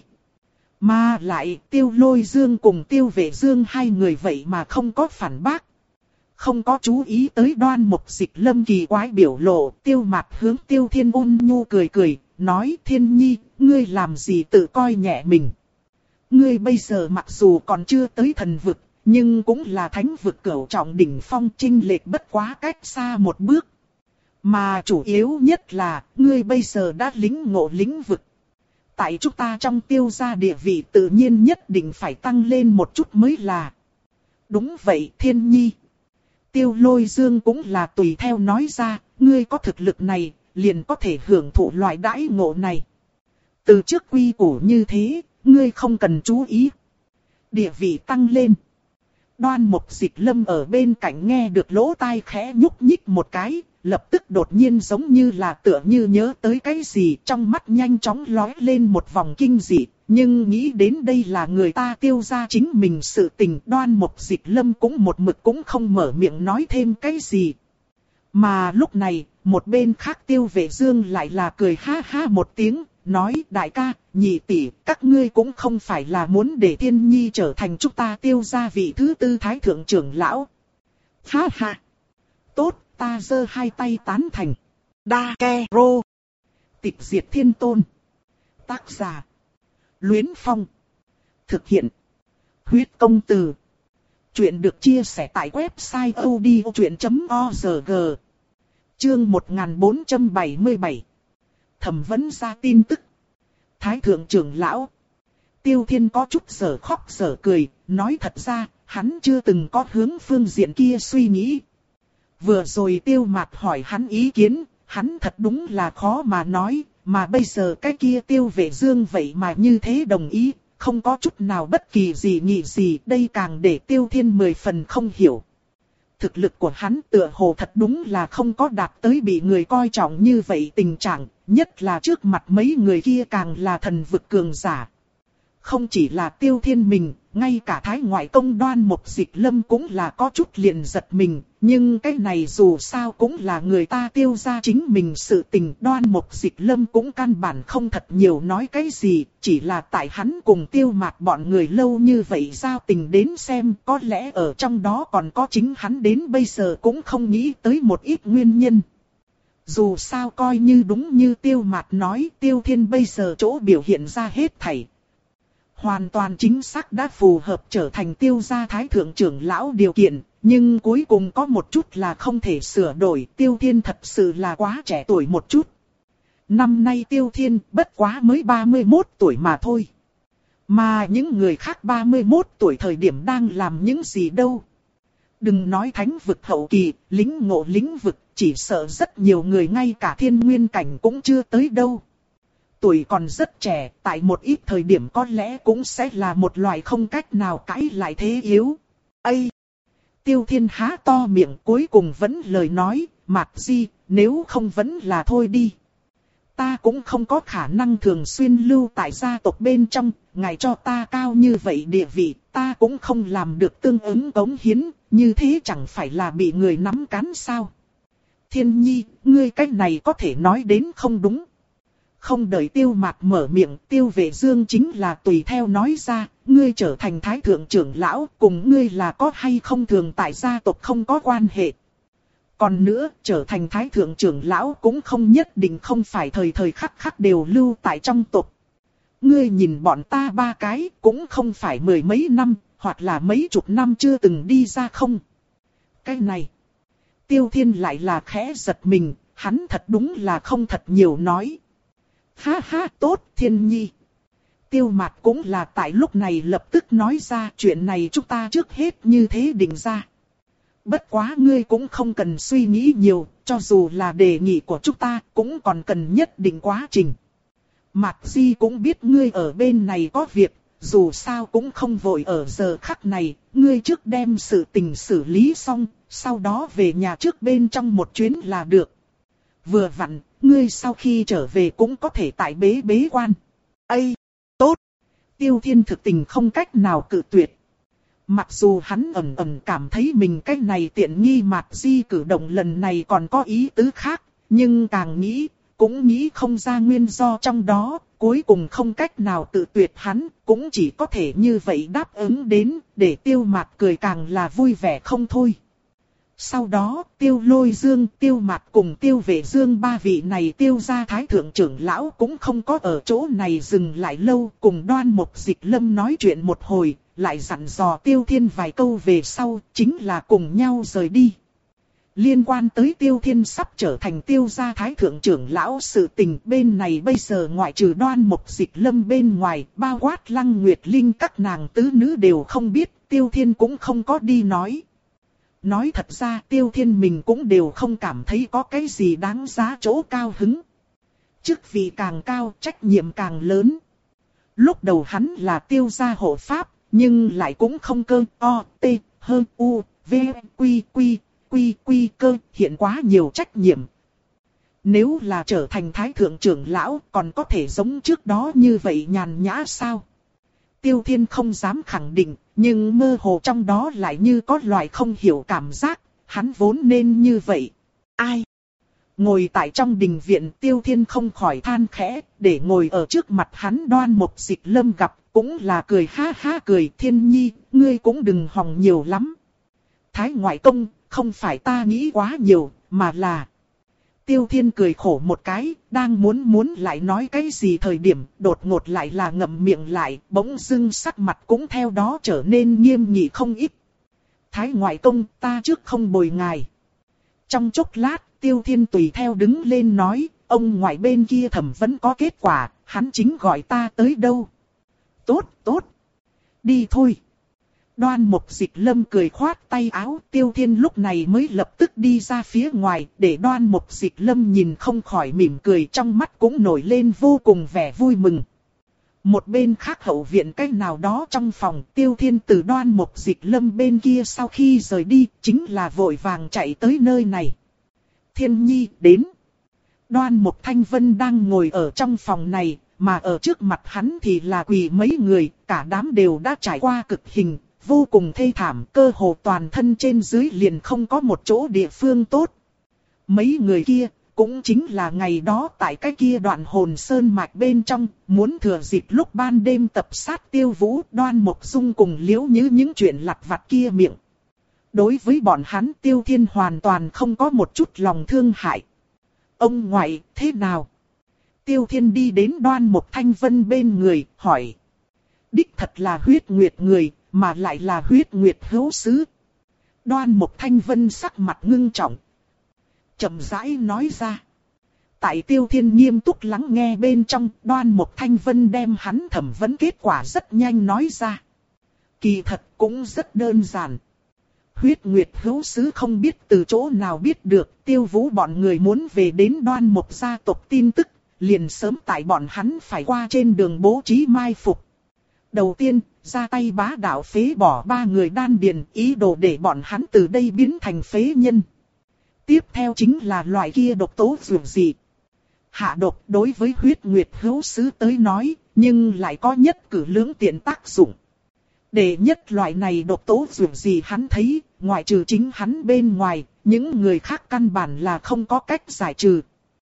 Mà lại Tiêu Lôi Dương cùng Tiêu Vệ Dương hai người vậy mà không có phản bác. Không có chú ý tới Đoan Mục Dịch Lâm kỳ quái biểu lộ, Tiêu Mạt hướng Tiêu Thiên ôn nhu cười cười, nói Thiên nhi, ngươi làm gì tự coi nhẹ mình. Ngươi bây giờ mặc dù còn chưa tới thần vực, nhưng cũng là thánh vực cửu trọng đỉnh phong, chênh lệch bất quá cách xa một bước. Mà chủ yếu nhất là, ngươi bây giờ đã lĩnh ngộ lĩnh vực. Tại chúng ta trong Tiêu gia địa vị tự nhiên nhất định phải tăng lên một chút mới là. Đúng vậy Thiên nhi. Tiêu Lôi Dương cũng là tùy theo nói ra, ngươi có thực lực này, liền có thể hưởng thụ loại đãi ngộ này. Từ trước quy củ như thế, ngươi không cần chú ý. Địa vị tăng lên. Đoan Mục Dịch Lâm ở bên cạnh nghe được lỗ tai khẽ nhúc nhích một cái, lập tức đột nhiên giống như là tựa như nhớ tới cái gì, trong mắt nhanh chóng lóe lên một vòng kinh dị. Nhưng nghĩ đến đây là người ta Tiêu gia chính mình sự tình, Đoan Mục Dịch Lâm cũng một mực cũng không mở miệng nói thêm cái gì. Mà lúc này, một bên khác Tiêu Vệ Dương lại là cười ha ha một tiếng, nói đại ca, nhị tỷ, các ngươi cũng không phải là muốn để Thiên nhi trở thành chúng ta Tiêu gia vị thứ tư thái thượng trưởng lão. Ha ha! Tốt, ta giơ hai tay tán thành. Đa ke rô. Tịch diệt thiên tôn. Tác giả. Luyến Phong. Thực hiện. Huyết công từ. Chuyện được chia sẻ tại website odchuyện chấm org. Chương một nghìn bốn trăm bảy mươi bảy. Thẩm vấn ra tin tức. Thái thượng trưởng lão. Tiêu Thiên có chút sở khóc sở cười, nói thật ra, hắn chưa từng có hướng phương diện kia suy nghĩ. Vừa rồi Tiêu Mạt hỏi hắn ý kiến, hắn thật đúng là khó mà nói, mà bây giờ cái kia Tiêu Vệ Dương vậy mà như thế đồng ý, không có chút nào bất kỳ gì nghị gì, đây càng để Tiêu Thiên mười phần không hiểu. Thực lực của hắn tựa hồ thật đúng là không có đạt tới bị người coi trọng như vậy tình trạng, nhất là trước mặt mấy người kia càng là thần vực cường giả. Không chỉ là Tiêu Thiên mình, ngay cả Thái ngoại công Đoan Mục Dịch Lâm cũng là có chút liền giật mình, nhưng cái này dù sao cũng là người ta Tiêu gia chính mình sự tình. Đoan Mục Dịch Lâm cũng căn bản không thật nhiều nói cái gì, chỉ là tại hắn cùng Tiêu Mạt bọn người lâu như vậy giao tình đến xem, có lẽ ở trong đó còn có chính hắn đến bây giờ cũng không nghĩ tới một ít nguyên nhân. Dù sao coi như đúng như Tiêu Mạt nói, Tiêu Thiên bây giờ chỗ biểu hiện ra hết thảy hoàn toàn chính xác đã phù hợp trở thành Tiêu gia thái thượng trưởng lão điều kiện, nhưng cuối cùng có một chút là không thể sửa đổi, Tiêu Thiên thật sự là quá trẻ tuổi một chút. Năm nay Tiêu Thiên bất quá mới ba mươi mốt tuổi mà thôi. Mà những người khác ba mươi mốt tuổi thời điểm đang làm những gì đâu. Đừng nói thánh vực hậu kỳ, lính ngộ lĩnh vực, chỉ sợ rất nhiều người ngay cả thiên nguyên cảnh cũng chưa tới đâu. Tuổi còn rất trẻ, tại một ít thời điểm có lẽ cũng sẽ là một loại không cách nào cãi lại thế yếu. Ây! Tiêu Thiên há to miệng cuối cùng vẫn lời nói, Mạt Di, nếu không vẫn là thôi đi. Ta cũng không có khả năng thường xuyên lưu tại gia tộc bên trong, ngài cho ta cao như vậy địa vị, ta cũng không làm được tương ứng cống hiến, như thế chẳng phải là bị người nắm cán sao. Thiên Nhi, ngươi cách này có thể nói đến không đúng. Không đợi Tiêu Mạt mở miệng, Tiêu Vệ Dương chính là tùy theo nói ra, ngươi trở thành thái thượng trưởng lão, cùng ngươi là có hay không thường tại gia tộc không có quan hệ. Còn nữa, trở thành thái thượng trưởng lão cũng không nhất định không phải thời thời khắc khắc đều lưu tại trong tộc. Ngươi nhìn bọn ta ba cái, cũng không phải mười mấy năm, hoặc là mấy chục năm chưa từng đi ra không. Cái này, Tiêu Thiên lại là khẽ giật mình, hắn thật đúng là không thật nhiều nói. Ha ha, tốt, Thiên Nhi. Tiêu Mạt cũng là tại lúc này lập tức nói ra chuyện này chúng ta trước hết như thế định ra. Bất quá ngươi cũng không cần suy nghĩ nhiều, cho dù là đề nghị của chúng ta cũng còn cần nhất định quá trình. Mạt Di cũng biết ngươi ở bên này có việc, dù sao cũng không vội ở giờ khắc này, ngươi trước đem sự tình xử lý xong, sau đó về nhà trước bên trong một chuyến là được. Vừa vặn, ngươi sau khi trở về cũng có thể tại bế bế quan. Ây, tốt! Tiêu Thiên thực tình không cách nào cự tuyệt. Mặc dù hắn ẩn ẩn cảm thấy mình cái này tiện nghi Mạt Di cử động lần này còn có ý tứ khác, nhưng càng nghĩ, cũng nghĩ không ra nguyên do trong đó, cuối cùng không cách nào tự tuyệt hắn, cũng chỉ có thể như vậy đáp ứng đến, để Tiêu Mạt cười càng là vui vẻ không thôi. Sau đó, Tiêu Lôi Dương, Tiêu Mạt cùng Tiêu Vệ Dương ba vị này Tiêu gia thái thượng trưởng lão cũng không có ở chỗ này dừng lại lâu, cùng Đoan Mục Dịch Lâm nói chuyện một hồi, lại dặn dò Tiêu Thiên vài câu về sau, chính là cùng nhau rời đi. Liên quan tới Tiêu Thiên sắp trở thành Tiêu gia thái thượng trưởng lão sự tình bên này bây giờ ngoại trừ Đoan Mục Dịch Lâm bên ngoài, bao quát Lăng Nguyệt Linh các nàng tứ nữ đều không biết, Tiêu Thiên cũng không có đi nói. Nói thật ra Tiêu Thiên mình cũng đều không cảm thấy có cái gì đáng giá chỗ cao hứng. Chức vị càng cao, trách nhiệm càng lớn. Lúc đầu hắn là Tiêu gia hộ pháp, nhưng lại cũng không cơ, o, t, hơn, u, v, quy, quy, quy, quy cơ, hiện quá nhiều trách nhiệm. Nếu là trở thành thái thượng trưởng lão, còn có thể giống trước đó như vậy nhàn nhã sao? Tiêu Thiên không dám khẳng định, nhưng mơ hồ trong đó lại như có loại không hiểu cảm giác, hắn vốn nên như vậy. Ai? Ngồi tại trong đình viện Tiêu Thiên không khỏi than khẽ, để ngồi ở trước mặt hắn Đoan Mục Dịch Lâm gặp, cũng là cười ha ha cười. Thiên Nhi, ngươi cũng đừng hòng nhiều lắm. Thái ngoại công, không phải ta nghĩ quá nhiều, mà là... Tiêu Thiên cười khổ một cái, đang muốn muốn lại nói cái gì thời điểm, đột ngột lại là ngậm miệng lại, bỗng dưng sắc mặt cũng theo đó trở nên nghiêm nghị không ít. Thái ngoại công, ta trước không bồi ngài. Trong chốc lát, Tiêu Thiên tùy theo đứng lên nói, ông ngoại bên kia thẩm vấn có kết quả, hắn chính gọi ta tới đâu. Tốt, tốt. Đi thôi. Đoan Mục Dịch Lâm cười khoát tay áo, Tiêu Thiên lúc này mới lập tức đi ra phía ngoài, để Đoan Mục Dịch Lâm nhìn không khỏi mỉm cười, trong mắt cũng nổi lên vô cùng vẻ vui mừng. Một bên khác hậu viện cách nào đó trong phòng, Tiêu Thiên từ Đoan Mục Dịch Lâm bên kia sau khi rời đi, chính là vội vàng chạy tới nơi này. Thiên Nhi đến. Đoan Mục Thanh Vân đang ngồi ở trong phòng này, mà ở trước mặt hắn thì là quỳ mấy người, cả đám đều đã trải qua cực hình, vô cùng thê thảm, cơ hồ toàn thân trên dưới liền không có một chỗ địa phương tốt. Mấy người kia, cũng chính là ngày đó tại cái kia đoạn hồn sơn mạch bên trong, muốn thừa dịp lúc ban đêm tập sát Tiêu Vũ, Đoan Mục Dung cùng Liễu Như những chuyện lặt vặt kia miệng. Đối với bọn hắn Tiêu Thiên hoàn toàn không có một chút lòng thương hại. Ông ngoại, thế nào? Tiêu Thiên đi đến Đoan Mục Thanh Vân bên người, hỏi. Đích thật là huyết nguyệt người, mà lại là huyết nguyệt hữu sứ. Đoan Mục Thanh Vân sắc mặt ngưng trọng, chậm rãi nói ra. Tại Tiêu Thiên nghiêm túc lắng nghe bên trong, Đoan Mục Thanh Vân đem hắn thẩm vấn kết quả rất nhanh nói ra. Kỳ thật cũng rất đơn giản. Huyết nguyệt hữu sứ không biết từ chỗ nào biết được Tiêu Vũ bọn người muốn về đến Đoan Mục gia tộc tin tức, liền sớm tại bọn hắn phải qua trên đường bố trí mai phục. Đầu tiên, ra tay bá đạo phế bỏ ba người đan điền, ý đồ để bọn hắn từ đây biến thành phế nhân. Tiếp theo chính là loại kia độc tố dường dị. Hạ độc đối với huyết nguyệt hữu sứ tới nói, nhưng lại có nhất cử lưỡng tiện tác dụng. Để nhất loại này độc tố dường dị hắn thấy, ngoại trừ chính hắn bên ngoài, những người khác căn bản là không có cách giải trừ.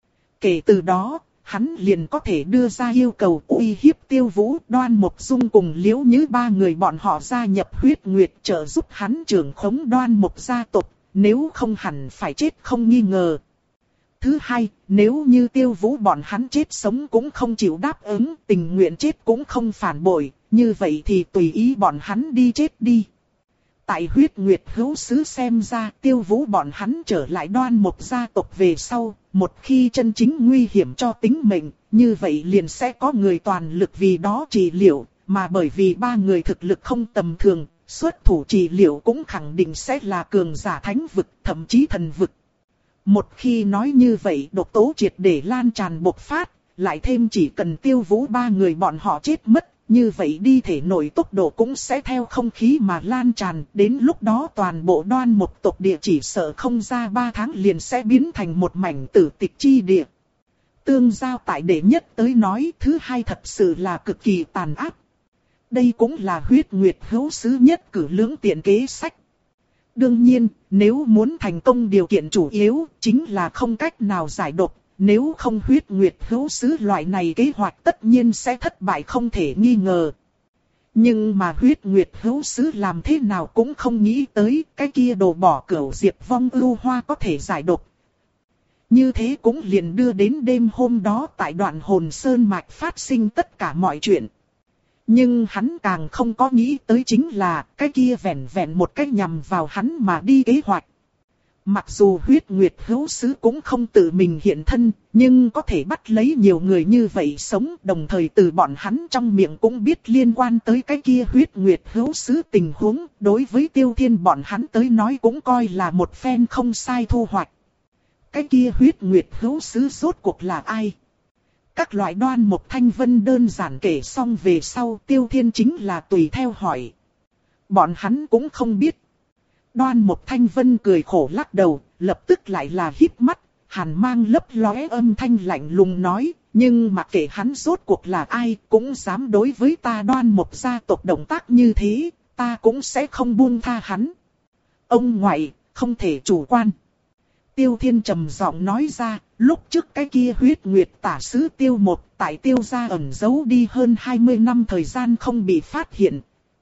Kể từ đó, hắn liền có thể đưa ra yêu cầu uy hiếp Tiêu Vũ, Đoan Mục Dung cùng Liễu Như ba người bọn họ gia nhập huyết nguyệt trợ giúp hắn trưởng khống Đoan Mục gia tộc, nếu không hẳn phải chết không nghi ngờ. Thứ hai, nếu như Tiêu Vũ bọn hắn chết sống cũng không chịu đáp ứng, tình nguyện chết cũng không phản bội, như vậy thì tùy ý bọn hắn đi chết đi. Tại huyết nguyệt hữu sứ xem ra, Tiêu Vũ bọn hắn trở lại Đoan Mục gia tộc về sau, một khi chân chính nguy hiểm cho tính mệnh, như vậy liền sẽ có người toàn lực vì đó trị liệu, mà bởi vì ba người thực lực không tầm thường, xuất thủ trị liệu cũng khẳng định sẽ là cường giả thánh vực, thậm chí thần vực. Một khi nói như vậy, độc tố triệt để lan tràn bộc phát, lại thêm chỉ cần Tiêu Vũ ba người bọn họ chết mất, như vậy đi thể nội tốc độ cũng sẽ theo không khí mà lan tràn, đến lúc đó toàn bộ Đoan Mục tộc địa chỉ sợ không ra ba tháng liền sẽ biến thành một mảnh tử tịch chi địa. Tương giao tại đệ nhất tới nói, thứ hai thật sự là cực kỳ tàn ác. Đây cũng là huyết nguyệt hữu sứ nhất cử lưỡng tiện kế sách. Đương nhiên, nếu muốn thành công điều kiện chủ yếu, chính là không cách nào giải độc. Nếu không huyết nguyệt hữu sứ loại này kế hoạch tất nhiên sẽ thất bại không thể nghi ngờ. Nhưng mà huyết nguyệt hữu sứ làm thế nào cũng không nghĩ tới cái kia đồ bỏ cửu diệp vong ưu hoa có thể giải độc. Như thế cũng liền đưa đến đêm hôm đó tại đoạn hồn sơn mạch phát sinh tất cả mọi chuyện. Nhưng hắn càng không có nghĩ tới chính là cái kia vẹn vẹn một cách nhằm vào hắn mà đi kế hoạch. Mặc dù huyết nguyệt hữu sứ cũng không tự mình hiện thân, nhưng có thể bắt lấy nhiều người như vậy sống, đồng thời từ bọn hắn trong miệng cũng biết liên quan tới cái kia huyết nguyệt hữu sứ tình huống, đối với Tiêu Thiên bọn hắn tới nói cũng coi là một phen không sai thu hoạch. Cái kia huyết nguyệt hữu sứ rốt cuộc là ai? Các loại Đoan Mục Thanh Vân đơn giản kể xong về sau, Tiêu Thiên chính là tùy theo hỏi. Bọn hắn cũng không biết. Đoan Mục Thanh Vân cười khổ lắc đầu, lập tức lại là híp mắt, hàn mang lấp lóe âm thanh lạnh lùng nói, nhưng mà kể hắn rốt cuộc là ai, cũng dám đối với ta Đoan Mục gia tộc động tác như thế, ta cũng sẽ không buông tha hắn. Ông ngoại, không thể chủ quan. Tiêu Thiên trầm giọng nói ra, lúc trước cái kia huyết nguyệt tả sứ Tiêu một tại Tiêu gia ẩn giấu đi hơn hai mươi năm thời gian không bị phát hiện.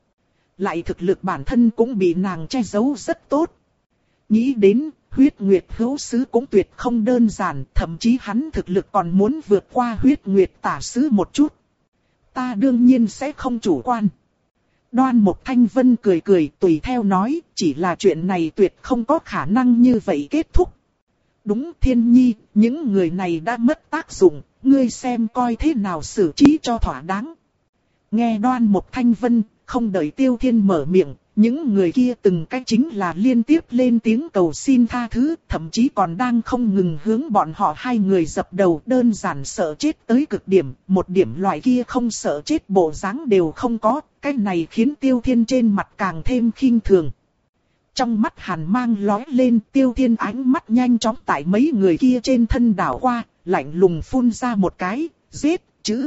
Lại thực lực bản thân cũng bị nàng che giấu rất tốt. Nghĩ đến, huyết nguyệt hữu sứ cũng tuyệt không đơn giản, thậm chí hắn thực lực còn muốn vượt qua huyết nguyệt tả sứ một chút. Ta đương nhiên sẽ không chủ quan. Đoan Mục Thanh Vân cười cười tùy theo nói, chỉ là chuyện này tuyệt không có khả năng như vậy kết thúc. Đúng Thiên Nhi, những người này đã mất tác dụng, ngươi xem coi thế nào xử trí cho thỏa đáng. Nghe Đoan Mục Thanh Vân, không đợi Tiêu Thiên mở miệng, những người kia từng cái chính là liên tiếp lên tiếng cầu xin tha thứ, thậm chí còn đang không ngừng hướng bọn họ hai người dập đầu, đơn giản sợ chết tới cực điểm, một điểm loại kia không sợ chết bộ dáng đều không có, cái này khiến Tiêu Thiên trên mặt càng thêm khinh thường. Trong mắt hàn mang lóe lên, Tiêu Thiên ánh mắt nhanh chóng tại mấy người kia trên thân đảo qua, lạnh lùng phun ra một cái, giết, chữ.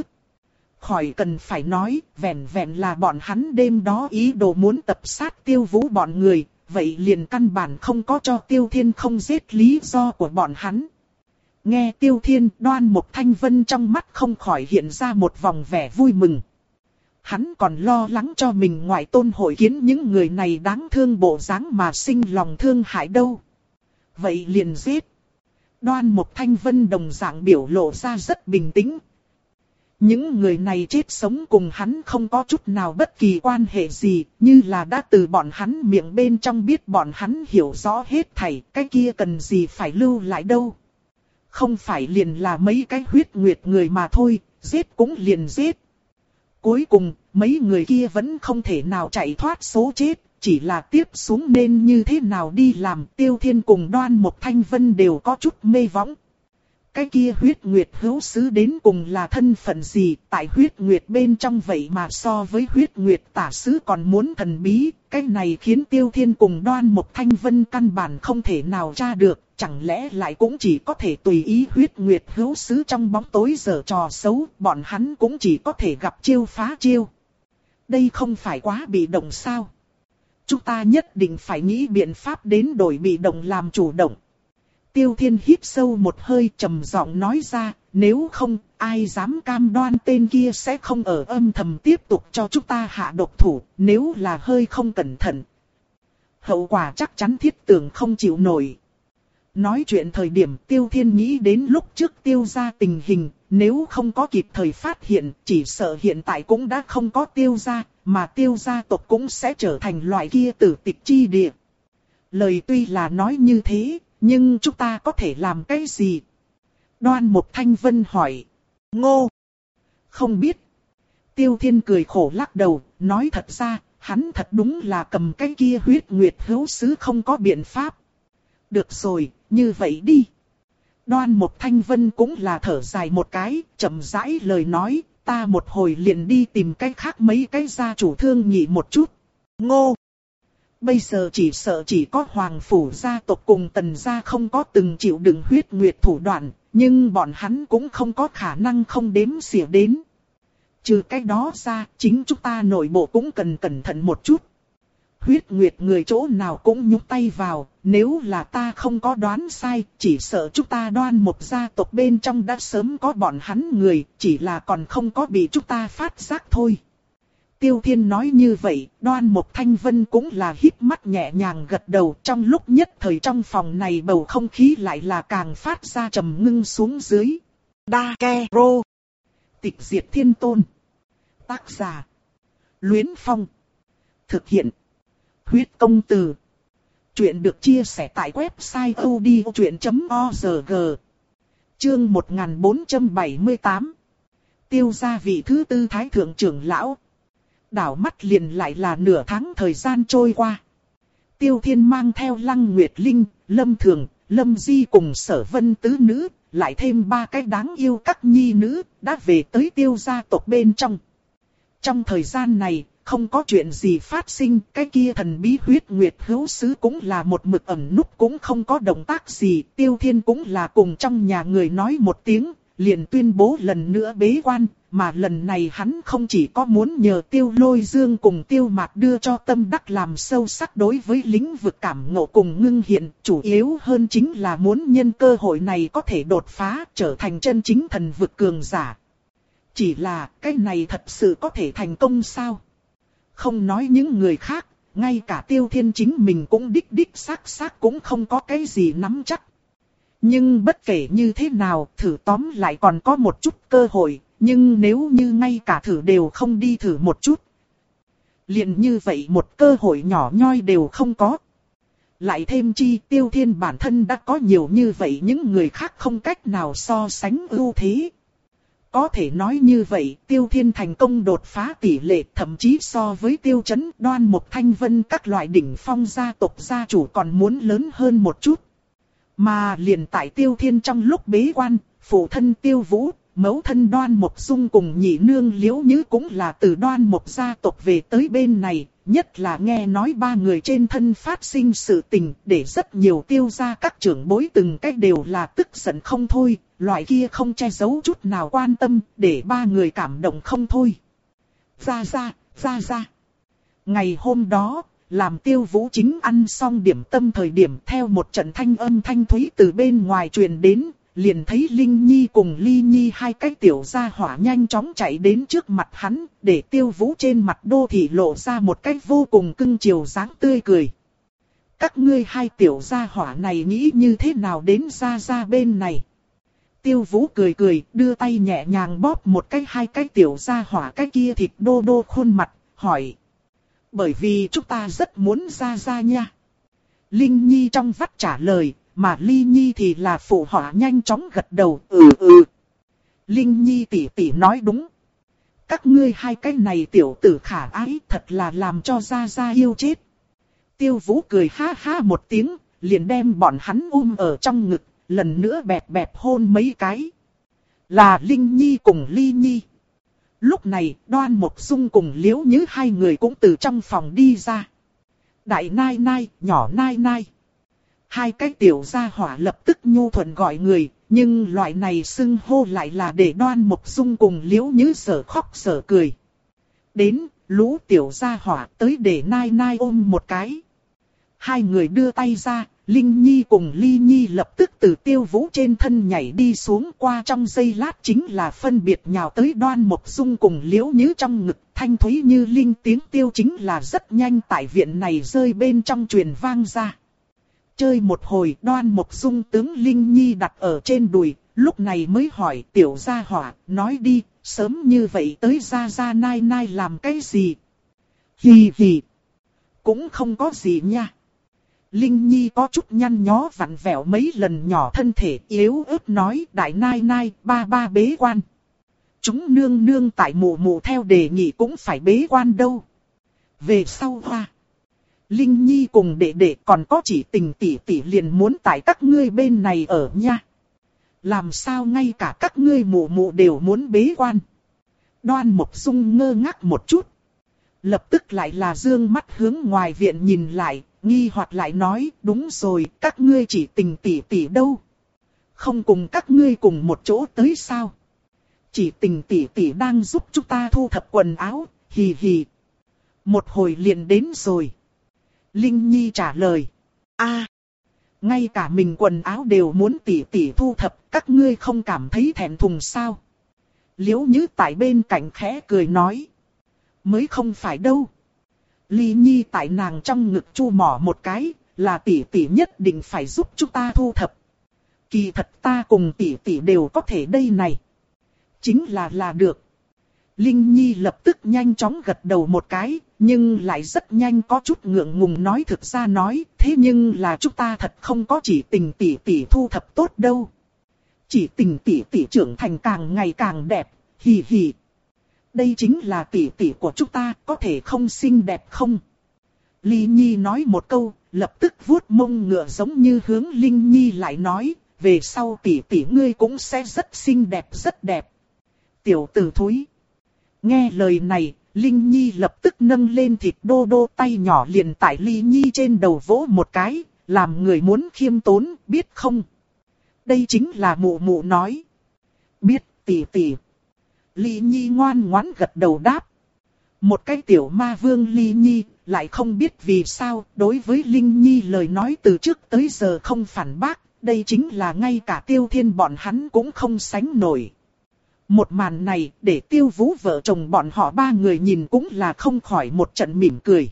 Khỏi cần phải nói, vẹn vẹn là bọn hắn đêm đó ý đồ muốn tập sát Tiêu Vũ bọn người, vậy liền căn bản không có cho Tiêu Thiên không giết lý do của bọn hắn. Nghe Tiêu Thiên, Đoan Mục Thanh Vân trong mắt không khỏi hiện ra một vòng vẻ vui mừng. Hắn còn lo lắng cho mình ngoại tôn hội kiến những người này đáng thương bộ dáng mà sinh lòng thương hại đâu. Vậy liền giết. Đoan Mục Thanh Vân đồng dạng biểu lộ ra rất bình tĩnh. Những người này chết sống cùng hắn không có chút nào bất kỳ quan hệ gì, như là đã từ bọn hắn miệng bên trong biết bọn hắn hiểu rõ hết thảy, cái kia cần gì phải lưu lại đâu. Không phải liền là mấy cái huyết nguyệt người mà thôi, giết cũng liền giết. Cuối cùng, mấy người kia vẫn không thể nào chạy thoát số chết, chỉ là tiếp xuống nên như thế nào đi làm. Tiêu Thiên cùng Đoan Mục Thanh Vân đều có chút mê võng. Cái kia huyết nguyệt hữu sứ đến cùng là thân phận gì, tại huyết nguyệt bên trong vậy mà so với huyết nguyệt tả sứ còn muốn thần bí, cái này khiến Tiêu Thiên cùng Đoan Mục Thanh Vân căn bản không thể nào tra được, chẳng lẽ lại cũng chỉ có thể tùy ý huyết nguyệt hữu sứ trong bóng tối giở trò xấu, bọn hắn cũng chỉ có thể gặp chiêu phá chiêu. Đây không phải quá bị động sao? Chúng ta nhất định phải nghĩ biện pháp đến đổi bị động làm chủ động. Tiêu Thiên hít sâu một hơi trầm giọng nói ra, nếu không, ai dám cam đoan tên kia sẽ không ở âm thầm tiếp tục cho chúng ta hạ độc thủ, nếu là hơi không cẩn thận. Hậu quả chắc chắn thiết tưởng không chịu nổi. Nói chuyện thời điểm Tiêu Thiên nghĩ đến lúc trước Tiêu gia tình hình, nếu không có kịp thời phát hiện, chỉ sợ hiện tại cũng đã không có Tiêu gia, mà Tiêu gia tộc cũng sẽ trở thành loại kia tử tịch chi địa. Lời tuy là nói như thế, nhưng chúng ta có thể làm cái gì? Đoan Mục Thanh Vân hỏi. Ngô. Không biết. Tiêu Thiên cười khổ lắc đầu, nói thật ra, hắn thật đúng là cầm cái kia huyết nguyệt hữu sứ không có biện pháp. Được rồi, như vậy đi. Đoan Mục Thanh Vân cũng là thở dài một cái, chậm rãi lời nói, ta một hồi liền đi tìm cái khác mấy cái gia chủ thương nghị một chút. Ngô. Bây giờ chỉ sợ chỉ có Hoàng Phủ gia tộc cùng Tần gia không có từng chịu đựng huyết nguyệt thủ đoạn, nhưng bọn hắn cũng không có khả năng không đếm xỉa đến. Trừ cái đó ra, chính chúng ta nội bộ cũng cần cẩn thận một chút. Huyết nguyệt người chỗ nào cũng nhúc tay vào, nếu là ta không có đoán sai, chỉ sợ chúng ta Đoan Mục gia tộc bên trong đã sớm có bọn hắn người, chỉ là còn không có bị chúng ta phát giác thôi. Tiêu Thiên nói như vậy, Đoan Mục Thanh Vân cũng là híp mắt nhẹ nhàng gật đầu, trong lúc nhất thời trong phòng này bầu không khí lại là càng phát ra trầm ngưng xuống dưới. Đa Ke Rô. Tịch diệt thiên tôn. Tác giả. Luyến Phong. Thực hiện. Huyết công từ. Chuyện được chia sẻ tại website odchuyện chấm org. Chương một nghìn bốn trăm bảy mươi tám. Tiêu gia vị thứ tư thái thượng trưởng lão. Đảo mắt liền lại là nửa tháng thời gian trôi qua. Tiêu Thiên mang theo Lăng Nguyệt Linh, Lâm Thường, Lâm Di cùng Sở Vân tứ nữ, lại thêm ba cái đáng yêu các nhi nữ, đã về tới Tiêu gia tộc bên trong. Trong thời gian này, không có chuyện gì phát sinh, cái kia thần bí huyết nguyệt hữu sứ cũng là một mực ẩn núp cũng không có động tác gì. Tiêu Thiên cũng là cùng trong nhà người nói một tiếng, liền tuyên bố lần nữa bế quan. Mà lần này hắn không chỉ có muốn nhờ Tiêu Lôi Dương cùng Tiêu Mạc đưa cho tâm đắc làm sâu sắc đối với lĩnh vực cảm ngộ cùng ngưng hiện, chủ yếu hơn chính là muốn nhân cơ hội này có thể đột phá trở thành chân chính thần vực cường giả. Chỉ là cái này thật sự có thể thành công sao? Không nói những người khác, ngay cả Tiêu Thiên chính mình cũng đích đích xác xác cũng không có cái gì nắm chắc. Nhưng bất kể như thế nào, thử tóm lại còn có một chút cơ hội. Nhưng nếu như ngay cả thử đều không đi thử một chút, liền như vậy một cơ hội nhỏ nhoi đều không có. Lại thêm chi Tiêu Thiên bản thân đã có nhiều như vậy những người khác không cách nào so sánh ưu thế. Có thể nói như vậy, Tiêu Thiên thành công đột phá tỷ lệ thậm chí so với Tiêu Chấn, Đoan Mục Thanh Vân các loại đỉnh phong gia tộc gia chủ còn muốn lớn hơn một chút. Mà liền tại Tiêu Thiên trong lúc bế quan, phụ thân Tiêu Vũ, mẫu thân Đoan Mục Dung cùng nhị nương Liễu Nhứ cũng là từ Đoan Mục gia tộc về tới bên này, nhất là nghe nói ba người trên thân phát sinh sự tình, để rất nhiều Tiêu gia các trưởng bối từng cách đều là tức giận không thôi, loại kia không che giấu chút nào quan tâm, để ba người cảm động không thôi. Ra ra, ra ra. Ngày hôm đó, làm Tiêu Vũ chính ăn xong điểm tâm thời điểm, theo một trận thanh âm thanh thúy từ bên ngoài truyền đến, liền thấy Linh Nhi cùng Ly Nhi hai cái tiểu gia hỏa nhanh chóng chạy đến trước mặt hắn, để Tiêu Vũ trên mặt đô thị lộ ra một cái vô cùng cưng chiều dáng tươi cười. Các ngươi hai tiểu gia hỏa này nghĩ như thế nào đến ra ra bên này? Tiêu Vũ cười cười, đưa tay nhẹ nhàng bóp một cái hai cái tiểu gia hỏa cái kia thịt đô đô khuôn mặt, hỏi. Bởi vì chúng ta rất muốn ra ra nha. Linh Nhi trong vắt trả lời, mà Ly Nhi thì là phụ họa nhanh chóng gật đầu, ừ ừ. Linh Nhi tỷ tỷ nói đúng. Các ngươi hai cái này tiểu tử khả ái thật là làm cho ra ra yêu chết. Tiêu Vũ cười ha ha một tiếng, liền đem bọn hắn ôm ở trong ngực, lần nữa bẹp bẹp hôn mấy cái. Là Linh Nhi cùng Ly Nhi. Lúc này, Đoan Mục Dung cùng Liễu Nhứ hai người cũng từ trong phòng đi ra. Đại nai nai, nhỏ nai nai. Hai cái tiểu gia hỏa lập tức nhu thuận gọi người, nhưng loại này xưng hô lại là để Đoan Mục Dung cùng Liễu Nhứ sở khóc sở cười. Đến, lũ tiểu gia hỏa tới để nai nai ôm một cái. Hai người đưa tay ra, Linh Nhi cùng Ly Nhi lập tức từ Tiêu Vũ trên thân nhảy đi xuống, qua trong giây lát chính là phân biệt nhào tới Đoan Mục Dung cùng Liễu Nhứ trong ngực, thanh thúy như linh tiếng tiêu chính là rất nhanh tại viện này rơi bên trong truyền vang ra. Chơi một hồi, Đoan Mục Dung tướng Linh Nhi đặt ở trên đùi, lúc này mới hỏi tiểu gia hỏa, nói đi, sớm như vậy tới ra ra nai nai làm cái gì? Hì hì, cũng không có gì nha. Linh Nhi có chút nhăn nhó vặn vẹo mấy lần nhỏ thân thể yếu ớt nói, đại nai nai, ba ba bế quan. Chúng nương nương tại mụ mụ theo đề nghị cũng phải bế quan đâu. Về sau hoa. Linh Nhi cùng đệ đệ còn có chỉ tình tỷ tỷ liền muốn tại các ngươi bên này ở nha. Làm sao ngay cả các ngươi mụ mụ đều muốn bế quan. Đoan Mục Dung ngơ ngác một chút. Lập tức lại là dương mắt hướng ngoài viện nhìn lại, nghi hoặc lại nói, đúng rồi, các ngươi chỉ tình tỷ tỷ đâu. Không cùng các ngươi cùng một chỗ tới sao. Chỉ tình tỷ tỷ đang giúp chúng ta thu thập quần áo, hì hì. Một hồi liền đến rồi. Linh Nhi trả lời. A, ngay cả mình quần áo đều muốn tỷ tỷ thu thập, các ngươi không cảm thấy thẹn thùng sao? Liễu Nhứ tại bên cạnh khẽ cười nói. Mới không phải đâu. Ly Nhi tại nàng trong ngực chu mỏ một cái, là tỷ tỷ nhất định phải giúp chúng ta thu thập. Kỳ thật ta cùng tỷ tỷ đều có thể đây này. Chính là là được. Linh Nhi lập tức nhanh chóng gật đầu một cái, nhưng lại rất nhanh có chút ngượng ngùng nói thực ra nói, thế nhưng là chúng ta thật không có chỉ tình tỷ tỷ thu thập tốt đâu. Chỉ tình tỷ tỷ trưởng thành càng ngày càng đẹp, hì hì. Đây chính là tỷ tỷ của chúng ta, có thể không xinh đẹp không? Ly Nhi nói một câu, lập tức vuốt mông ngựa giống như hướng Linh Nhi lại nói, về sau tỷ tỷ ngươi cũng sẽ rất xinh đẹp rất đẹp. Tiểu tử thúi. Nghe lời này, Linh Nhi lập tức nâng lên thịt đô đô tay nhỏ liền tại Ly Nhi trên đầu vỗ một cái, làm người muốn khiêm tốn, biết không? Đây chính là mụ mụ nói. Biết tỷ tỷ. Ly Nhi ngoan ngoãn gật đầu đáp. Một cái tiểu ma vương Ly Nhi, lại không biết vì sao, đối với Linh Nhi lời nói từ trước tới giờ không phản bác, đây chính là ngay cả Tiêu Thiên bọn hắn cũng không sánh nổi. Một màn này, để Tiêu Vũ vợ chồng bọn họ ba người nhìn cũng là không khỏi một trận mỉm cười.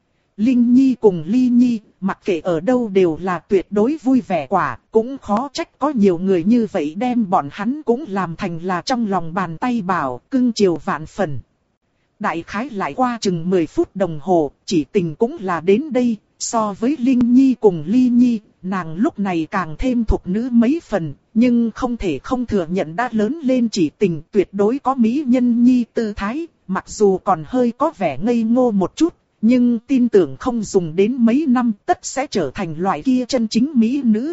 Linh Nhi cùng Ly Nhi, mặc kệ ở đâu đều là tuyệt đối vui vẻ quả, cũng khó trách có nhiều người như vậy đem bọn hắn cũng làm thành là trong lòng bàn tay bảo, cưng chiều vạn phần. Đại khái lại qua chừng mười phút đồng hồ, chỉ tình cũng là đến đây, so với Linh Nhi cùng Ly Nhi, nàng lúc này càng thêm thục nữ mấy phần, nhưng không thể không thừa nhận đã lớn lên chỉ tình tuyệt đối có mỹ nhân nhi tư thái, mặc dù còn hơi có vẻ ngây ngô một chút, nhưng tin tưởng không dùng đến mấy năm tất sẽ trở thành loại kia chân chính mỹ nữ.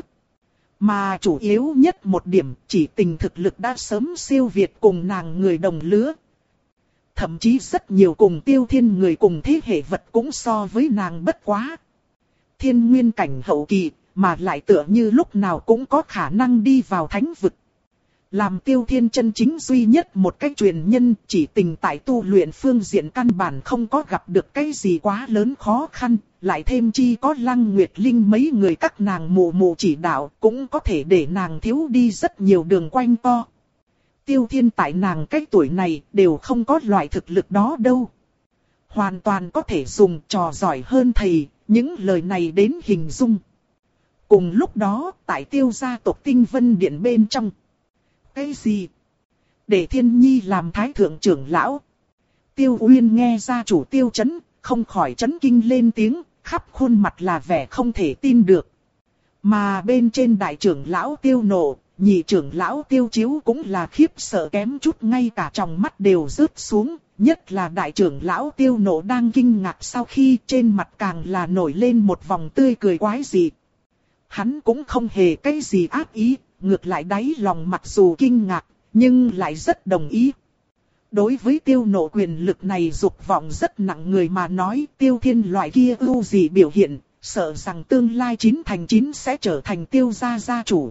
Mà chủ yếu nhất một điểm, chỉ tình thực lực đã sớm siêu việt cùng nàng người đồng lứa. Thậm chí rất nhiều cùng Tiêu Thiên người cùng thế hệ vật cũng so với nàng bất quá. Thiên nguyên cảnh hậu kỳ, mà lại tựa như lúc nào cũng có khả năng đi vào thánh vực. Làm Tiêu Thiên chân chính duy nhất một cách truyền nhân, chỉ tình tại tu luyện phương diện căn bản không có gặp được cái gì quá lớn khó khăn, lại thêm chi có Lăng Nguyệt Linh mấy người các nàng mù mù chỉ đạo, cũng có thể để nàng thiếu đi rất nhiều đường quanh co. Tiêu Thiên tại nàng cái tuổi này đều không có loại thực lực đó đâu. Hoàn toàn có thể dùng trò giỏi hơn thầy, những lời này đến hình dung. Cùng lúc đó, tại Tiêu gia tộc Tinh Vân Điện bên trong. Cái gì? Để Thiên Nhi làm thái thượng trưởng lão. Tiêu Uyên nghe gia chủ Tiêu Chấn, không khỏi chấn kinh lên tiếng, khắp khuôn mặt là vẻ không thể tin được. Mà bên trên đại trưởng lão Tiêu Nộ, nhị trưởng lão Tiêu Chiếu cũng là khiếp sợ kém chút ngay cả tròng mắt đều rớt xuống. Nhất là đại trưởng lão Tiêu Nộ đang kinh ngạc sau khi trên mặt càng là nổi lên một vòng tươi cười quái dị. Hắn cũng không hề cái gì ác ý, ngược lại đáy lòng mặc dù kinh ngạc, nhưng lại rất đồng ý. Đối với Tiêu Nộ quyền lực này dục vọng rất nặng người mà nói, Tiêu Thiên loại kia ưu gì biểu hiện, sợ rằng tương lai chín thành chín sẽ trở thành Tiêu gia gia chủ.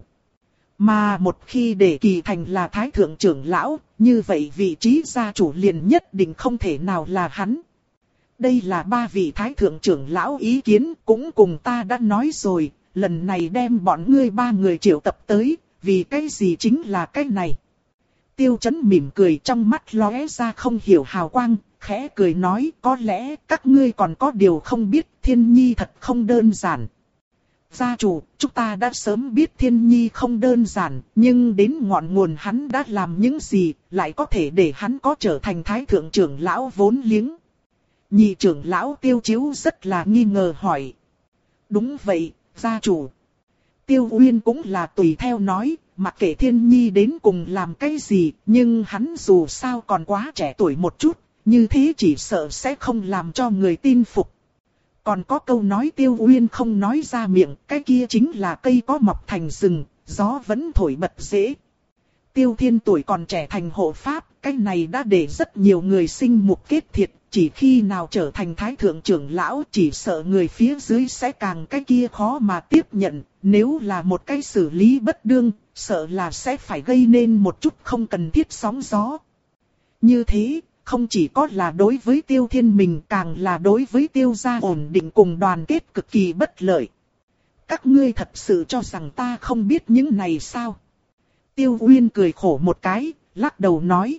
Mà một khi để Kỳ Thành là thái thượng trưởng lão, như vậy vị trí gia chủ liền nhất định không thể nào là hắn. Đây là ba vị thái thượng trưởng lão ý kiến, cũng cùng ta đã nói rồi, lần này đem bọn ngươi ba người triệu tập tới, vì cái gì chính là cái này. Tiêu Chấn mỉm cười, trong mắt lóe ra không hiểu hào quang, khẽ cười nói, có lẽ các ngươi còn có điều không biết, Thiên Nhi thật không đơn giản. Gia chủ, chúng ta đã sớm biết Thiên Nhi không đơn giản, nhưng đến ngọn nguồn hắn đã làm những gì, lại có thể để hắn có trở thành thái thượng trưởng lão vốn liếng. Nhị trưởng lão Tiêu Chiếu rất là nghi ngờ hỏi. Đúng vậy, gia chủ. Tiêu Uyên cũng là tùy theo nói, mặc kệ Thiên Nhi đến cùng làm cái gì, nhưng hắn dù sao còn quá trẻ tuổi một chút, như thế chỉ sợ sẽ không làm cho người tin phục. Còn có câu nói Tiêu Uyên không nói ra miệng, cái kia chính là cây có mọc thành rừng, gió vẫn thổi bật dễ. Tiêu Thiên tuổi còn trẻ thành hộ pháp, cái này đã để rất nhiều người sinh mục kết thiệt, chỉ khi nào trở thành thái thượng trưởng lão chỉ sợ người phía dưới sẽ càng cái kia khó mà tiếp nhận, nếu là một cái xử lý bất đương, sợ là sẽ phải gây nên một chút không cần thiết sóng gió. Như thế, không chỉ có là đối với Tiêu Thiên mình, càng là đối với Tiêu gia ổn định cùng đoàn kết cực kỳ bất lợi. Các ngươi thật sự cho rằng ta không biết những này sao? Tiêu Uyên cười khổ một cái, lắc đầu nói.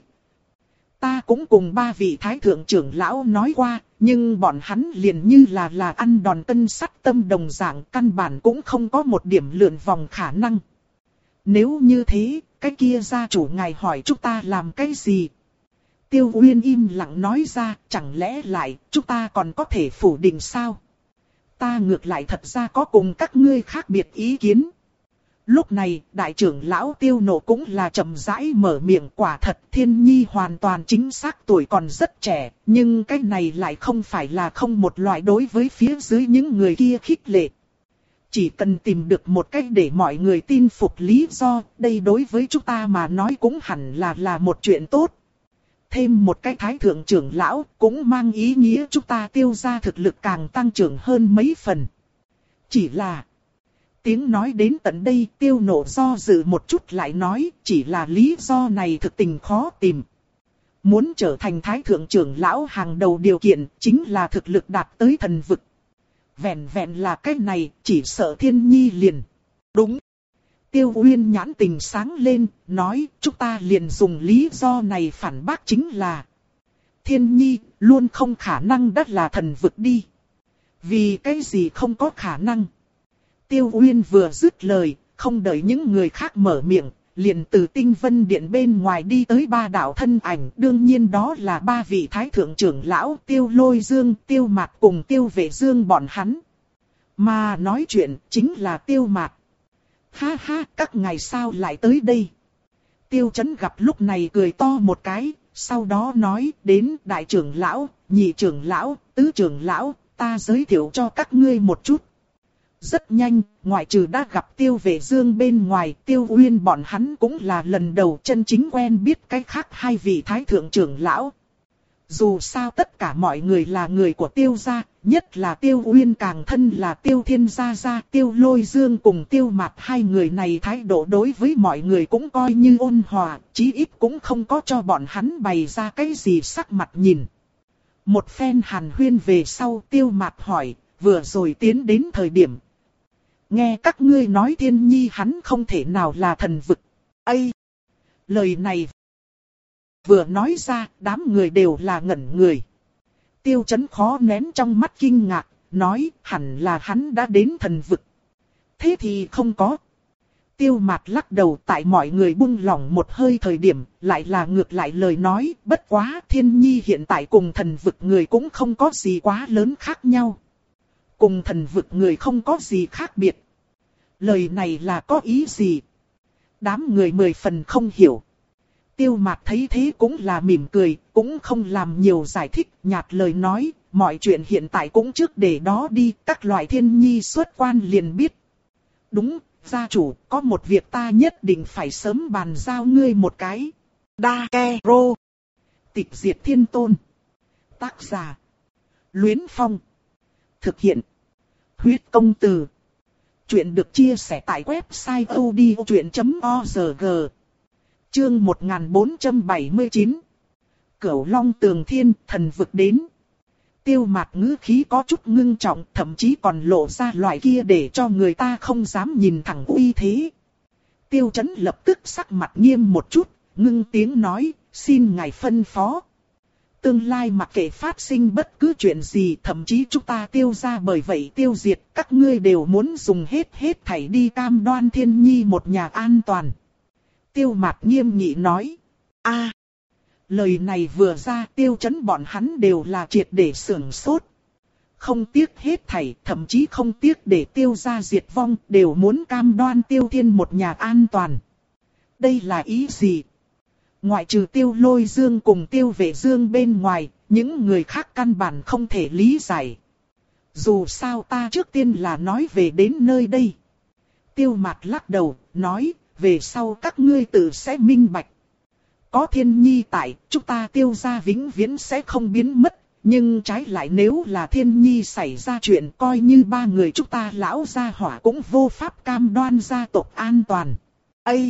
Ta cũng cùng ba vị thái thượng trưởng lão nói qua, nhưng bọn hắn liền như là là ăn đòn cân sắt tâm đồng dạng, căn bản cũng không có một điểm lượn vòng khả năng. Nếu như thế, cái kia gia chủ ngài hỏi chúng ta làm cái gì? Tiêu Uyên im lặng nói ra, chẳng lẽ lại chúng ta còn có thể phủ định sao? Ta ngược lại thật ra có cùng các ngươi khác biệt ý kiến. Lúc này, đại trưởng lão Tiêu Nộ cũng là chậm rãi mở miệng, quả thật Thiên Nhi hoàn toàn chính xác tuổi còn rất trẻ, nhưng cái này lại không phải là không một loại đối với phía dưới những người kia khích lệ. Chỉ cần tìm được một cách để mọi người tin phục lý do, đây đối với chúng ta mà nói cũng hẳn là là một chuyện tốt. Thêm một cái thái thượng trưởng lão cũng mang ý nghĩa chúng ta Tiêu gia thực lực càng tăng trưởng hơn mấy phần. Chỉ là... Tiếng nói đến tận đây Tiêu Nộ do dự một chút lại nói, chỉ là lý do này thực tình khó tìm. Muốn trở thành thái thượng trưởng lão hàng đầu điều kiện chính là thực lực đạt tới thần vực. Vẹn vẹn là cái này, chỉ sợ Thiên Nhi liền. Đúng. Tiêu Uyên nhãn tình sáng lên, nói, chúng ta liền dùng lý do này phản bác chính là Thiên Nhi luôn không khả năng đắt là thần vực đi. Vì cái gì không có khả năng? Tiêu Uyên vừa dứt lời, không đợi những người khác mở miệng, liền từ Tinh Vân Điện bên ngoài đi tới ba đạo thân ảnh. Đương nhiên đó là ba vị thái thượng trưởng lão Tiêu Lôi Dương, Tiêu Mạt cùng Tiêu Vệ Dương bọn hắn. Mà nói chuyện chính là Tiêu Mạt. Ha ha, các ngài sao lại tới đây? Tiêu Chấn gặp lúc này cười to một cái, sau đó nói đến đại trưởng lão, nhị trưởng lão, tứ trưởng lão, ta giới thiệu cho các ngươi một chút. Rất nhanh, ngoại trừ đã gặp Tiêu Vệ Dương bên ngoài, Tiêu Uyên bọn hắn cũng là lần đầu chân chính quen biết cái khác hai vị thái thượng trưởng lão. Dù sao tất cả mọi người là người của Tiêu gia, nhất là Tiêu Uyên càng thân là Tiêu Thiên gia gia, Tiêu Lôi Dương cùng Tiêu Mạt hai người này thái độ đối với mọi người cũng coi như ôn hòa, chí ít cũng không có cho bọn hắn bày ra cái gì sắc mặt nhìn. Một phen hàn huyên về sau, Tiêu Mạt hỏi, vừa rồi tiến đến thời điểm. Nghe các ngươi nói Thiên Nhi hắn không thể nào là thần vực. Ây! Lời này vừa nói ra, đám người đều là ngẩn người. Tiêu Chấn khó nén trong mắt kinh ngạc, nói hẳn là hắn đã đến thần vực. Thế thì không có. Tiêu Mạt lắc đầu, tại mọi người buông lỏng một hơi thời điểm, lại là ngược lại lời nói, bất quá Thiên Nhi hiện tại cùng thần vực người cũng không có gì quá lớn khác nhau. Cùng thần vực người không có gì khác biệt. Lời này là có ý gì? Đám người mười phần không hiểu. Tiêu Mạt thấy thế cũng là mỉm cười, cũng không làm nhiều giải thích, nhạt lời nói, mọi chuyện hiện tại cũng trước để đó đi, các loại Thiên Nhi xuất quan liền biết. Đúng, gia chủ, có một việc ta nhất định phải sớm bàn giao ngươi một cái. Dakero. Tịch diệt thiên tôn. Tác giả. Luyến Phong. Thực hiện. Huyết công từ. Chuyện được chia sẻ tại website odchuyện chấm org. Chương một nghìn bốn trăm bảy mươi chín. Cửu Long Tường Thiên, thần vực đến. Tiêu Mạt ngữ khí có chút ngưng trọng, thậm chí còn lộ ra loại kia để cho người ta không dám nhìn thẳng uy thế. Tiêu Chấn lập tức sắc mặt nghiêm một chút, ngưng tiếng nói, xin ngài phân phó. Tương lai mặc kệ phát sinh bất cứ chuyện gì, thậm chí chúng ta Tiêu gia bởi vậy tiêu diệt, các ngươi đều muốn dùng hết hết thảy đi cam đoan Thiên Nhi một nhà an toàn. Tiêu Mạt nghiêm nghị nói. A, lời này vừa ra, Tiêu Chấn bọn hắn đều là triệt để sưởng sốt. Không tiếc hết thảy, thậm chí không tiếc để Tiêu gia diệt vong, đều muốn cam đoan Tiêu Thiên một nhà an toàn. Đây là ý gì? Ngoại trừ Tiêu Lôi Dương cùng Tiêu Vệ Dương bên ngoài, những người khác căn bản không thể lý giải. Dù sao ta trước tiên là nói về đến nơi đây. Tiêu Mạt lắc đầu, nói, về sau các ngươi tự sẽ minh bạch. Có Thiên Nhi tại, chúng ta Tiêu gia vĩnh viễn sẽ không biến mất. Nhưng trái lại nếu là Thiên Nhi xảy ra chuyện, coi như ba người chúng ta lão gia hỏa cũng vô pháp cam đoan gia tộc an toàn. Ây!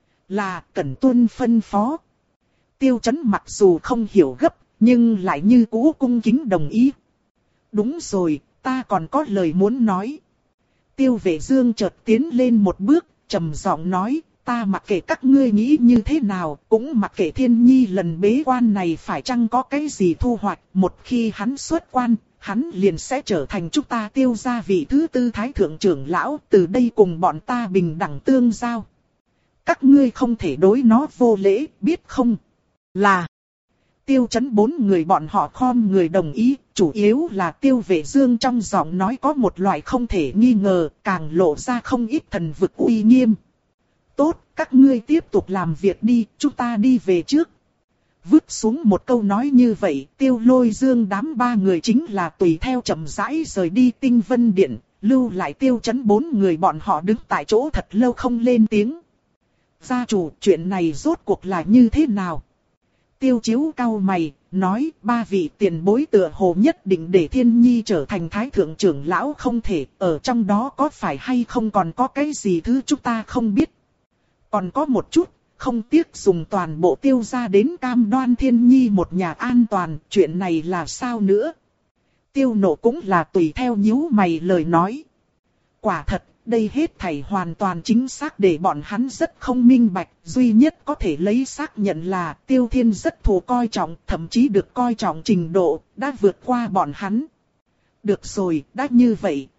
Là cần tuân phân phó. Tiêu Chấn mặc dù không hiểu gấp, nhưng lại như cũ cung kính đồng ý. Đúng rồi, ta còn có lời muốn nói. Tiêu Vệ Dương chợt tiến lên một bước, trầm giọng nói, ta mặc kệ các ngươi nghĩ như thế nào, cũng mặc kệ Thiên Nhi lần bế quan này phải chăng có cái gì thu hoạch, một khi hắn xuất quan, hắn liền sẽ trở thành chúng ta Tiêu gia vị thứ tư thái thượng trưởng lão, từ đây cùng bọn ta bình đẳng tương giao. Các ngươi không thể đối nó vô lễ, biết không? Là. Tiêu Chấn bốn người bọn họ khom người đồng ý, chủ yếu là Tiêu Vệ Dương trong giọng nói có một loại không thể nghi ngờ, càng lộ ra không ít thần vực uy nghiêm. Tốt, các ngươi tiếp tục làm việc đi, chúng ta đi về trước. Vứt xuống một câu nói như vậy, Tiêu Lôi Dương đám ba người chính là tùy theo chậm rãi rời đi Tinh Vân Điện, lưu lại Tiêu Chấn bốn người bọn họ đứng tại chỗ thật lâu không lên tiếng. Gia chủ, chuyện này rốt cuộc là như thế nào? Tiêu Chiếu cau mày, nói ba vị tiền bối tựa hồ nhất định để Thiên Nhi trở thành thái thượng trưởng lão không thể, ở trong đó có phải hay không còn có cái gì thứ chúng ta không biết. Còn có một chút, không tiếc dùng toàn bộ Tiêu gia đến cam đoan Thiên Nhi một nhà an toàn, chuyện này là sao nữa? Tiêu Nộ cũng là tùy theo nhíu mày lời nói. Quả thật, đây hết thảy hoàn toàn chính xác để bọn hắn rất không minh bạch, duy nhất có thể lấy xác nhận là Tiêu Thiên rất thù coi trọng, thậm chí được coi trọng trình độ, đã vượt qua bọn hắn. Được rồi, đã như vậy.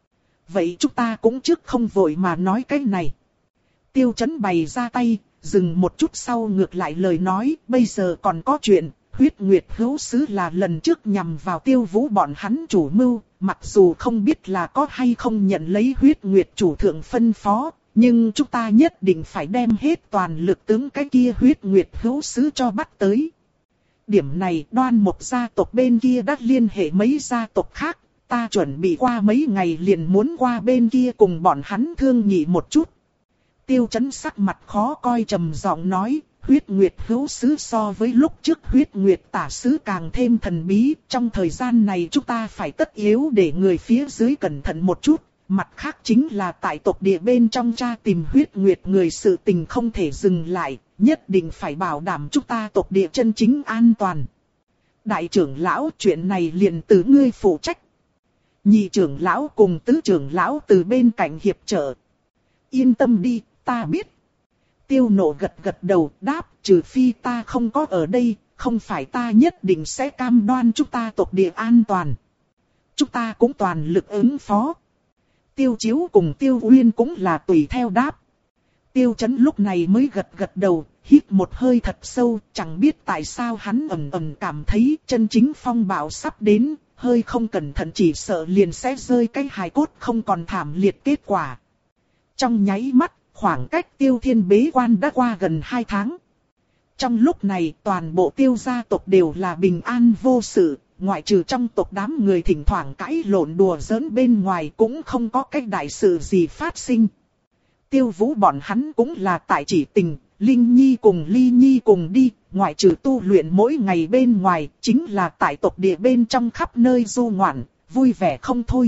Vậy chúng ta cũng trước không vội mà nói cái này. Tiêu Chấn bày ra tay, dừng một chút sau ngược lại lời nói, bây giờ còn có chuyện, huyết nguyệt hữu sứ là lần trước nhằm vào Tiêu Vũ bọn hắn chủ mưu, mặc dù không biết là có hay không nhận lấy huyết nguyệt chủ thượng phân phó, nhưng chúng ta nhất định phải đem hết toàn lực tướng cái kia huyết nguyệt hữu sứ cho bắt tới. Điểm này Đoan Mộc gia tộc bên kia đã liên hệ mấy gia tộc khác, ta chuẩn bị qua mấy ngày liền muốn qua bên kia cùng bọn hắn thương nghị một chút. Tiêu Chấn sắc mặt khó coi trầm giọng nói, huyết nguyệt hữu sứ so với lúc trước huyết nguyệt tả sứ càng thêm thần bí, trong thời gian này chúng ta phải tất yếu để người phía dưới cẩn thận một chút. Mặt khác chính là tại tộc địa bên trong tra tìm huyết nguyệt người sự tình không thể dừng lại, nhất định phải bảo đảm chúng ta tộc địa chân chính an toàn. Đại trưởng lão, chuyện này liền từ ngươi phụ trách. Nhị trưởng lão cùng tứ trưởng lão từ bên cạnh hiệp trợ. Yên tâm đi, ta biết. Tiêu Nộ gật gật đầu đáp, trừ phi ta không có ở đây, không phải ta nhất định sẽ cam đoan chúng ta tộc địa an toàn. Chúng ta cũng toàn lực ứng phó. Tiêu Chiếu cùng Tiêu Uyên cũng là tùy theo đáp. Tiêu Chấn lúc này mới gật gật đầu, hít một hơi thật sâu, chẳng biết tại sao hắn ầm ầm cảm thấy chân chính phong bạo sắp đến, hơi không cẩn thận chỉ sợ liền sẽ rơi cái hài cốt không còn thảm liệt kết quả. Trong nháy mắt, khoảng cách Tiêu Thiên bế quan đã qua gần hai tháng. Trong lúc này toàn bộ Tiêu gia tộc đều là bình an vô sự, ngoại trừ trong tộc đám người thỉnh thoảng cãi lộn đùa giỡn bên ngoài cũng không có cái đại sự gì phát sinh. Tiêu Vũ bọn hắn cũng là tại chỉ tình, Linh Nhi cùng Ly Nhi cùng đi, ngoại trừ tu luyện mỗi ngày bên ngoài, chính là tại tộc địa bên trong khắp nơi du ngoạn, vui vẻ không thôi.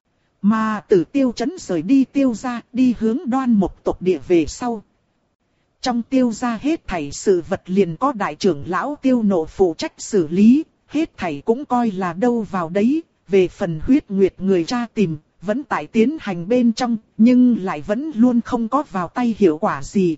Mà từ Tiêu Chấn rời đi Tiêu gia, đi hướng Đoan Mộc tộc địa về sau. Trong Tiêu gia hết thảy sự vật liền có đại trưởng lão Tiêu Nộ phụ trách xử lý, hết thảy cũng coi là đâu vào đấy, về phần huyết nguyệt người tra tìm, vẫn tại tiến hành bên trong, nhưng lại vẫn luôn không có vào tay hiệu quả gì.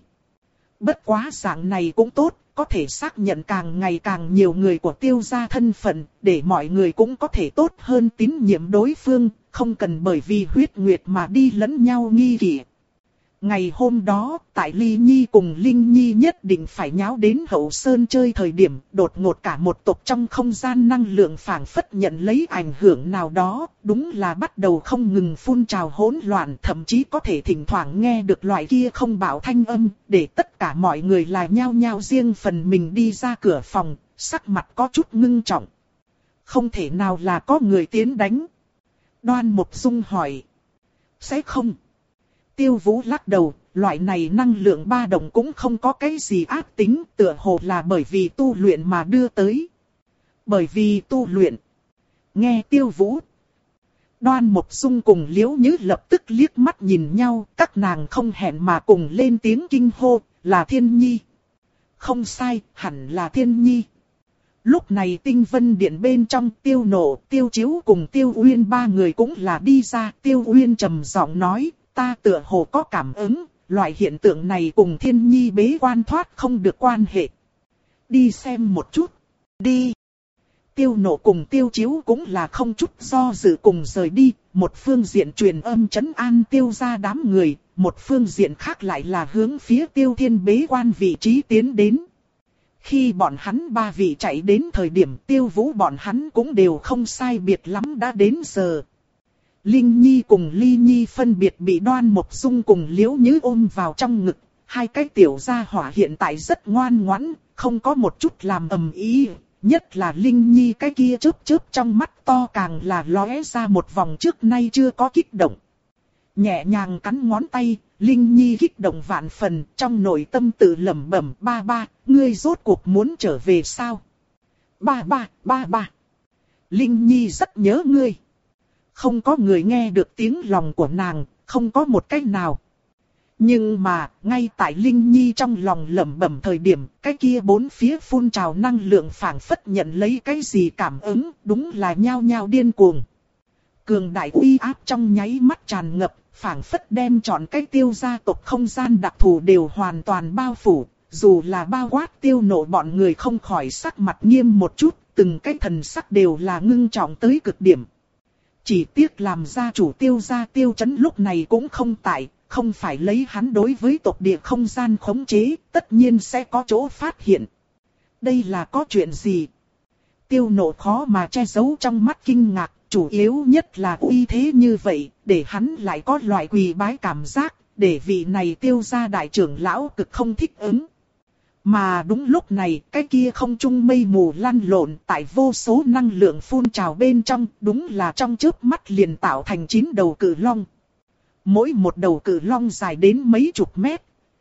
Bất quá dạng này cũng tốt, có thể xác nhận càng ngày càng nhiều người của Tiêu gia thân phận, để mọi người cũng có thể tốt hơn tín nhiệm đối phương, không cần bởi vì huyết nguyệt mà đi lẫn nhau nghi kỵ. Ngày hôm đó, tại Ly Nhi cùng Linh Nhi nhất định phải nháo đến Hậu Sơn chơi thời điểm, đột ngột cả một tộc trong không gian năng lượng phảng phất nhận lấy ảnh hưởng nào đó, đúng là bắt đầu không ngừng phun trào hỗn loạn, thậm chí có thể thỉnh thoảng nghe được loại kia không bảo thanh âm, để tất cả mọi người là nhao nhao riêng phần mình đi ra cửa phòng, sắc mặt có chút ngưng trọng. Không thể nào là có người tiến đánh. Đoan Mộc Dung hỏi. Sẽ không. Tiêu Vũ lắc đầu, loại này năng lượng ba động cũng không có cái gì ác tính, tựa hồ là bởi vì tu luyện mà đưa tới. Bởi vì tu luyện. Nghe Tiêu Vũ. Đoan Mộc Dung cùng Liễu Nhứ lập tức liếc mắt nhìn nhau, các nàng không hẹn mà cùng lên tiếng kinh hô, là Thiên Nhi. Không sai, hẳn là Thiên Nhi. Lúc này Tinh Vân Điện bên trong Tiêu Nộ, Tiêu Chiếu cùng Tiêu Uyên ba người cũng là đi ra. Tiêu Uyên trầm giọng nói, ta tựa hồ có cảm ứng, loại hiện tượng này cùng Thiên Nhi bế quan thoát không được quan hệ. Đi xem một chút. Đi. Tiêu Nộ cùng Tiêu Chiếu cũng là không chút do dự cùng rời đi, một phương diện truyền âm trấn an Tiêu gia đám người, một phương diện khác lại là hướng phía Tiêu Thiên bế quan vị trí tiến đến. Khi bọn hắn ba vị chạy đến thời điểm Tiêu Vũ bọn hắn cũng đều không sai biệt lắm đã đến giờ. Linh Nhi cùng Ly Nhi phân biệt bị Đoan Mộc Dung cùng Liễu Nhứ ôm vào trong ngực, hai cái tiểu gia hỏa hiện tại rất ngoan ngoãn, không có một chút làm ầm ĩ, nhất là Linh Nhi cái kia chớp chớp trong mắt to càng là lóe ra một vòng trước nay chưa có kích động. Nhẹ nhàng cắn ngón tay, Linh Nhi kích động vạn phần, trong nội tâm tự lẩm bẩm, ba ba, ngươi rốt cuộc muốn trở về sao? Ba ba, ba ba. Linh Nhi rất nhớ ngươi. Không có người nghe được tiếng lòng của nàng, không có một cách nào. Nhưng mà, ngay tại Linh Nhi trong lòng lẩm bẩm thời điểm, cái kia bốn phía phun trào năng lượng phảng phất nhận lấy cái gì cảm ứng, đúng là nhao nhao điên cuồng. Cường đại uy áp trong nháy mắt tràn ngập, phảng phất đem trọn cái Tiêu gia tộc không gian đặc thù đều hoàn toàn bao phủ, dù là bao quát Tiêu Nộ bọn người không khỏi sắc mặt nghiêm một chút, từng cái thần sắc đều là ngưng trọng tới cực điểm. Chỉ tiếc làm gia chủ Tiêu gia Tiêu Chấn lúc này cũng không tại, không phải lấy hắn đối với tộc địa không gian khống chế, tất nhiên sẽ có chỗ phát hiện. Đây là có chuyện gì? Tiêu Nộ khó mà che giấu trong mắt kinh ngạc, Chủ yếu nhất là uy thế như vậy, để hắn lại có loại quỳ bái cảm giác, để vị này Tiêu gia đại trưởng lão cực không thích ứng. Mà đúng lúc này, cái kia không trung mây mù lăn lộn tại vô số năng lượng phun trào bên trong, đúng là trong chớp mắt liền tạo thành chín đầu cự long. Mỗi một đầu cự long dài đến mấy chục mét.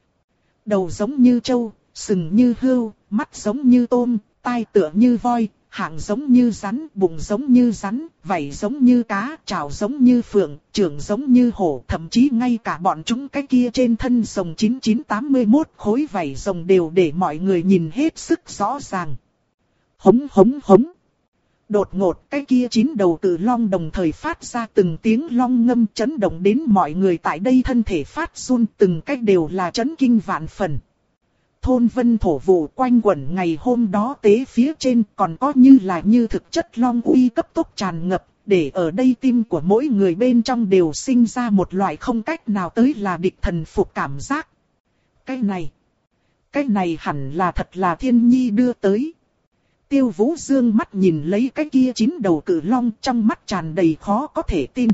Đầu giống như trâu, sừng như hươu, mắt giống như tôm, tai tựa như voi, hạng giống như rắn, bụng giống như rắn, vảy giống như cá, trảo giống như phượng, trưởng giống như hổ, thậm chí ngay cả bọn chúng cái kia trên thân rồng chín chín tám mốt khối vảy rồng đều để mọi người nhìn hết sức rõ ràng. Hống hống hống. Đột ngột cái kia chín đầu cự long đồng thời phát ra từng tiếng long ngâm chấn động đến mọi người tại đây thân thể phát run, từng cách đều là chấn kinh vạn phần. Thôn vân thổ vụ quanh quẩn ngày hôm đó tế phía trên còn có như là như thực chất long uy cấp tốc tràn ngập, để ở đây tim của mỗi người bên trong đều sinh ra một loại không cách nào tới là địch thần phục cảm giác. Cái này, cái này hẳn là thật là thiên nhi đưa tới. Tiêu Vũ dương mắt nhìn lấy cái kia chín đầu cự long, trong mắt tràn đầy khó có thể tin.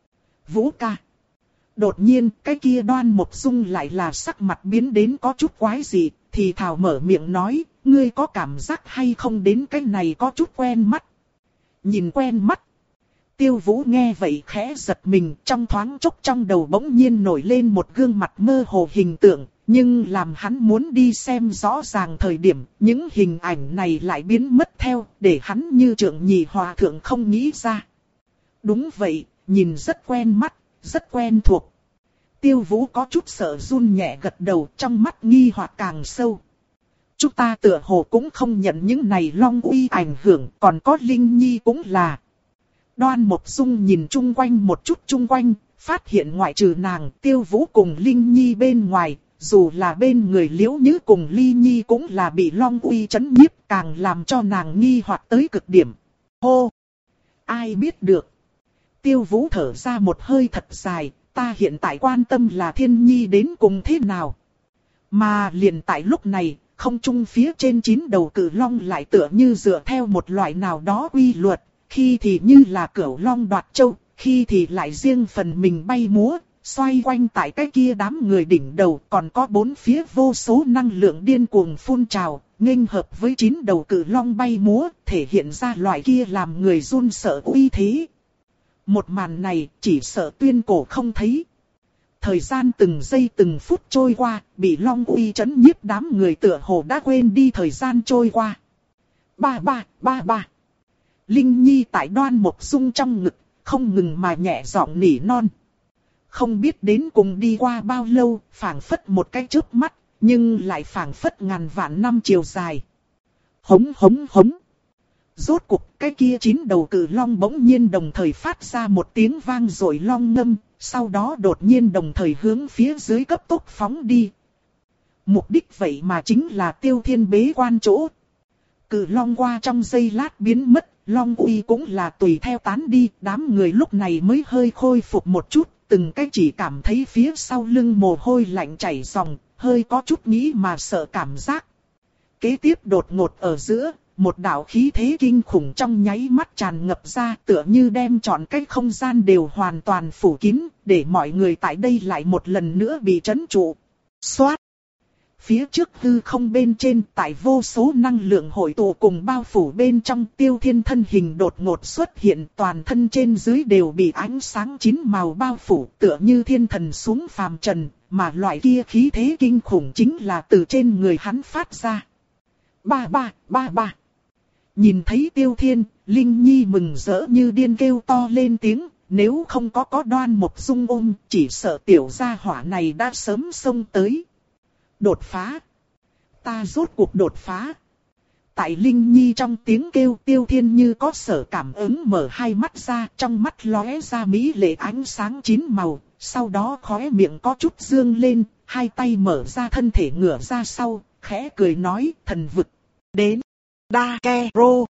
Vũ ca. Đột nhiên cái kia Đoan Mộc Dung lại là sắc mặt biến đến có chút quái dị, thì thào mở miệng nói, ngươi có cảm giác hay không đến cái này có chút quen mắt. Nhìn quen mắt. Tiêu Vũ nghe vậy khẽ giật mình, trong thoáng chốc trong đầu bỗng nhiên nổi lên một gương mặt mơ hồ hình tượng, nhưng làm hắn muốn đi xem rõ ràng thời điểm, những hình ảnh này lại biến mất theo, để hắn như Trượng Nhị Hòa thượng không nghĩ ra. Đúng vậy, nhìn rất quen mắt, rất quen thuộc. Tiêu Vũ có chút sợ run nhẹ gật đầu, trong mắt nghi hoặc càng sâu. Chúng ta tựa hồ cũng không nhận những này long uy ảnh hưởng, còn có Linh Nhi cũng là. Đoan Mộc Dung nhìn chung quanh một chút chung quanh, phát hiện ngoại trừ nàng, Tiêu Vũ cùng Linh Nhi bên ngoài, dù là bên người Liễu Nhứ cùng Ly Nhi cũng là bị long uy chấn nhiếp, càng làm cho nàng nghi hoặc tới cực điểm. Hô! Ai biết được? Tiêu Vũ thở ra một hơi thật dài, ta hiện tại quan tâm là Thiên Nhi đến cùng thế nào. Mà liền tại lúc này, không trung phía trên chín đầu cự long lại tựa như dựa theo một loại nào đó quy luật, khi thì như là cửu long đoạt châu, khi thì lại riêng phần mình bay múa, xoay quanh tại cái kia đám người đỉnh đầu, còn có bốn phía vô số năng lượng điên cuồng phun trào, nghênh hợp với chín đầu cự long bay múa, thể hiện ra loại kia làm người run sợ uy thế. Một màn này chỉ sợ tuyên cổ không thấy. Thời gian từng giây từng phút trôi qua, bị long uy chấn nhiếp đám người tựa hồ đã quên đi thời gian trôi qua. Ba ba, ba ba. Linh Nhi tại Đoan Mộc Dung trong ngực, không ngừng mà nhẹ giọng nỉ non. Không biết đến cùng đi qua bao lâu, phảng phất một cái chớp mắt, nhưng lại phảng phất ngàn vạn năm chiều dài. Hống hống hống. Rốt cuộc cái kia chín đầu cự long bỗng nhiên đồng thời phát ra một tiếng vang rồi long ngâm, sau đó đột nhiên đồng thời hướng phía dưới cấp tốc phóng đi. Mục đích vậy mà chính là Tiêu Thiên bế quan chỗ. Cự long qua trong giây lát biến mất, long uy cũng là tùy theo tán đi, đám người lúc này mới hơi khôi phục một chút, từng cái chỉ cảm thấy phía sau lưng mồ hôi lạnh chảy ròng, hơi có chút nghĩ mà sợ cảm giác. Kế tiếp đột ngột ở giữa, một đạo khí thế kinh khủng trong nháy mắt tràn ngập ra, tựa như đem trọn cái không gian đều hoàn toàn phủ kín, để mọi người tại đây lại một lần nữa bị trấn trụ. Xoát! Phía trước hư không bên trên, tại vô số năng lượng hội tụ cùng bao phủ bên trong, Tiêu Thiên thân hình đột ngột xuất hiện, toàn thân trên dưới đều bị ánh sáng chín màu bao phủ, tựa như thiên thần xuống phàm trần, mà loại kia khí thế kinh khủng chính là từ trên người hắn phát ra. Ba ba, ba ba. Nhìn thấy Tiêu Thiên, Linh Nhi mừng rỡ như điên kêu to lên tiếng, nếu không có có Đoan Mộc Dung ôm, chỉ sợ tiểu gia hỏa này đã sớm xông tới. Đột phá. Ta rốt cuộc đột phá. Tại Linh Nhi trong tiếng kêu, Tiêu Thiên như có sở cảm ứng mở hai mắt ra, trong mắt lóe ra mỹ lệ ánh sáng chín màu, sau đó khóe miệng có chút dương lên, hai tay mở ra thân thể ngửa ra sau, khẽ cười nói, thần vực, đến, đa ke rô.